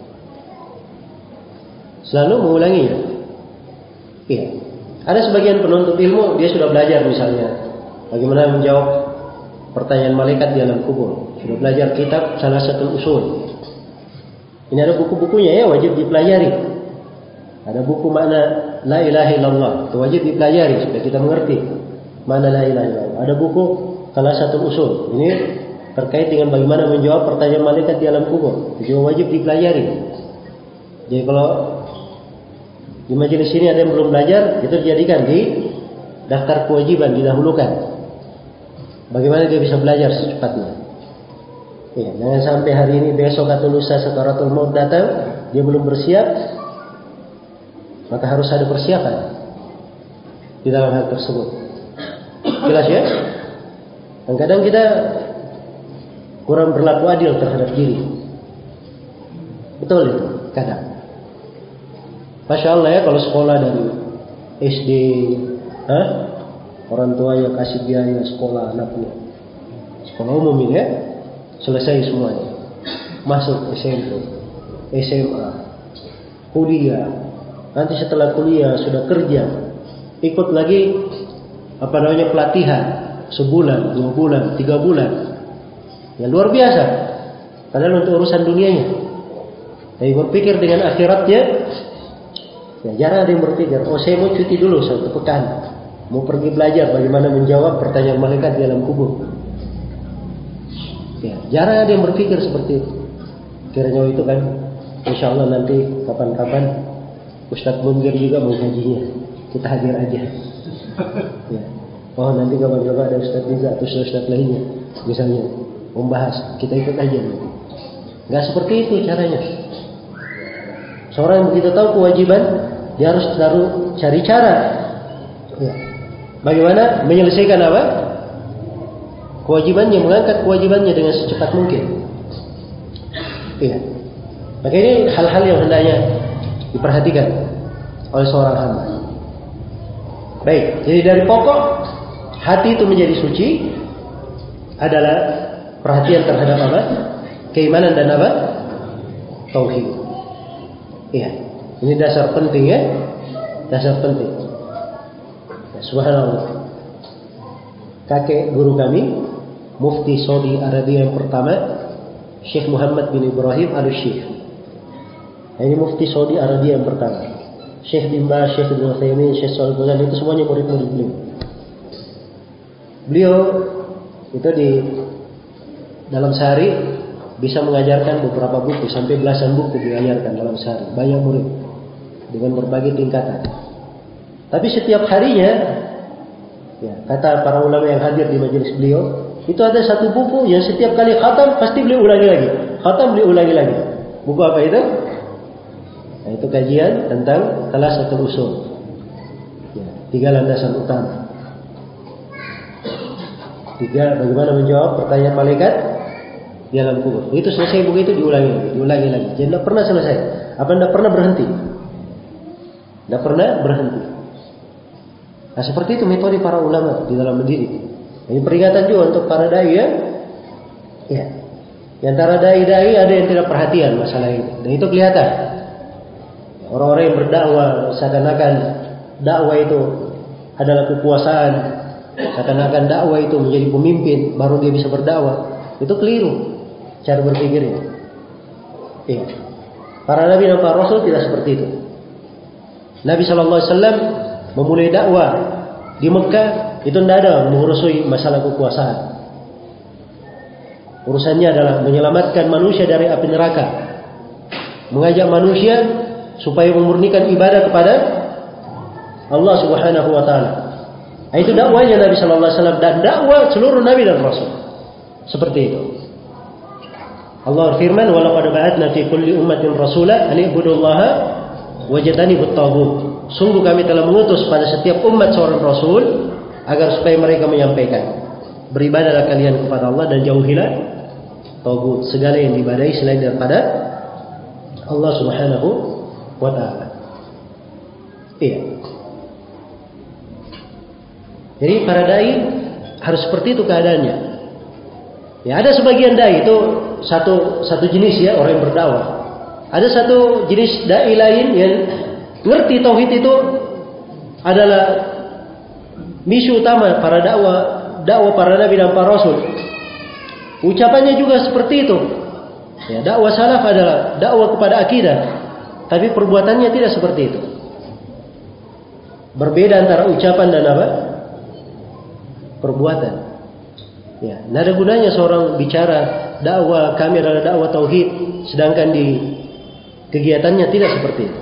Selalu mengulanginya. Iya. Ada sebagian penuntut ilmu, dia sudah belajar misalnya bagaimana menjawab pertanyaan malaikat di alam kubur. Sudah belajar kitab salah satu usul. Ini ada buku-bukunya ya, wajib dipelajari. Ada buku makna la ilaha illallah, itu wajib dipelajari supaya kita mengerti makna la ilaha illallah. Ada buku salah satu usul. Ini terkait dengan bagaimana menjawab pertanyaan malaikat di alam kubur. Itu juga wajib dipelajari. Jadi kalau di majelis ini ada yang belum belajar, itu dijadikan di daftar kewajiban, didahulukan. Bagaimana dia bisa belajar secepatnya? Ya, jangan sampai hari ini, besok atau lusa sakaratul maut datang, dia belum bersiap, maka harus ada persiapan di dalam hal tersebut. Jelas ya? Dan kadang kita kurang berlaku adil terhadap diri. Betul itu, kadang. Masya Allah ya, kalau sekolah dari S D, ha? Orang tua yang kasih biaya sekolah anaknya, sekolah umum ini ya, selesai semuanya, masuk S M P, S M A, kuliah. Nanti setelah kuliah sudah kerja, ikut lagi apa namanya pelatihan sebulan, dua bulan, tiga bulan. Ya luar biasa. Padahal untuk urusan dunianya. Tapi berpikir dengan akhiratnya, ya jarang ada yang berpikir, oh saya mau cuti dulu satu pekan, mau pergi belajar bagaimana menjawab pertanyaan malaikat di dalam kubur. Ya, jarang ada yang berpikir seperti itu. Kiranya itu kan, insya Allah nanti kapan-kapan Ustadz Munzir juga menghajinya, kita hadir aja. Ya. Oh nanti kapan-kapan ada Ustadz Riza atau Ustadz lainnya, misalnya membahas, kita ikut aja. Nggak seperti itu caranya. Seorang yang begitu tahu kewajiban, dia harus selalu cari cara. Ya. Bagaimana menyelesaikan apa? Kewajibannya, mengangkat kewajibannya dengan secepat mungkin. Iya. Maka ini hal-hal yang hendaknya diperhatikan oleh seorang hamba. Baik, jadi dari pokok hati itu menjadi suci adalah perhatian terhadap apa? Keimanan dan apa? Tauhid. Iya. Ini dasar penting ya. Dasar penting. Ya, subhanallah. Kakek guru kami, Mufti Saudi Arabia yang pertama, Syekh Muhammad bin Ibrahim Al-Syekh. Ini Mufti Saudi Arabia yang pertama. Syekh bin Baz, Syekh Ibnu Utsaimin, Syekh Shalih Al-Fauzan, itu semuanya murid-murid beliau. Beliau itu di dalam sehari bisa mengajarkan beberapa buku, sampai belasan buku diajarkan dalam sehari. Banyak murid dengan berbagai tingkatan. Tapi setiap harinya, ya, kata para ulama yang hadir di majelis beliau, itu ada satu buku yang setiap kali khatam pasti beliau ulangi lagi. Khatam beliau ulangi lagi. Buku apa itu? Nah, itu kajian tentang Thalathatul Usul. Ya, tiga landasan utama. Tiga, bagaimana menjawab pertanyaan malaikat di dalam kubur. Itu selesai buku itu diulangi lagi, diulangi lagi. Jadi tidak pernah selesai. Apa tidak pernah berhenti? Tidak pernah berhenti. Nah, seperti itu metode para ulama di dalam mendidik. Ini peringatan juga untuk para dai ya. Ya. Di antara dai-dai ada yang tidak perhatian masalah ini. Dan itu kelihatan. Orang-orang yang berdakwah seakan-akan dakwah itu adalah kekuasaan, seakan-akan dakwah itu menjadi pemimpin baru dia bisa berdakwah. Itu keliru cara berpikirnya. Ya. Para nabi dan para rasul tidak seperti itu. Nabi shallallahu alaihi wasallam memulai dakwah di Mekah itu tidak ada mengurusi masalah kekuasaan. Urusannya adalah menyelamatkan manusia dari api neraka, mengajak manusia supaya memurnikan ibadah kepada Allah Subhanahu wa taala. Itu dakwahnya Nabi sallallahu alaihi wasallam dan dakwah seluruh nabi dan rasul. Seperti itu. Allah berfirman, "Wa laqad ba'atsna fi kulli ummatin rasula an ibudullaha wajtanibut taghut." Sungguh kami telah mengutus pada setiap umat seorang rasul agar supaya mereka menyampaikan, beribadahlah kalian kepada Allah dan jauhilah taghut, segala yang diibadahi selain daripada Allah Subhanahu wa taala. Iya. Jadi para dai harus seperti itu keadaannya. Ya, ada sebagian dai itu satu satu jenis ya, orang yang berdakwah. Ada satu jenis dai lain yang ngerti tauhid itu adalah misi utama para dakwah, dakwah para nabi dan para rasul. Ucapannya juga seperti itu. Ya, dakwah salaf adalah dakwah kepada akidah, tapi perbuatannya tidak seperti itu. Berbeda antara ucapan dan apa? Perbuatan. Ya, tidak ada gunanya seorang bicara dakwah kami adalah dakwah tauhid, sedangkan di kegiatannya tidak seperti itu.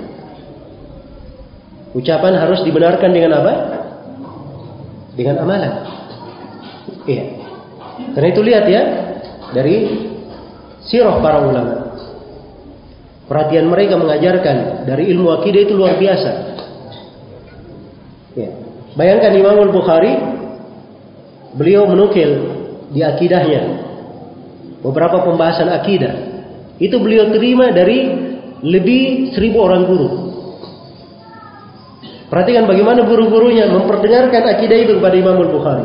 Ucapan harus dibenarkan dengan apa? Dengan amalan. Iya. Karena itu lihat ya dari sirah para ulama. Perhatian mereka mengajarkan dari ilmu akidah itu luar biasa. Ya. Bayangkan Imam Al-Bukhari, beliau menukil di akidahnya beberapa pembahasan akidah. Itu beliau terima dari lebih seribu orang guru. Perhatikan bagaimana guru-gurunya memperdengarkan akidah itu kepada Imam Al-Bukhari.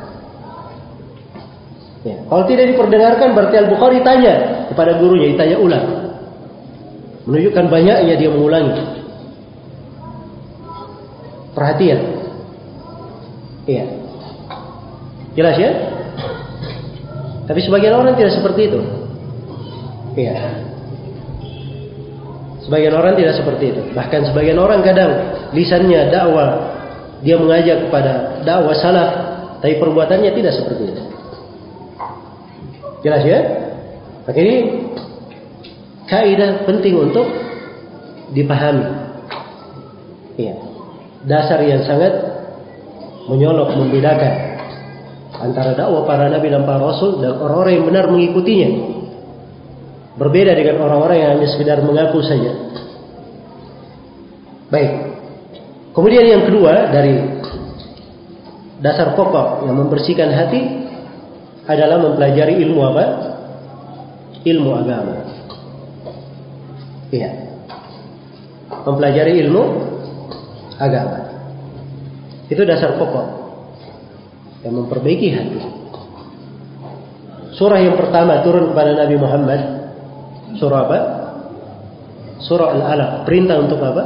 Ya. Kalau tidak diperdengarkan berarti Al-Bukhari tanya kepada gurunya, ditanya ulang. Menunjukkan banyaknya dia mengulangi. Perhatian. Iya. Jelas ya? Tapi sebagian orang tidak seperti itu. Iya. Sebagian orang tidak seperti itu. Bahkan sebagian orang kadang lisannya dakwah, dia mengajak kepada dakwah salaf, tapi perbuatannya tidak seperti itu. Jelas ya? Maka ini kaidah penting untuk dipahami. Iya. Dasar yang sangat menyolok, membedakan antara dakwah para nabi dan para rasul dan orang-orang yang benar mengikutinya. Berbeda dengan orang-orang yang hanya sekedar mengaku saja. Baik. Kemudian yang kedua dari dasar pokok yang membersihkan hati adalah mempelajari ilmu apa? Ilmu agama. Iya. Mempelajari ilmu agama. Itu dasar pokok yang memperbaiki hati. Surah yang pertama turun kepada Nabi Muhammad, surah apa? Surah Al-Alaq. Perintah untuk apa?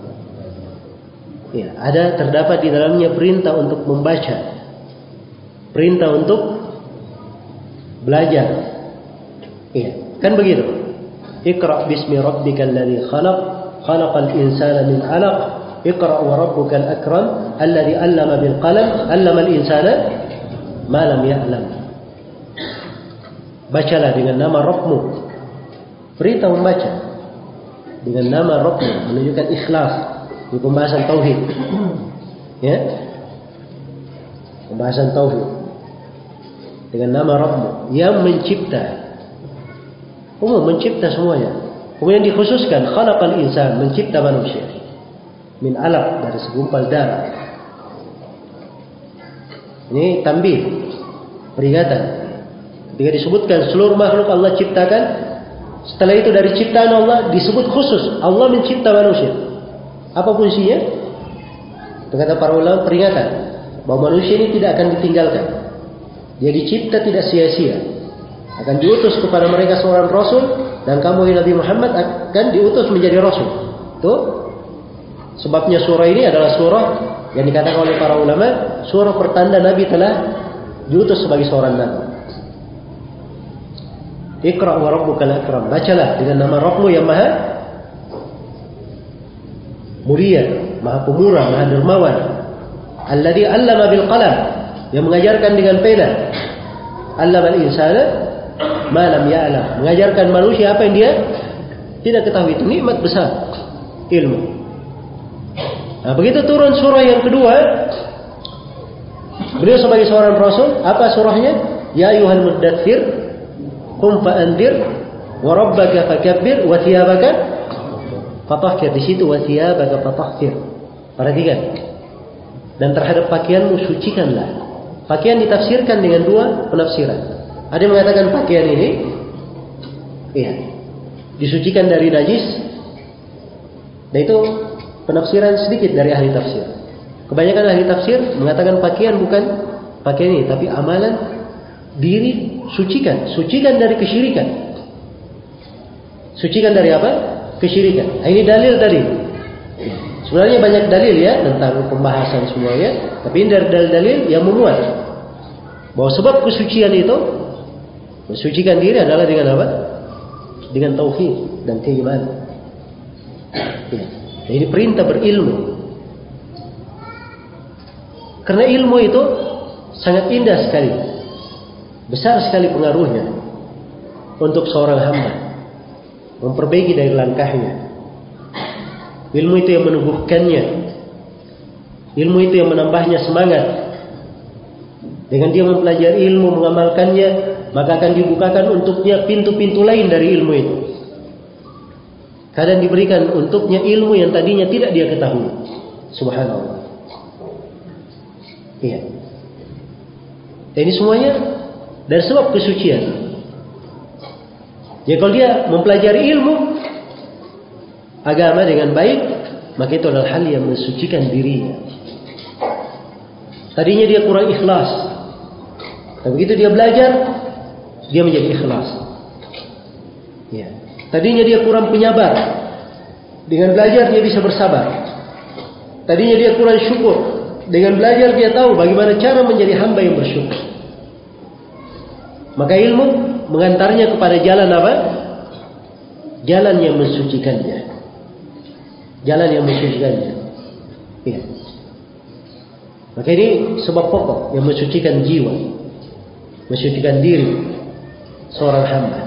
Ya, ada terdapat di dalamnya perintah untuk membaca, perintah untuk belajar. Iya, kan begitu. Iqra bismi rabbikal ladzi khalaq, khalaqal insana min 'alaq, iqra wa rabbukal akram, alladzi 'allama bil qalam, 'allamal insana ma lam ya'lam. Bacalah dengan nama Rabbmu. Perintah membaca dengan nama Rabbmu, menunjukkan ikhlas di pembahasan tauhid. Ya. Pembahasan tauhid. Dengan nama Rabbmu yang mencipta. Umum mencipta semuanya. Kemudian dikhususkan khalaqal insan, mencipta manusia min 'alaq, dari segumpal darah. Ini tambih, peringatan. Ketika disebutkan seluruh makhluk Allah ciptakan, setelah itu dari ciptaan Allah disebut khusus Allah mencipta manusia. Apa fungsinya? Kata para ulama, peringatan bahwa manusia ini tidak akan ditinggalkan. Dia dicipta tidak sia-sia. Akan diutus kepada mereka seorang rasul, dan kamu Nabi Muhammad akan diutus menjadi rasul. Itu sebabnya surah ini adalah surah yang dikatakan oleh para ulama surah pertanda Nabi telah diutus sebagai seorang nabi. Iqra wa rabbukal akram. Bacalah dengan nama Rabbmu yang maha mulia, maha pemurah, maha dermawan. Alladzi 'allama bil qalam, yang mengajarkan dengan pena. 'Allamal insana ma lam ya'lam, mengajarkan manusia apa yang dia tidak ketahui. Itu nikmat besar, ilmu. Nah, begitu turun surah yang kedua, beliau sebagai seorang rasul, apa surahnya? Ya ayyuhal muddatsir qum fa'andir wa rabbaka fakabbir wa thiyabaka fatahhir. Di situ wa thiyabaka fatahhir. Perhatikan. Dan terhadap pakaianmu sucikanlah. Pakaian ditafsirkan dengan dua penafsiran. Ada yang mengatakan pakaian ini iya, disucikan dari najis. Dan itu penafsiran sedikit dari ahli tafsir. Kebanyakan ahli tafsir mengatakan pakaian bukan pakaian ini, tapi amalan diri sucikan. Sucikan dari kesyirikan. Sucikan dari apa? Kesyirikan. Ini dalil tadi. Sebenarnya banyak dalil ya tentang pembahasan semuanya, tapi ini dari dalil-dalil yang memuat bahwa sebab kesucian itu, mensucikan diri adalah dengan apa? Dengan tauhid dan keimanan. Ya. Ini perintah berilmu. Karena ilmu itu sangat indah sekali, besar sekali pengaruhnya untuk seorang hamba, memperbaiki dari langkahnya. Ilmu itu yang menubuhkannya, ilmu itu yang menambahnya semangat. Dengan dia mempelajari ilmu, mengamalkannya, maka akan dibukakan untuknya pintu-pintu lain dari ilmu itu. Kadang diberikan untuknya ilmu yang tadinya tidak dia ketahui. Subhanallah. Iya. Dan ini semuanya dari sebab kesucian. Jadi kalau dia mempelajari ilmu agama dengan baik, maka itu adalah hal yang mensucikan dirinya. Tadinya dia kurang ikhlas, tapi begitu dia belajar, dia menjadi ikhlas. Ya. Tadinya dia kurang penyabar, dengan belajar dia bisa bersabar. Tadinya dia kurang syukur, dengan belajar dia tahu bagaimana cara menjadi hamba yang bersyukur. Maka ilmu mengantarnya kepada jalan apa? Jalan yang mensucikannya. Jalan yang mensucikannya. Ya. Maka ini sebab pokok yang mensucikan jiwa, mensucikan diri seorang hamba.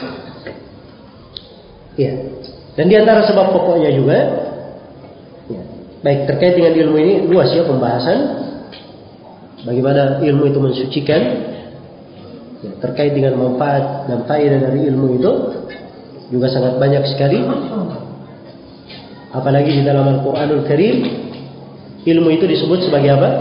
Ya. Dan di antara sebab pokoknya juga, ya, baik terkait dengan ilmu ini luas ya pembahasan bagaimana ilmu itu mensucikan, ya, terkait dengan manfaat dan faedah dari ilmu itu juga sangat banyak sekali. Apalagi di dalam Al-Quranul Karim, ilmu itu disebut sebagai apa?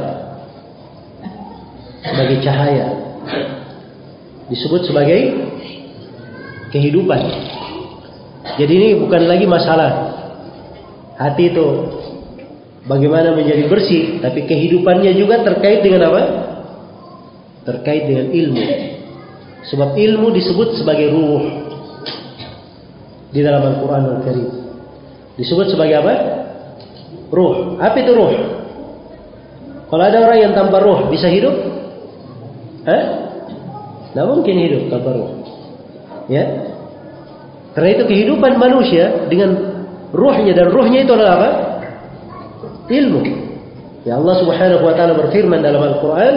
Sebagai cahaya. Disebut sebagai kehidupan. Jadi ini bukan lagi masalah hati itu bagaimana menjadi bersih, tapi kehidupannya juga terkait dengan apa? Terkait dengan ilmu. Sebab ilmu disebut sebagai ruh di dalam Al-Quranul Karim. Disebut sebagai apa? Ruh. Apa itu ruh? Kalau ada orang yang tanpa ruh bisa hidup? Hah? Tidak mungkin hidup tanpa ruh. Ya. Karena itu kehidupan manusia dengan ruhnya, dan ruhnya itu adalah apa? Ilmu. Ya, Allah Subhanahu wa taala berfirman dalam Al-Qur'an,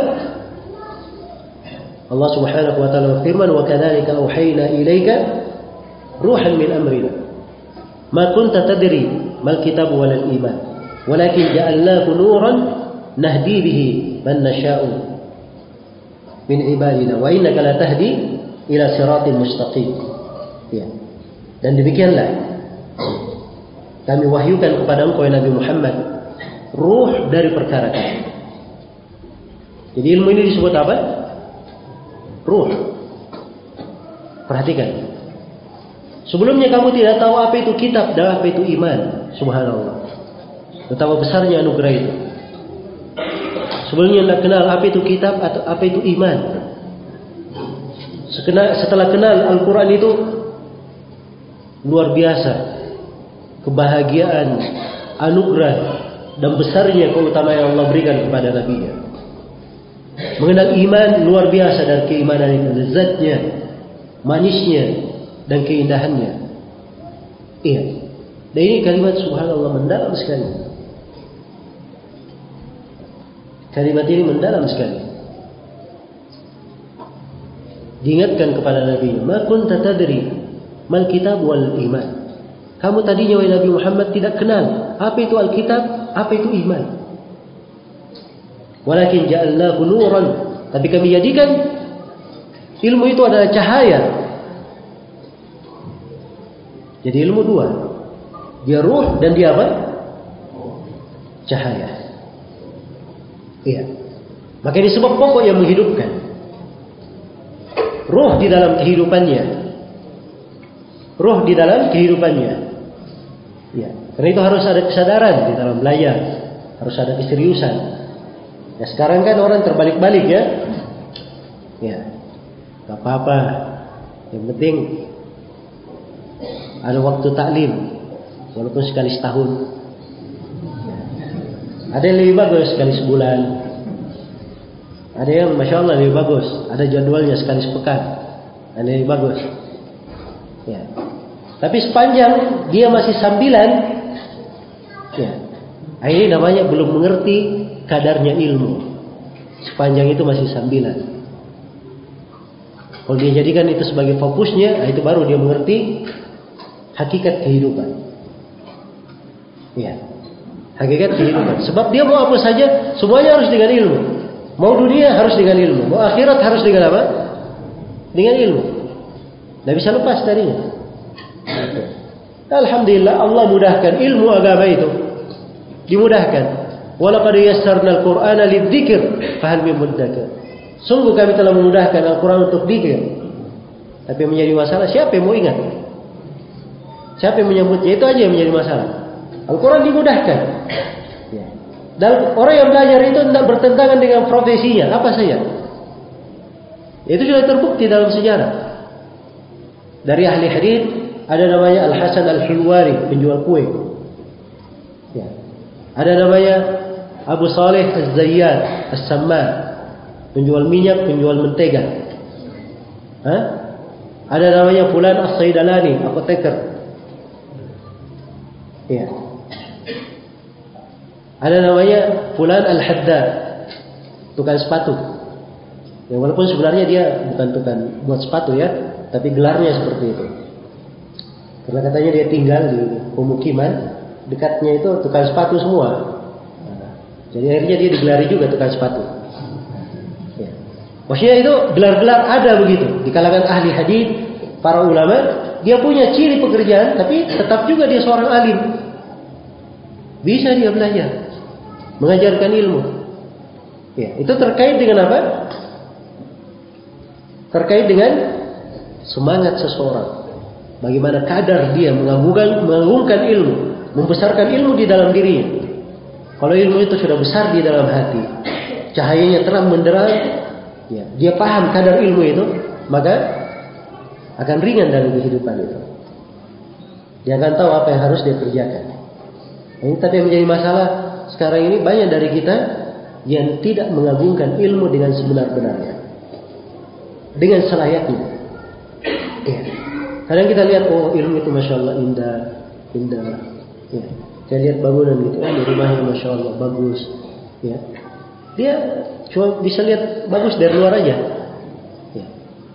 Allah Subhanahu wa taala berfirman, "Wa kadzalika auhayna ilaika ruhan min amrina ma kunta tadri mal kitab wal iman walakin ja'alnahu nuran nahdi bihi man nasha'u min ibadina wa innaka la tahdi ila siratin mustaqim." Ya. Dan demikianlah kami wahyukan kepada engkau Nabi Muhammad ruh dari perkara kami. Jadi ilmu ini disebut apa? Ruh. Perhatikan. Sebelumnya kamu tidak tahu apa itu kitab dan apa itu iman. Subhanallah. Betapa besarnya anugerah itu. Sebelumnya tidak kenal apa itu kitab atau apa itu iman. Setelah kenal Al-Quran itu, luar biasa kebahagiaan, anugerah dan besarnya keutamaan yang Allah berikan kepada Nabi-Nya. Mengenal iman, luar biasa dan keimanan itu, lezatnya, manisnya dan keindahannya. Iya. Dan ini kalimat subhanallah mendalam sekali. Kalimat ini mendalam sekali. Diingatkan kepada Nabi, "Ma kunta tadri mal kitab wal iman." Kamu tadinya wahai Nabi Muhammad tidak kenal apa itu Alkitab, apa itu iman. Walakin ja'alnahu nuran, tapi kami jadikan ilmu itu adalah cahaya. Jadi ilmu dua, dia ruh dan dia apa? Cahaya. Iya. Maka ini sebab pokok yang menghidupkan. Ruh di dalam kehidupannya. Ruh di dalam kehidupannya. Ya, karena itu harus ada kesadaran di dalam belajar, harus ada keseriusan. Ya, sekarang kan orang terbalik-balik ya. Ya, tak apa-apa. Yang penting ada waktu taklim, walaupun sekali setahun. Ada yang lebih bagus sekali sebulan. Ada yang masya Allah lebih bagus, ada jadwalnya sekali sepekan. Ada yang lebih bagus. Ya. Tapi sepanjang dia masih sambilan, ya, ini namanya belum mengerti kadarnya ilmu. Sepanjang itu masih sambilan. Kalau dia jadikan itu sebagai fokusnya, itu baru dia mengerti hakikat kehidupan. Ya, hakikat kehidupan. Sebab dia mau apa saja, semuanya harus dengan ilmu. Mau dunia harus dengan ilmu, mau akhirat harus dengan apa? Dengan ilmu. Tidak bisa lepas darinya. Alhamdulillah Allah mudahkan ilmu agama itu, dimudahkan. Walaqad yassarna al-Qur'ana lidzikr fahal min muddakir. Sungguh kami telah memudahkan Al-Quran untuk dzikir. Tapi yang menjadi masalah, siapa yang mau ingat? Siapa yang menyebutnya? Itu aja yang menjadi masalah. Al-Quran dimudahkan. Dan orang yang belajar itu tidak bertentangan dengan profesinya, apa saja. Itu sudah terbukti dalam sejarah. Dari ahli hadis ada namanya Al-Hasan Al-Hulwari, penjual kue. Ya. Ada namanya Abu Saleh Az-Zayyad As-Samman, penjual minyak, penjual mentega. Hah? Ada namanya Fulan As-Saidalani, apoteker. Ya. Ada namanya Fulan Al-Haddad, tukang sepatu. Ya, walaupun sebenarnya dia bukan tukang buat sepatu ya, tapi gelarnya seperti itu. Karena katanya dia tinggal di pemukiman, dekatnya itu tukang sepatu semua. Nah, jadi akhirnya dia digelari juga tukang sepatu. Ya. Maksudnya itu gelar-gelar ada begitu di kalangan ahli hadis, para ulama. Dia punya ciri pekerjaan, tapi tetap juga dia seorang alim. Bisa dia belajar, mengajarkan ilmu. Ya, itu terkait dengan apa? Terkait dengan semangat seseorang. Bagaimana kadar dia mengagungkan, mengagungkan ilmu, membesarkan ilmu di dalam dirinya. Kalau ilmu itu sudah besar di dalam hati, cahayanya terang benderang, ya, dia paham kadar ilmu itu, maka akan ringan dalam kehidupan itu. Dia akan tahu apa yang harus dia kerjakan. Ini tapi yang menjadi masalah sekarang ini, banyak dari kita yang tidak mengagungkan ilmu dengan sebenar-benarnya, dengan selayaknya. Ya. Kadang kita lihat, oh ilmu itu masya Allah indah, indah. Ya. Saya lihat bangunan gitu, oh, di rumahnya masya Allah bagus. Ya. Dia cuma bisa lihat bagus dari luar aja. Ya.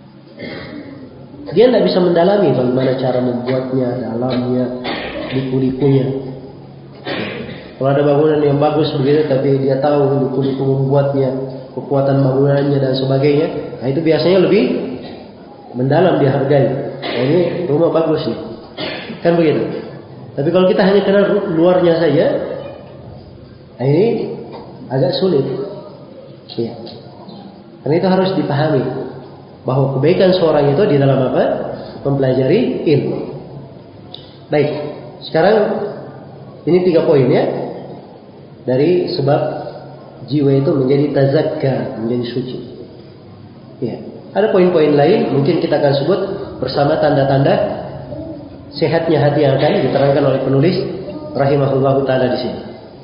Dia tidak bisa mendalami bagaimana cara membuatnya, dalamnya, liku-likunya. Ya. Kalau ada bangunan yang bagus begitu, tapi dia tahu liku-liku membuatnya, kekuatan bangunannya dan sebagainya, nah itu biasanya lebih mendalam dihargai. Nah, ini rumah bagus nih, kan begitu. Tapi kalau kita hanya kenal luarnya saja, nah ini agak sulit. Ya. Karena itu harus dipahami bahwa kebaikan seorang itu di dalam apa? Mempelajari ilmu. Baik, sekarang ini tiga poin ya, dari sebab jiwa itu menjadi tazakka, menjadi suci. Ya. Ada poin-poin lain mungkin kita akan sebut bersama tanda-tanda sehatnya hati yang akan diterangkan oleh penulis rahimahullahu taala di sini.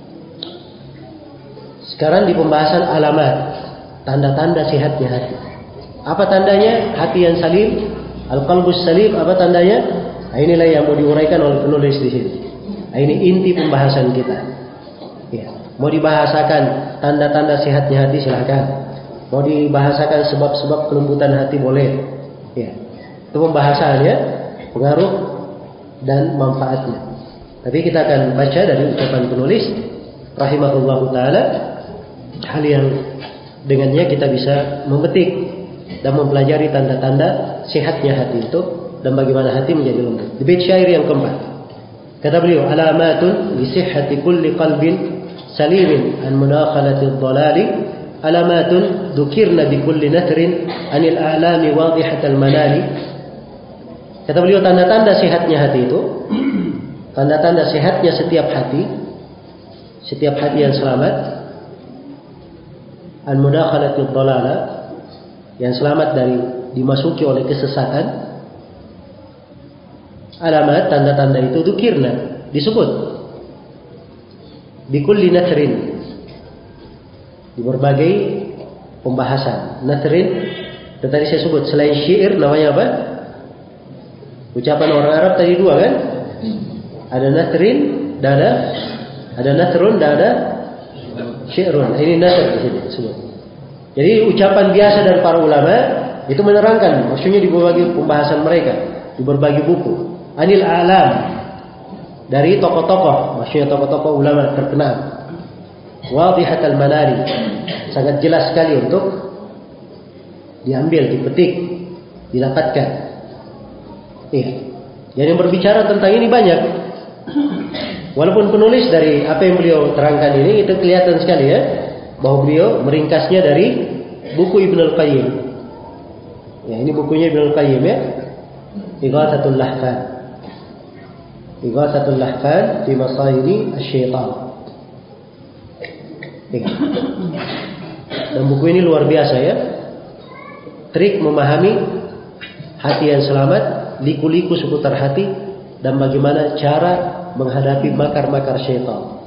Sekarang di pembahasan alamat, tanda-tanda sehatnya hati. Apa tandanya hati yang salim, al-qalbus salim? Apa tandanya? Nah, inilah yang mau diuraikan oleh penulis di sini. Nah, ini inti pembahasan kita. Ya. Mau dibahasakan tanda-tanda sehatnya hati, silakan. Mau dibahasakan sebab-sebab kelembutan hati, boleh. Ya. Itu pembahasannya, pengaruh dan manfaatnya. Tapi kita akan baca dari ucapan penulis rahimahullahu taala, hal yang dengannya kita bisa memetik dan mempelajari tanda-tanda sehatnya hati itu dan bagaimana hati menjadi lembut. Di bait syair yang keempat, kata beliau, alamatun li sihhati kulli qalbin salimin an munakhalati ad-dhalali, alamatun dzukirna bi kulli nathrin anil a'lami wadihatal manali. Kata beliau, tanda-tanda sehatnya hati itu, tanda-tanda sehatnya setiap hati, setiap hati yang selamat, an munakhalati ad-dhalala, yang selamat dari dimasuki oleh kesesatan. Alamat, tanda-tanda itu dzukirna, disebut bi kulli nathrin, di berbagai pembahasan. Nathrin itu tadi saya sebut, selain syair namanya apa? Ucapan orang Arab tadi dua kan? Ada nathrin dan ada ada nathrun dan ada syairun. Ini nathr di sini disebut. Jadi ucapan biasa dari para ulama itu menerangkan, maksudnya di berbagai pembahasan mereka, di berbagai buku. Anil alam, dari tokoh-tokoh, maksudnya tokoh-tokoh ulama terkenal. Wadihatal manari, sangat jelas sekali untuk diambil, dipetik, didapatkan. Iya. Yang berbicara tentang ini banyak. Walaupun penulis dari apa yang beliau terangkan ini itu kelihatan sekali ya, bahwa beliau meringkasnya dari buku Ibnu Al-Qayyim. Ya, ini bukunya Ibnu Al-Qayyim ya, Ighathatul Lahfan. Ighathatul Lahfan fi Masayidi Asy-Syaitan. Dan buku ini luar biasa ya. Trik memahami hati yang selamat, liku-liku seputar hati, dan bagaimana cara menghadapi makar-makar syaitan.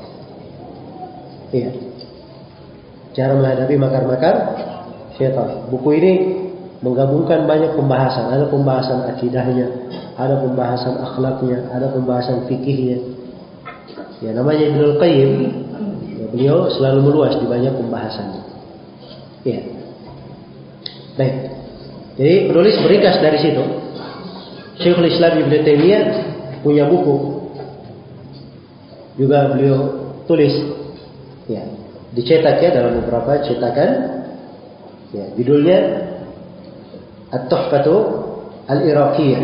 Iya. Cara menghadapi makar-makar syaitan. Buku ini menggabungkan banyak pembahasan. Ada pembahasan akidahnya, ada pembahasan akhlaknya, ada pembahasan fikihnya. Ya, namanya Ibnul Qayyim. Ya, beliau selalu meluas di banyak pembahasannya. Ya. Baik. Jadi penulis meringkas dari situ. Syekhul Islam Ibnu Taimiyah punya buku. Juga beliau tulis. Ya, dicetak ya dalam beberapa cetakan. Ya, judulnya At-Tuhfatu Al-Iraqiyah.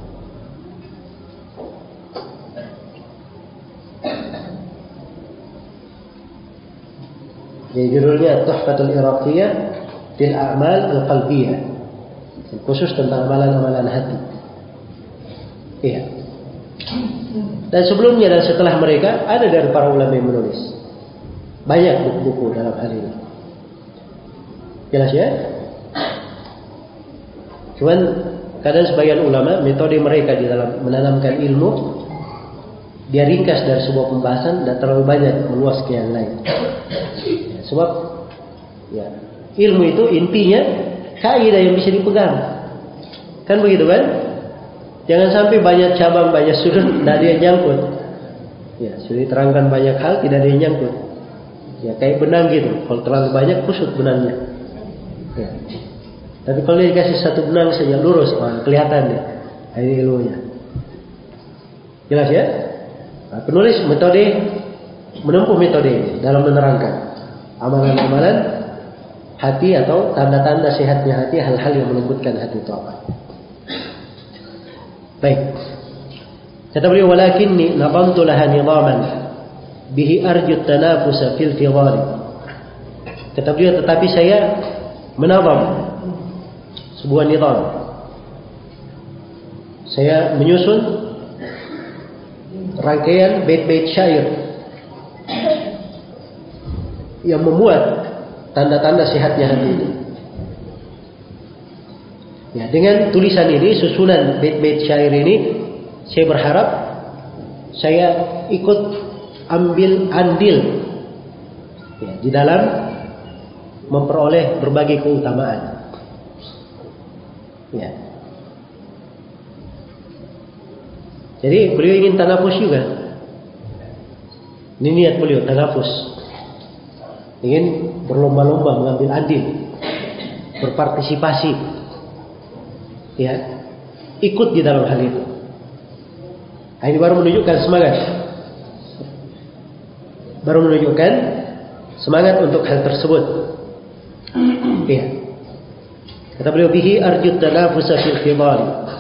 Jadi judulnya At-Tuhfatu Al-Iraqiyah fil A'mal Al-Qalbiyah. Khusus tentang amalan-amalan hati. Iya. Dan sebelumnya dan setelah mereka ada dari para ulama yang menulis banyak buku-buku dalam hal ini. Jelas ya? Cuman kadang sebagian ulama metode mereka di dalam menanamkan ilmu dia ringkas dari sebuah pembahasan dan terlalu banyak meluas ke yang lain. Ya, sebab ya, ilmu itu intinya kaidah yang bisa dipegang. Kan begitu kan? Jangan sampai banyak cabang, banyak sudut tidak ada yang nyangkut. Ya, sudah diterangkan banyak hal tidak ada yang nyangkut. Ya, kayak benang gitu. Kalau terlalu banyak kusut benangnya. Ya. Tapi kalau dia dikasih satu benang saja lurus, oh, kelihatan ya. Ini ilmunya. Jelas ya? Nah, penulis metode menempuh metode ini dalam menerangkan amalan-amalan hati atau tanda-tanda sehatnya hati, hal-hal yang melembutkan hati itu apa. Baik. Kata beliau, walakinni nadamtu laha nizaman bihi arju at-tanafusa fil fidhal. Kata beliau, tetapi saya menazam sebuah nizam. Saya menyusun rangkaian bait-bait syair yang memuat tanda-tanda sehatnya hati itu. Ya, dengan tulisan ini, susunan bait-bait syair ini, saya berharap saya ikut ambil andil ya, di dalam memperoleh berbagai keutamaan. Ya. Jadi beliau ingin tanafus juga. Ini niat beliau, tanafus. Ingin berlomba-lomba mengambil andil, berpartisipasi, ya, ikut di dalam hal itu. Ini baru menunjukkan semangat, baru menunjukkan semangat untuk hal tersebut. Ya. Kata beliau, bihi arju tanafusa fil fidhal,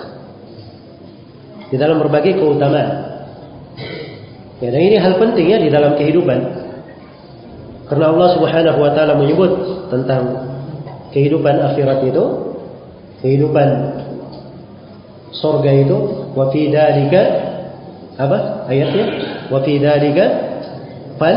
di dalam berbagai keutamaan. Ya, dan ini hal penting ya di dalam kehidupan. Karena Allah Subhanahu wa taala menyebut tentang kehidupan akhirat itu, kehidupan surga itu, wa fi dzalika apa ayatnya? Wa fi dzalika fal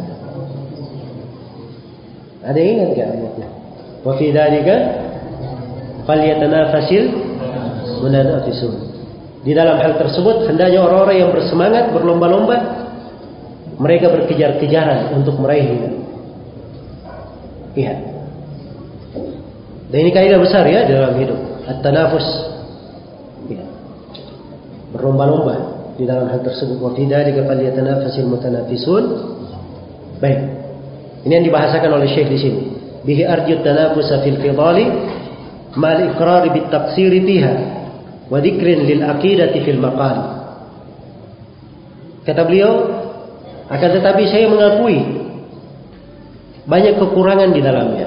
ada ingat enggak ayatnya? Wa fi dzalika falyatanafasil munadafisun. Di dalam hal tersebut hendaknya orang-orang yang bersemangat, berlomba-lomba, mereka berkejar-kejaran untuk meraihnya. Iya. Dan ini kaidah besar ya dalam hidup, at-tanafus. Ya. Berlomba-lomba di dalam hal tersebut. Wa fi dzalika falyatanafasil mutanafisun. Baik. Ini yang dibahasakan oleh Syekh di sini. Bihi arju tanafusa fil fidhali mal iqrar bit taqsir fiha wa dzikrin lil aqidati fil maqal. Kata beliau, akan tetapi saya mengakui banyak kekurangan di dalamnya.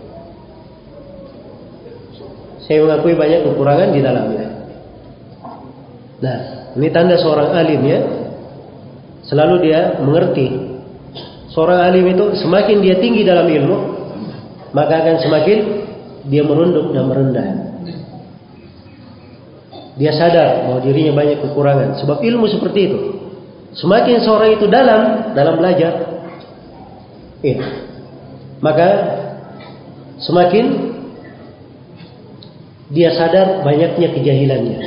Saya mengakui banyak kekurangan di dalamnya. Nah, ini tanda seorang alim ya. Selalu dia mengerti. Seorang alim itu semakin dia tinggi dalam ilmu, maka akan semakin dia merunduk dan merendah. Dia sadar bahwa dirinya banyak kekurangan. Sebab ilmu seperti itu. Semakin seorang itu dalam dalam belajar, eh, maka semakin dia sadar banyaknya kejahilannya.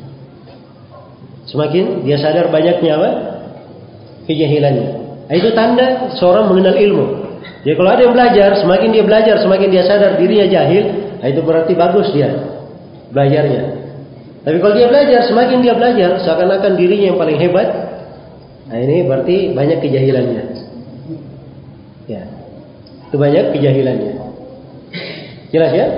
Semakin dia sadar banyaknya apa? Kejahilannya. Itu tanda seorang mengenal ilmu. Jadi kalau ada yang belajar, semakin dia belajar, semakin dia sadar dirinya jahil, nah, itu berarti bagus dia belajarnya. Tapi kalau dia belajar, semakin dia belajar seakan-akan dirinya yang paling hebat, nah ini berarti banyak kejahilannya. Ya, itu banyak kejahilannya. Jelas ya?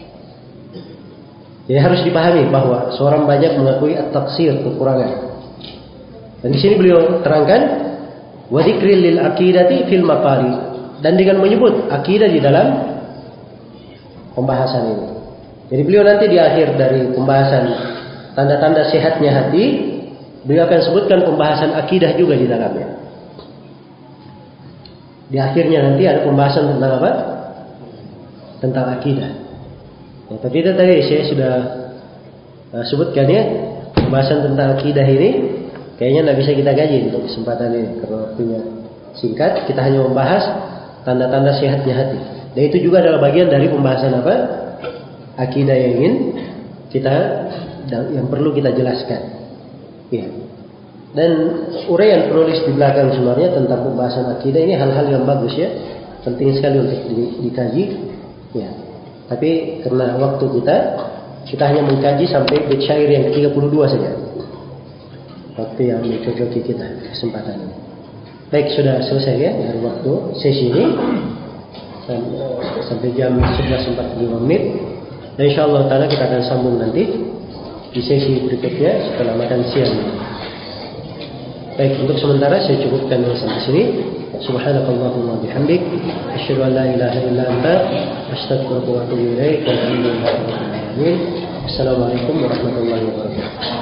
Jadi harus dipahami bahwa seorang banyak mengakui at-taqsir, kekurangan. Dan di sini beliau terangkan wa dzikril lil aqidati fil maqali, dan dengan menyebut akidah di dalam pembahasan ini. Jadi beliau nanti di akhir dari pembahasan tanda-tanda sehatnya hati, beliau akan sebutkan pembahasan akidah juga di dalamnya. Di akhirnya nanti ada pembahasan tentang apa? Tentang akidah. Ya, tapi itu tadi saya sudah uh, sebutkan ya, pembahasan tentang akidah ini kayaknya tidak bisa kita gaji untuk kesempatan ini karena waktunya singkat. Kita hanya membahas tanda-tanda sehatnya hati. Dan itu juga adalah bagian dari pembahasan apa? Akidah yang ingin kita, yang perlu kita jelaskan. Ya. Dan uraian penulis di belakang sebenarnya tentang pembahasan akidah ini hal-hal yang bagus ya, penting sekali untuk di, dikaji. Ya. Tapi karena waktu kita, kita hanya mengkaji sampai bait syair yang ke tiga puluh dua saja. Waktu yang mencocoki kita kesempatan ini. Baik, sudah selesai ya dari waktu sesi ini. Dan, uh, sampai jam sebelas empat puluh lima menit. Dan insyaallah taala kita akan sambung nanti di sesi berikutnya setelah makan siang. Baik, untuk sementara saya cukupkan sampai sini. Subhanakallahumma bihamdik, asyhadu an la ilaha illa anta, astaghfiruka wa atubu ilaik. Assalamualaikum warahmatullahi wabarakatuh.